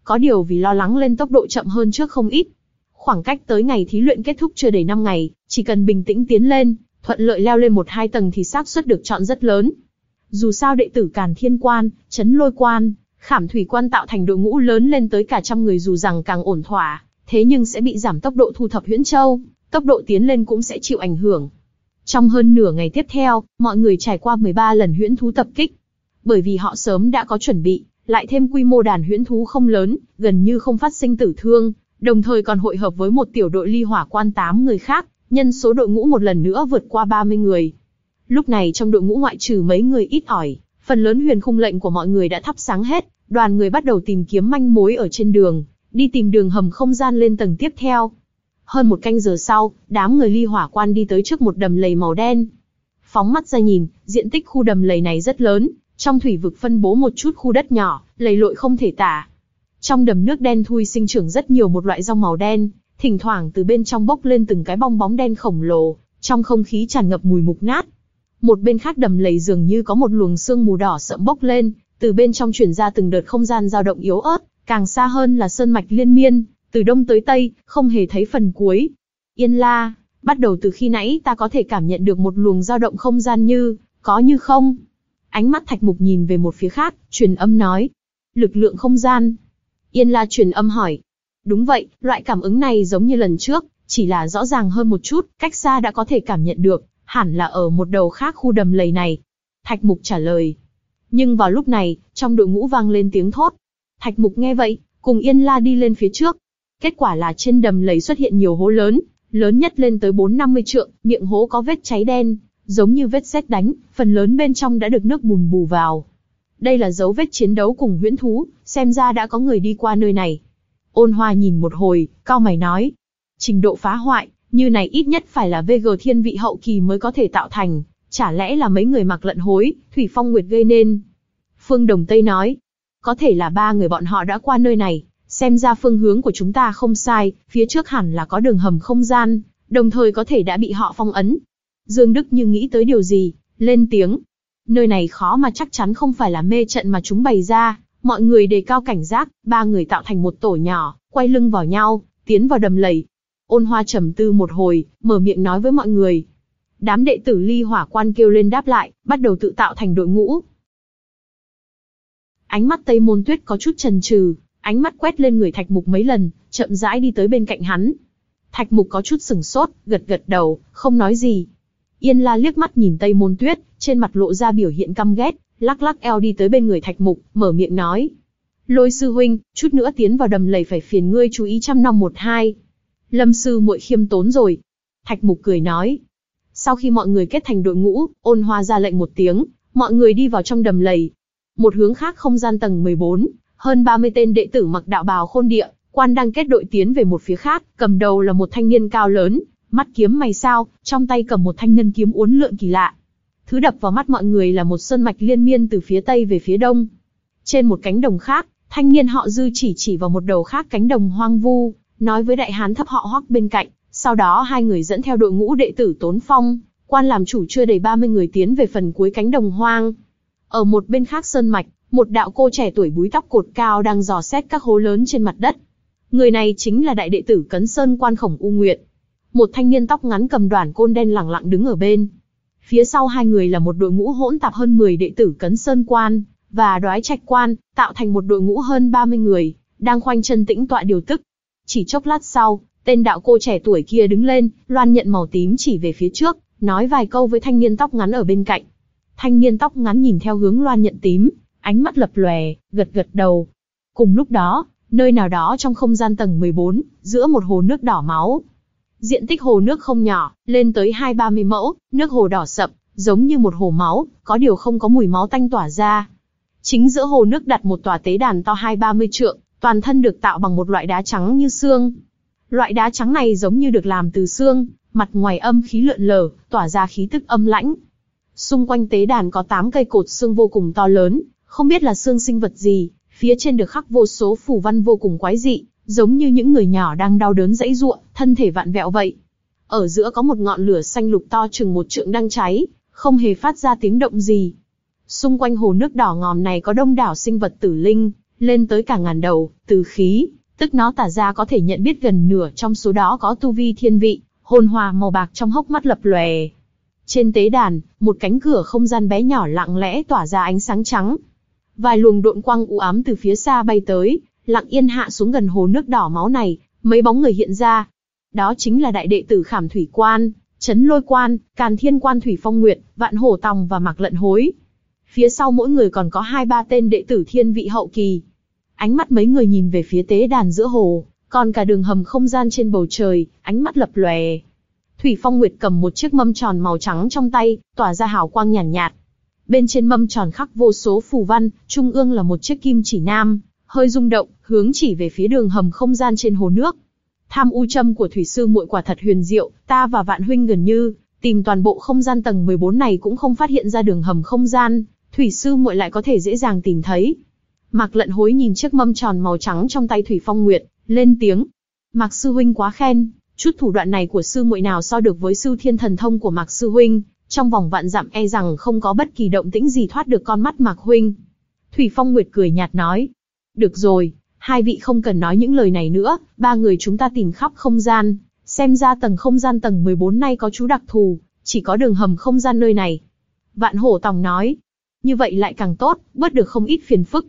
có điều vì lo lắng lên tốc độ chậm hơn trước không ít. Khoảng cách tới ngày thí luyện kết thúc chưa đầy năm ngày, chỉ cần bình tĩnh tiến lên, thuận lợi leo lên một hai tầng thì xác suất được chọn rất lớn. Dù sao đệ tử Càn Thiên Quan, Chấn Lôi Quan, Khảm Thủy Quan tạo thành đội ngũ lớn lên tới cả trăm người dù rằng càng ổn thỏa, thế nhưng sẽ bị giảm tốc độ thu thập huyễn châu, tốc độ tiến lên cũng sẽ chịu ảnh hưởng. Trong hơn nửa ngày tiếp theo, mọi người trải qua mười ba lần huyễn thú tập kích. Bởi vì họ sớm đã có chuẩn bị, lại thêm quy mô đàn huyễn thú không lớn, gần như không phát sinh tử thương, đồng thời còn hội hợp với một tiểu đội ly hỏa quan tám người khác, nhân số đội ngũ một lần nữa vượt qua ba mươi người. Lúc này trong đội ngũ ngoại trừ mấy người ít ỏi, phần lớn huyền khung lệnh của mọi người đã thắp sáng hết, đoàn người bắt đầu tìm kiếm manh mối ở trên đường, đi tìm đường hầm không gian lên tầng tiếp theo. Hơn một canh giờ sau, đám người ly hỏa quan đi tới trước một đầm lầy màu đen. Phóng mắt ra nhìn, diện tích khu đầm lầy này rất lớn, trong thủy vực phân bố một chút khu đất nhỏ, lầy lội không thể tả. Trong đầm nước đen thui sinh trưởng rất nhiều một loại rong màu đen, thỉnh thoảng từ bên trong bốc lên từng cái bong bóng đen khổng lồ, trong không khí tràn ngập mùi mục nát. Một bên khác đầm lầy dường như có một luồng sương mù đỏ sẫm bốc lên, từ bên trong truyền ra từng đợt không gian dao động yếu ớt, càng xa hơn là sơn mạch liên miên, từ đông tới tây, không hề thấy phần cuối. Yên La, bắt đầu từ khi nãy ta có thể cảm nhận được một luồng dao động không gian như, có như không. Ánh mắt Thạch Mục nhìn về một phía khác, truyền âm nói. Lực lượng không gian. Yên La truyền âm hỏi. Đúng vậy, loại cảm ứng này giống như lần trước, chỉ là rõ ràng hơn một chút, cách xa đã có thể cảm nhận được, hẳn là ở một đầu khác khu đầm lầy này. Thạch Mục trả lời. Nhưng vào lúc này, trong đội ngũ vang lên tiếng thốt. Thạch Mục nghe vậy, cùng Yên La đi lên phía trước. Kết quả là trên đầm lầy xuất hiện nhiều hố lớn, lớn nhất lên tới bốn năm mươi trượng, miệng hố có vết cháy đen, giống như vết sét đánh, phần lớn bên trong đã được nước bùn bù vào. Đây là dấu vết chiến đấu cùng huyễn thú, xem ra đã có người đi qua nơi này. Ôn Hoa nhìn một hồi, cau mày nói. Trình độ phá hoại, như này ít nhất phải là vê giê thiên vị hậu kỳ mới có thể tạo thành, chả lẽ là mấy người mặc lận hối, Thủy Phong Nguyệt gây nên. Phương Đồng Tây nói. Có thể là ba người bọn họ đã qua nơi này, xem ra phương hướng của chúng ta không sai, phía trước hẳn là có đường hầm không gian, đồng thời có thể đã bị họ phong ấn. Dương Đức như nghĩ tới điều gì, lên tiếng. Nơi này khó mà chắc chắn không phải là mê trận mà chúng bày ra, mọi người đề cao cảnh giác, ba người tạo thành một tổ nhỏ, quay lưng vào nhau, tiến vào đầm lầy. Ôn Hoa trầm tư một hồi, mở miệng nói với mọi người. Đám đệ tử ly hỏa quan kêu lên đáp lại, bắt đầu tự tạo thành đội ngũ. Ánh mắt Tây Môn Tuyết có chút chần chừ, ánh mắt quét lên người Thạch Mục mấy lần, chậm rãi đi tới bên cạnh hắn. Thạch Mục có chút sửng sốt, gật gật đầu, không nói gì. Yên La liếc mắt nhìn Tây Môn Tuyết, trên mặt lộ ra biểu hiện căm ghét, lắc lắc eo đi tới bên người Thạch Mục, mở miệng nói. Lôi sư huynh, chút nữa tiến vào đầm lầy phải phiền ngươi chú ý trăm năm một hai. Lâm sư muội khiêm tốn rồi. Thạch Mục cười nói. Sau khi mọi người kết thành đội ngũ, Ôn Hoa ra lệnh một tiếng, mọi người đi vào trong đầm lầy. Một hướng khác không gian tầng mười bốn, hơn ba mươi tên đệ tử mặc đạo bào khôn địa, quan đang kết đội tiến về một phía khác, cầm đầu là một thanh niên cao lớn, mắt kiếm mày sao, trong tay cầm một thanh ngân kiếm uốn lượn kỳ lạ. Thứ đập vào mắt mọi người là một sơn mạch liên miên từ phía tây về phía đông. Trên một cánh đồng khác, thanh niên họ Dư chỉ chỉ vào một đầu khác cánh đồng hoang vu, nói với đại hán thấp họ Hoắc bên cạnh. Sau đó hai người dẫn theo đội ngũ đệ tử Tốn Phong, quan làm chủ chưa đầy ba mươi người tiến về phần cuối cánh đồng hoang. Ở một bên khác sơn mạch, một đạo cô trẻ tuổi búi tóc cột cao đang dò xét các hố lớn trên mặt đất. Người này chính là đại đệ tử Cấn Sơn Quan Khổng U Nguyệt. Một thanh niên tóc ngắn cầm đoản côn đen lẳng lặng đứng ở bên. Phía sau hai người là một đội ngũ hỗn tạp hơn mười đệ tử Cấn Sơn Quan và Đoái Trạch Quan, tạo thành một đội ngũ hơn ba mươi người, đang khoanh chân tĩnh tọa điều tức. Chỉ chốc lát sau, tên đạo cô trẻ tuổi kia đứng lên, loan nhận màu tím chỉ về phía trước, nói vài câu với thanh niên tóc ngắn ở bên cạnh. Thanh niên tóc ngắn nhìn theo hướng loan nhận tím, ánh mắt lập lòe, gật gật đầu. Cùng lúc đó, nơi nào đó trong không gian tầng mười bốn, giữa một hồ nước đỏ máu. Diện tích hồ nước không nhỏ, lên tới hai ba mươi mẫu, nước hồ đỏ sậm, giống như một hồ máu, có điều không có mùi máu tanh tỏa ra. Chính giữa hồ nước đặt một tòa tế đàn to hai ba mươi trượng, toàn thân được tạo bằng một loại đá trắng như xương. Loại đá trắng này giống như được làm từ xương, mặt ngoài âm khí lượn lờ, tỏa ra khí tức âm lãnh. Xung quanh tế đàn có tám cây cột xương vô cùng to lớn, không biết là xương sinh vật gì, phía trên được khắc vô số phù văn vô cùng quái dị, giống như những người nhỏ đang đau đớn giãy giụa, thân thể vặn vẹo vậy. Ở giữa có một ngọn lửa xanh lục to chừng một trượng đang cháy, không hề phát ra tiếng động gì. Xung quanh hồ nước đỏ ngòm này có đông đảo sinh vật tử linh, lên tới cả ngàn đầu, từ khí, tức nó tả ra có thể nhận biết gần nửa trong số đó có tu vi thiên vị, hồn hòa màu bạc trong hốc mắt lập lòe. Trên tế đàn, một cánh cửa không gian bé nhỏ lặng lẽ tỏa ra ánh sáng trắng. Vài luồng độn quang u ám từ phía xa bay tới, lặng yên hạ xuống gần hồ nước đỏ máu này, mấy bóng người hiện ra. Đó chính là đại đệ tử Khảm Thủy Quan, Chấn Lôi Quan, Càn Thiên Quan Thủy Phong Nguyệt, Vạn Hổ Tòng và Mạc Lận Hối. Phía sau mỗi người còn có hai ba tên đệ tử thiên vị hậu kỳ. Ánh mắt mấy người nhìn về phía tế đàn giữa hồ, còn cả đường hầm không gian trên bầu trời, ánh mắt lập lòe. Thủy Phong Nguyệt cầm một chiếc mâm tròn màu trắng trong tay, tỏa ra hào quang nhàn nhạt, nhạt. Bên trên mâm tròn khắc vô số phù văn, trung ương là một chiếc kim chỉ nam, hơi rung động, hướng chỉ về phía đường hầm không gian trên hồ nước. Tham u châm của Thủy sư muội quả thật huyền diệu, ta và Vạn huynh gần như tìm toàn bộ không gian tầng mười bốn này cũng không phát hiện ra đường hầm không gian, Thủy sư muội lại có thể dễ dàng tìm thấy. Mạc Lận Hối nhìn chiếc mâm tròn màu trắng trong tay Thủy Phong Nguyệt, lên tiếng: Mạc sư huynh quá khen, chút thủ đoạn này của sư muội nào so được với Sưu Thiên thần thông của Mạc sư huynh, trong vòng vạn dặm e rằng không có bất kỳ động tĩnh gì thoát được con mắt Mạc huynh. Thủy Phong Nguyệt cười nhạt nói: Được rồi, hai vị không cần nói những lời này nữa, ba người chúng ta tìm khắp không gian, xem ra tầng không gian tầng mười bốn nay có chú đặc thù, chỉ có đường hầm không gian nơi này. Vạn Hổ Tòng nói: Như vậy lại càng tốt, bớt được không ít phiền phức.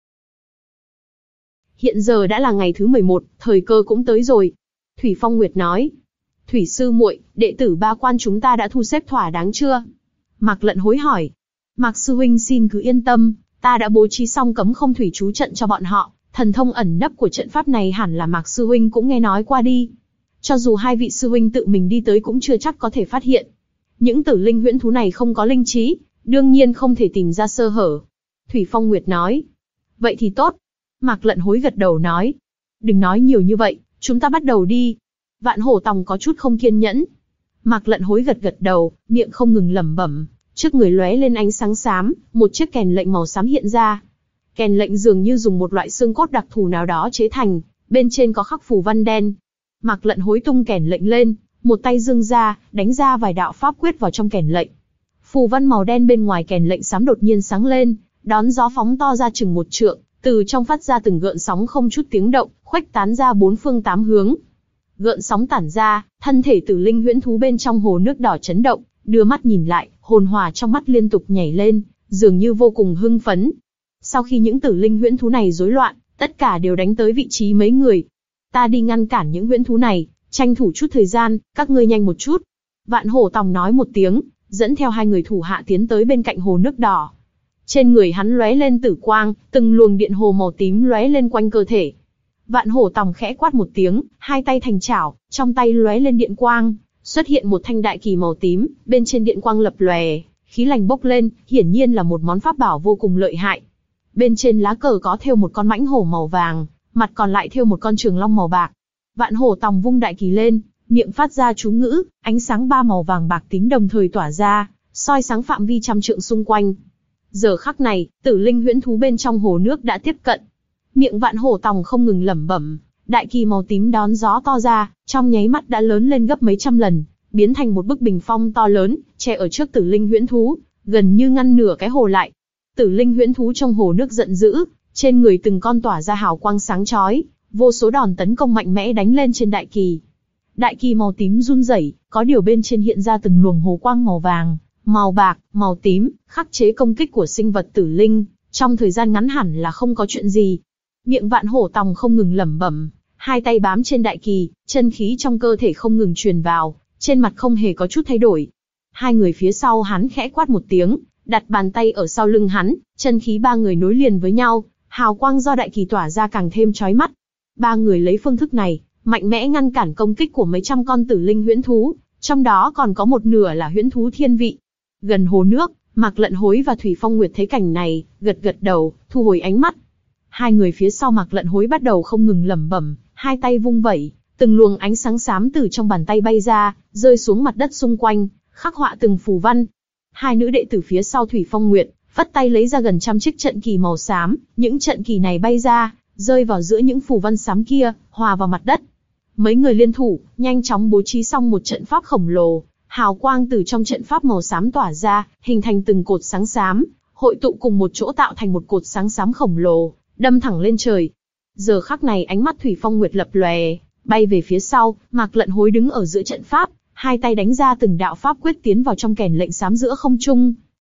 Hiện giờ đã là ngày thứ mười một, thời cơ cũng tới rồi. Thủy Phong Nguyệt nói: Thủy sư muội, đệ tử ba quan chúng ta đã thu xếp thỏa đáng chưa? Mạc Lận Hối hỏi. Mạc sư huynh xin cứ yên tâm, ta đã bố trí xong cấm không thủy chú trận cho bọn họ, thần thông ẩn nấp của trận pháp này hẳn là Mạc sư huynh cũng nghe nói qua đi. Cho dù hai vị sư huynh tự mình đi tới cũng chưa chắc có thể phát hiện. Những tử linh huyễn thú này không có linh trí, đương nhiên không thể tìm ra sơ hở. Thủy Phong Nguyệt nói. Vậy thì tốt. Mạc Lận Hối gật đầu nói. Đừng nói nhiều như vậy, chúng ta bắt đầu đi. Vạn Hổ Tòng có chút không kiên nhẫn. Mạc Lận Hối gật gật đầu, miệng không ngừng lẩm bẩm. Trước người lóe lên ánh sáng xám, một chiếc kèn lệnh màu xám hiện ra. Kèn lệnh dường như dùng một loại xương cốt đặc thù nào đó chế thành, bên trên có khắc phù văn đen. Mạc Lận Hối tung kèn lệnh lên, một tay giương ra, đánh ra vài đạo pháp quyết vào trong kèn lệnh. Phù văn màu đen bên ngoài kèn lệnh xám đột nhiên sáng lên, đón gió phóng to ra chừng một trượng, từ trong phát ra từng gợn sóng không chút tiếng động, khuếch tán ra bốn phương tám hướng. Gợn sóng tản ra, thân thể tử linh huyễn thú bên trong hồ nước đỏ chấn động, đưa mắt nhìn lại, hồn hỏa trong mắt liên tục nhảy lên, dường như vô cùng hưng phấn. Sau khi những tử linh huyễn thú này rối loạn, tất cả đều đánh tới vị trí mấy người. Ta đi ngăn cản những huyễn thú này, tranh thủ chút thời gian, các ngươi nhanh một chút. Vạn Hổ Tòng nói một tiếng, dẫn theo hai người thủ hạ tiến tới bên cạnh hồ nước đỏ. Trên người hắn lóe lên tử quang, từng luồng điện hồ màu tím lóe lên quanh cơ thể. Vạn Hổ Tòng khẽ quát một tiếng, hai tay thành chảo, trong tay lóe lên điện quang, xuất hiện một thanh đại kỳ màu tím, bên trên điện quang lập lòe, khí lành bốc lên, hiển nhiên là một món pháp bảo vô cùng lợi hại. Bên trên lá cờ có thêu một con mãnh hổ màu vàng, mặt còn lại thêu một con trường long màu bạc. Vạn Hổ Tòng vung đại kỳ lên, miệng phát ra chú ngữ, ánh sáng ba màu vàng bạc tím đồng thời tỏa ra, soi sáng phạm vi trăm trượng xung quanh. Giờ khắc này, tử linh huyễn thú bên trong hồ nước đã tiếp cận. Miệng Vạn Hổ Tòng không ngừng lẩm bẩm, đại kỳ màu tím đón gió to ra, trong nháy mắt đã lớn lên gấp mấy trăm lần, biến thành một bức bình phong to lớn, che ở trước tử linh huyễn thú, gần như ngăn nửa cái hồ lại. Tử linh huyễn thú trong hồ nước giận dữ, trên người từng con tỏa ra hào quang sáng chói, vô số đòn tấn công mạnh mẽ đánh lên trên đại kỳ. Đại kỳ màu tím run rẩy, có điều bên trên hiện ra từng luồng hồ quang màu vàng, màu bạc, màu tím, khắc chế công kích của sinh vật tử linh, trong thời gian ngắn hẳn là không có chuyện gì. Miệng Vạn Hổ Tòng không ngừng lẩm bẩm, hai tay bám trên đại kỳ, chân khí trong cơ thể không ngừng truyền vào, trên mặt không hề có chút thay đổi. Hai người phía sau hắn khẽ quát một tiếng, đặt bàn tay ở sau lưng hắn, chân khí ba người nối liền với nhau, hào quang do đại kỳ tỏa ra càng thêm chói mắt. Ba người lấy phương thức này, mạnh mẽ ngăn cản công kích của mấy trăm con tử linh huyễn thú, trong đó còn có một nửa là huyễn thú thiên vị. Gần hồ nước, Mạc Lận Hối và Thủy Phong Nguyệt thấy cảnh này, gật gật đầu, thu hồi ánh mắt. Hai người phía sau Mạc Lận Hối bắt đầu không ngừng lẩm bẩm, hai tay vung vẩy, từng luồng ánh sáng xám từ trong bàn tay bay ra, rơi xuống mặt đất xung quanh, khắc họa từng phù văn. Hai nữ đệ tử phía sau Thủy Phong Nguyệt, phất tay lấy ra gần trăm chiếc trận kỳ màu xám, những trận kỳ này bay ra, rơi vào giữa những phù văn xám kia, hòa vào mặt đất. Mấy người liên thủ, nhanh chóng bố trí xong một trận pháp khổng lồ, hào quang từ trong trận pháp màu xám tỏa ra, hình thành từng cột sáng xám, hội tụ cùng một chỗ tạo thành một cột sáng xám khổng lồ, đâm thẳng lên trời. Giờ khắc này ánh mắt Thủy Phong Nguyệt lập lòe, bay về phía sau, Mạc Lận Hối đứng ở giữa trận pháp, hai tay đánh ra từng đạo pháp quyết tiến vào trong kèn lệnh xám giữa không trung.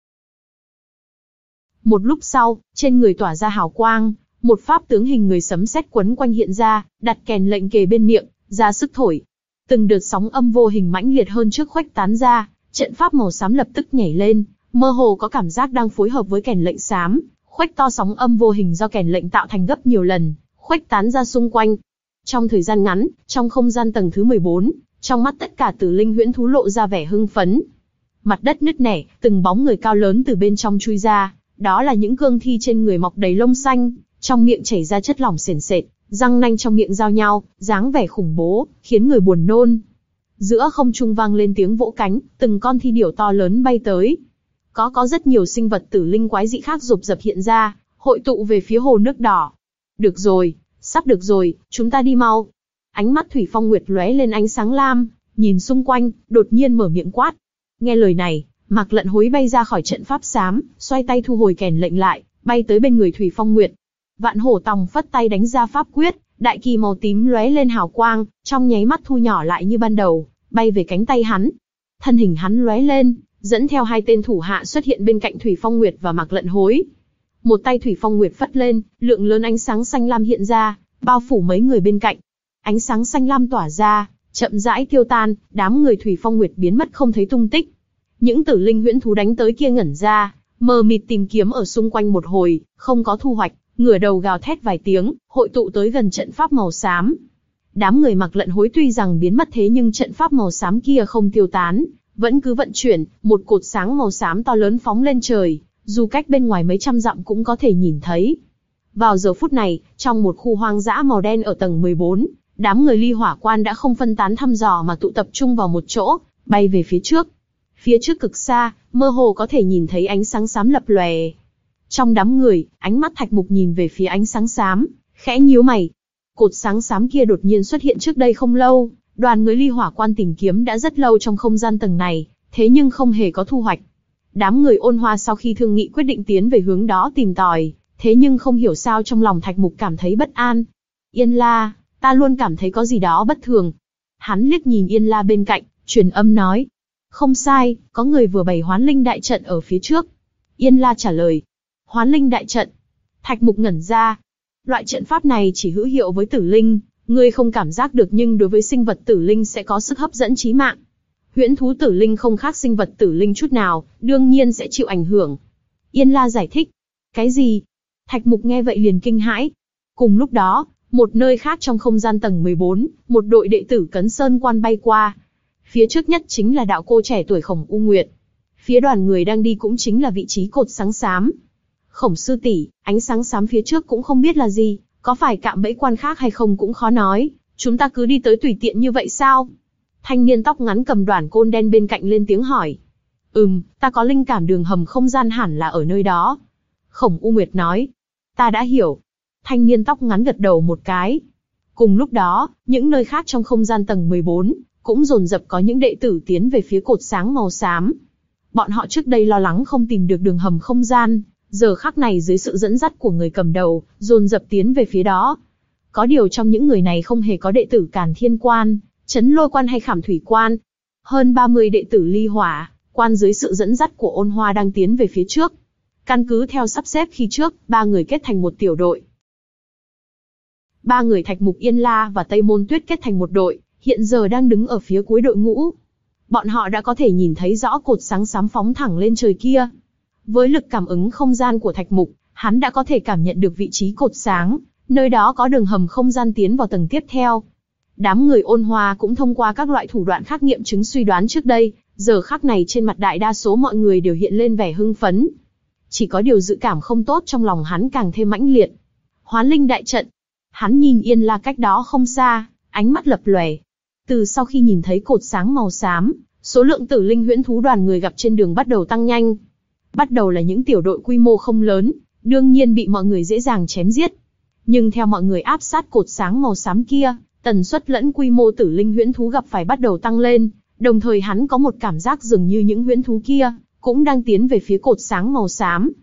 Một lúc sau, trên người tỏa ra hào quang, một pháp tướng hình người sấm sét quấn quanh hiện ra, đặt kèn lệnh kề bên miệng, ra sức thổi. Từng đợt sóng âm vô hình mãnh liệt hơn trước khuếch tán ra, trận pháp màu xám lập tức nhảy lên, mơ hồ có cảm giác đang phối hợp với kèn lệnh xám, khuếch to sóng âm vô hình do kèn lệnh tạo thành gấp nhiều lần, khuếch tán ra xung quanh. Trong thời gian ngắn, trong không gian tầng thứ mười bốn, trong mắt tất cả tử linh huyễn thú lộ ra vẻ hưng phấn. Mặt đất nứt nẻ, từng bóng người cao lớn từ bên trong chui ra, đó là những cương thi trên người mọc đầy lông xanh, trong miệng chảy ra chất lỏng sền sệt, răng nanh trong miệng giao nhau, dáng vẻ khủng bố, khiến người buồn nôn. Giữa không trung vang lên tiếng vỗ cánh, từng con thi điểu to lớn bay tới. Có có rất nhiều sinh vật tử linh quái dị khác rục rập hiện ra, hội tụ về phía hồ nước đỏ. Được rồi, sắp được rồi, chúng ta đi mau. Ánh mắt Thủy Phong Nguyệt lóe lên ánh sáng lam, nhìn xung quanh, đột nhiên mở miệng quát. Nghe lời này, Mạc Lận Hối bay ra khỏi trận pháp xám, xoay tay thu hồi kèn lệnh lại, bay tới bên người Thủy Phong Nguyệt. Vạn Hổ Tòng phất tay đánh ra pháp quyết, đại kỳ màu tím lóe lên hào quang, trong nháy mắt thu nhỏ lại như ban đầu, bay về cánh tay hắn. Thân hình hắn lóe lên, dẫn theo hai tên thủ hạ xuất hiện bên cạnh Thủy Phong Nguyệt và Mạc Lận Hối. Một tay Thủy Phong Nguyệt phất lên, lượng lớn ánh sáng xanh lam hiện ra, bao phủ mấy người bên cạnh. Ánh sáng xanh lam tỏa ra, chậm rãi tiêu tan, đám người Thủy Phong Nguyệt biến mất không thấy tung tích. Những tử linh huyễn thú đánh tới kia ngẩn ra, mờ mịt tìm kiếm ở xung quanh một hồi, không có thu hoạch, ngửa đầu gào thét vài tiếng, hội tụ tới gần trận pháp màu xám. Đám người Mạc Lận Hối tuy rằng biến mất thế nhưng trận pháp màu xám kia không tiêu tán, vẫn cứ vận chuyển, một cột sáng màu xám to lớn phóng lên trời, dù cách bên ngoài mấy trăm dặm cũng có thể nhìn thấy. Vào giờ phút này, trong một khu hoang dã màu đen ở tầng mười bốn, đám người Ly Hỏa Quan đã không phân tán thăm dò mà tụ tập trung vào một chỗ, bay về phía trước. Phía trước cực xa, mơ hồ có thể nhìn thấy ánh sáng xám lập lòe. Trong đám người, ánh mắt Thạch Mục nhìn về phía ánh sáng xám, khẽ nhíu mày. Cột sáng xám kia đột nhiên xuất hiện trước đây không lâu, đoàn người Ly Hỏa Quan tìm kiếm đã rất lâu trong không gian tầng này, thế nhưng không hề có thu hoạch. Đám người Ôn Hoa sau khi thương nghị quyết định tiến về hướng đó tìm tòi, thế nhưng không hiểu sao trong lòng Thạch Mục cảm thấy bất an. Yên La, ta luôn cảm thấy có gì đó bất thường. Hắn liếc nhìn Yên La bên cạnh, truyền âm nói. Không sai, có người vừa bày hoán linh đại trận ở phía trước. Yên La trả lời. Hoán linh đại trận. Thạch Mục ngẩn ra. Loại trận pháp này chỉ hữu hiệu với tử linh, ngươi không cảm giác được nhưng đối với sinh vật tử linh sẽ có sức hấp dẫn chí mạng. Huyễn thú tử linh không khác sinh vật tử linh chút nào, đương nhiên sẽ chịu ảnh hưởng. Yên La giải thích. Cái gì? Thạch Mục nghe vậy liền kinh hãi. Cùng lúc đó, một nơi khác trong không gian tầng mười bốn, một đội đệ tử Cấn Sơn Quan bay qua. Phía trước nhất chính là đạo cô trẻ tuổi Khổng U Nguyệt. Phía đoàn người đang đi cũng chính là vị trí cột sáng xám. Khổng sư tỷ, ánh sáng xám phía trước cũng không biết là gì, có phải cạm bẫy quan khác hay không cũng khó nói, chúng ta cứ đi tới tùy tiện như vậy sao? Thanh niên tóc ngắn cầm đoản côn đen bên cạnh lên tiếng hỏi. Ừm, ta có linh cảm đường hầm không gian hẳn là ở nơi đó. Khổng U Nguyệt nói. Ta đã hiểu. Thanh niên tóc ngắn gật đầu một cái. Cùng lúc đó, những nơi khác trong không gian tầng mười bốn, cũng dồn dập có những đệ tử tiến về phía cột sáng màu xám. Bọn họ trước đây lo lắng không tìm được đường hầm không gian, giờ khắc này dưới sự dẫn dắt của người cầm đầu, dồn dập tiến về phía đó. Có điều trong những người này không hề có đệ tử Càn Thiên Quan, Chấn Lôi Quan hay Khảm Thủy Quan. Hơn ba mươi đệ tử Ly Hỏa Quan dưới sự dẫn dắt của Ôn Hoa đang tiến về phía trước. Căn cứ theo sắp xếp khi trước, ba người kết thành một tiểu đội. Ba người Thạch Mục, Yên La và Tây Môn Tuyết kết thành một đội, hiện giờ đang đứng ở phía cuối đội ngũ. Bọn họ đã có thể nhìn thấy rõ cột sáng xám phóng thẳng lên trời kia. Với lực cảm ứng không gian của Thạch Mục, hắn đã có thể cảm nhận được vị trí cột sáng, nơi đó có đường hầm không gian tiến vào tầng tiếp theo. Đám người Ôn Hoa cũng thông qua các loại thủ đoạn khác nghiệm chứng suy đoán trước đây, giờ khắc này trên mặt đại đa số mọi người đều hiện lên vẻ hưng phấn. Chỉ có điều dự cảm không tốt trong lòng hắn càng thêm mãnh liệt. Hoán linh đại trận. Hắn nhìn Yên La cách đó không xa, ánh mắt lập lòe. Từ sau khi nhìn thấy cột sáng màu xám, số lượng tử linh huyễn thú đoàn người gặp trên đường bắt đầu tăng nhanh. Bắt đầu là những tiểu đội quy mô không lớn, đương nhiên bị mọi người dễ dàng chém giết. Nhưng theo mọi người áp sát cột sáng màu xám kia, tần suất lẫn quy mô tử linh huyễn thú gặp phải bắt đầu tăng lên, đồng thời hắn có một cảm giác dường như những huyễn thú kia cũng đang tiến về phía cột sáng màu xám.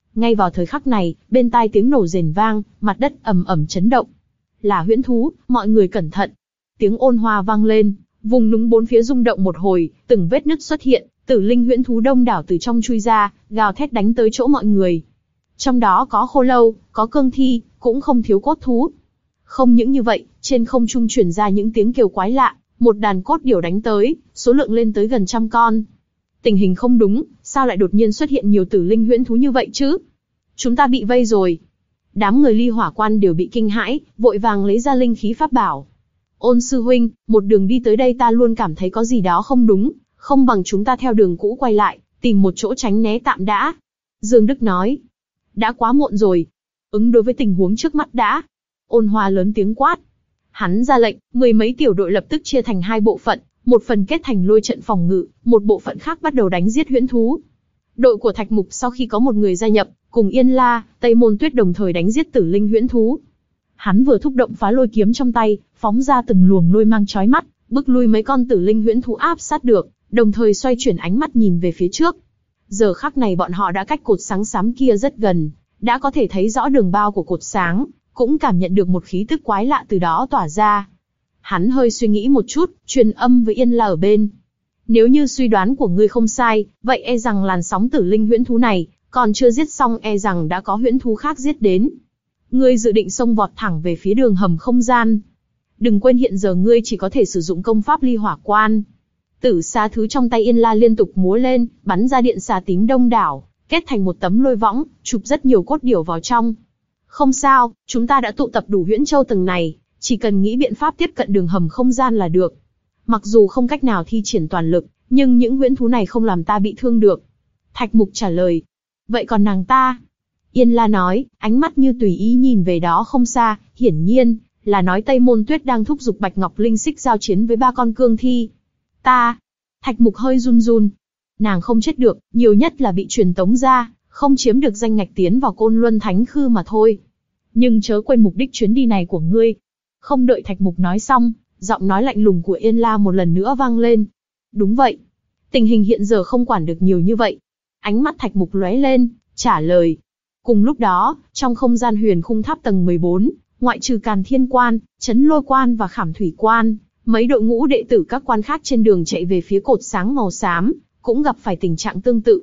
Ngay vào thời khắc này, bên tai tiếng nổ rền vang, mặt đất ầm ầm chấn động. Là huyễn thú, mọi người cẩn thận. Tiếng ôn hòa vang lên, vùng núi bốn phía rung động một hồi, từng vết nứt xuất hiện, tử linh huyễn thú đông đảo từ trong chui ra, gào thét đánh tới chỗ mọi người. Trong đó có khô lâu, có cương thi, cũng không thiếu cốt thú. Không những như vậy, trên không trung truyền ra những tiếng kêu quái lạ, một đàn cốt điểu đánh tới, số lượng lên tới gần trăm con. Tình hình không đúng, sao lại đột nhiên xuất hiện nhiều tử linh huyễn thú như vậy chứ? Chúng ta bị vây rồi. Đám người Ly Hỏa Quan đều bị kinh hãi, vội vàng lấy ra linh khí pháp bảo. Ôn sư huynh, một đường đi tới đây ta luôn cảm thấy có gì đó không đúng, không bằng chúng ta theo đường cũ quay lại, tìm một chỗ tránh né tạm đã. Dương Đức nói. Đã quá muộn rồi. Ứng đối với tình huống trước mắt đã. Ôn Hòa lớn tiếng quát. Hắn ra lệnh, mười mấy tiểu đội lập tức chia thành hai bộ phận, một phần kết thành lôi trận phòng ngự, một bộ phận khác bắt đầu đánh giết huyễn thú. Đội của Thạch Mục sau khi có một người gia nhập, cùng Yên La, Tây Môn Tuyết đồng thời đánh giết tử linh huyễn thú. Hắn vừa thúc động phá lôi kiếm trong tay, phóng ra từng luồng lôi mang chói mắt, bức lui mấy con tử linh huyễn thú áp sát được, đồng thời xoay chuyển ánh mắt nhìn về phía trước. Giờ khắc này bọn họ đã cách cột sáng xám kia rất gần, đã có thể thấy rõ đường bao của cột sáng, cũng cảm nhận được một khí tức quái lạ từ đó tỏa ra. Hắn hơi suy nghĩ một chút, truyền âm với Yên La ở bên. Nếu như suy đoán của ngươi không sai, vậy e rằng làn sóng tử linh huyễn thú này, còn chưa giết xong e rằng đã có huyễn thú khác giết đến. Ngươi dự định xông vọt thẳng về phía đường hầm không gian. Đừng quên hiện giờ ngươi chỉ có thể sử dụng công pháp Ly Hỏa Quan. Tử xà thứ trong tay Yên La liên tục múa lên, bắn ra điện xà tím đông đảo, kết thành một tấm lôi võng, chụp rất nhiều cốt điểu vào trong. Không sao, chúng ta đã tụ tập đủ huyễn châu tầng này, chỉ cần nghĩ biện pháp tiếp cận đường hầm không gian là được. Mặc dù không cách nào thi triển toàn lực, nhưng những huyễn thú này không làm ta bị thương được. Thạch Mục trả lời. Vậy còn nàng ta? Yên La nói, ánh mắt như tùy ý nhìn về đó không xa, hiển nhiên là nói Tây Môn Tuyết đang thúc giục Bạch Ngọc Linh Xích giao chiến với ba con cương thi. Ta? Thạch Mục hơi run run. Nàng không chết được, nhiều nhất là bị truyền tống ra, không chiếm được danh ngạch tiến vào Côn Luân Thánh Khư mà thôi. Nhưng chớ quên mục đích chuyến đi này của ngươi. Không đợi Thạch Mục nói xong, giọng nói lạnh lùng của Yên La một lần nữa vang lên. Đúng vậy. Tình hình hiện giờ không quản được nhiều như vậy. Ánh mắt Thạch Mục lóe lên, trả lời. Cùng lúc đó, trong không gian huyền khung tháp tầng mười bốn, ngoại trừ Càn Thiên Quan, Chấn Lôi Quan và Khảm Thủy Quan, mấy đội ngũ đệ tử các quan khác trên đường chạy về phía cột sáng màu xám, cũng gặp phải tình trạng tương tự.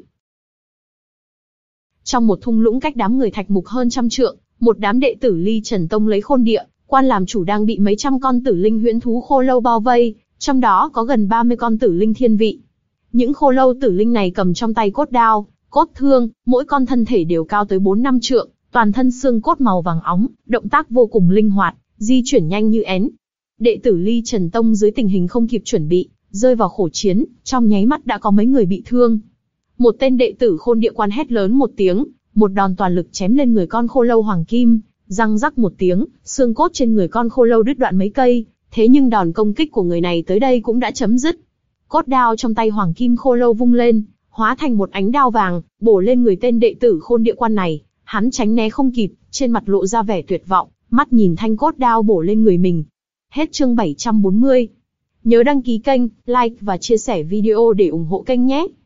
Trong một thung lũng cách đám người Thạch Mục hơn trăm trượng, một đám đệ tử Ly Trần Tông lấy khôn địa, quan làm chủ đang bị mấy trăm con tử linh huyễn thú khô lâu bao vây, trong đó có gần ba mươi con tử linh thiên vị. Những khô lâu tử linh này cầm trong tay cốt đao, cốt thương, mỗi con thân thể đều cao tới bốn năm trượng, toàn thân xương cốt màu vàng óng, động tác vô cùng linh hoạt, di chuyển nhanh như én. Đệ tử Ly Trần Tông dưới tình hình không kịp chuẩn bị, rơi vào khổ chiến, trong nháy mắt đã có mấy người bị thương. Một tên đệ tử Khôn Địa Quan hét lớn một tiếng, một đòn toàn lực chém lên người con khô lâu hoàng kim, răng rắc một tiếng, xương cốt trên người con khô lâu đứt đoạn mấy cây, thế nhưng đòn công kích của người này tới đây cũng đã chấm dứt. Cốt đao trong tay hoàng kim khô lâu vung lên, hóa thành một ánh đao vàng, bổ lên người tên đệ tử Khôn Địa Quan này. Hắn tránh né không kịp, trên mặt lộ ra vẻ tuyệt vọng, mắt nhìn thanh cốt đao bổ lên người mình. Hết chương bảy trăm bốn mươi. Nhớ đăng ký kênh, like và chia sẻ video để ủng hộ kênh nhé.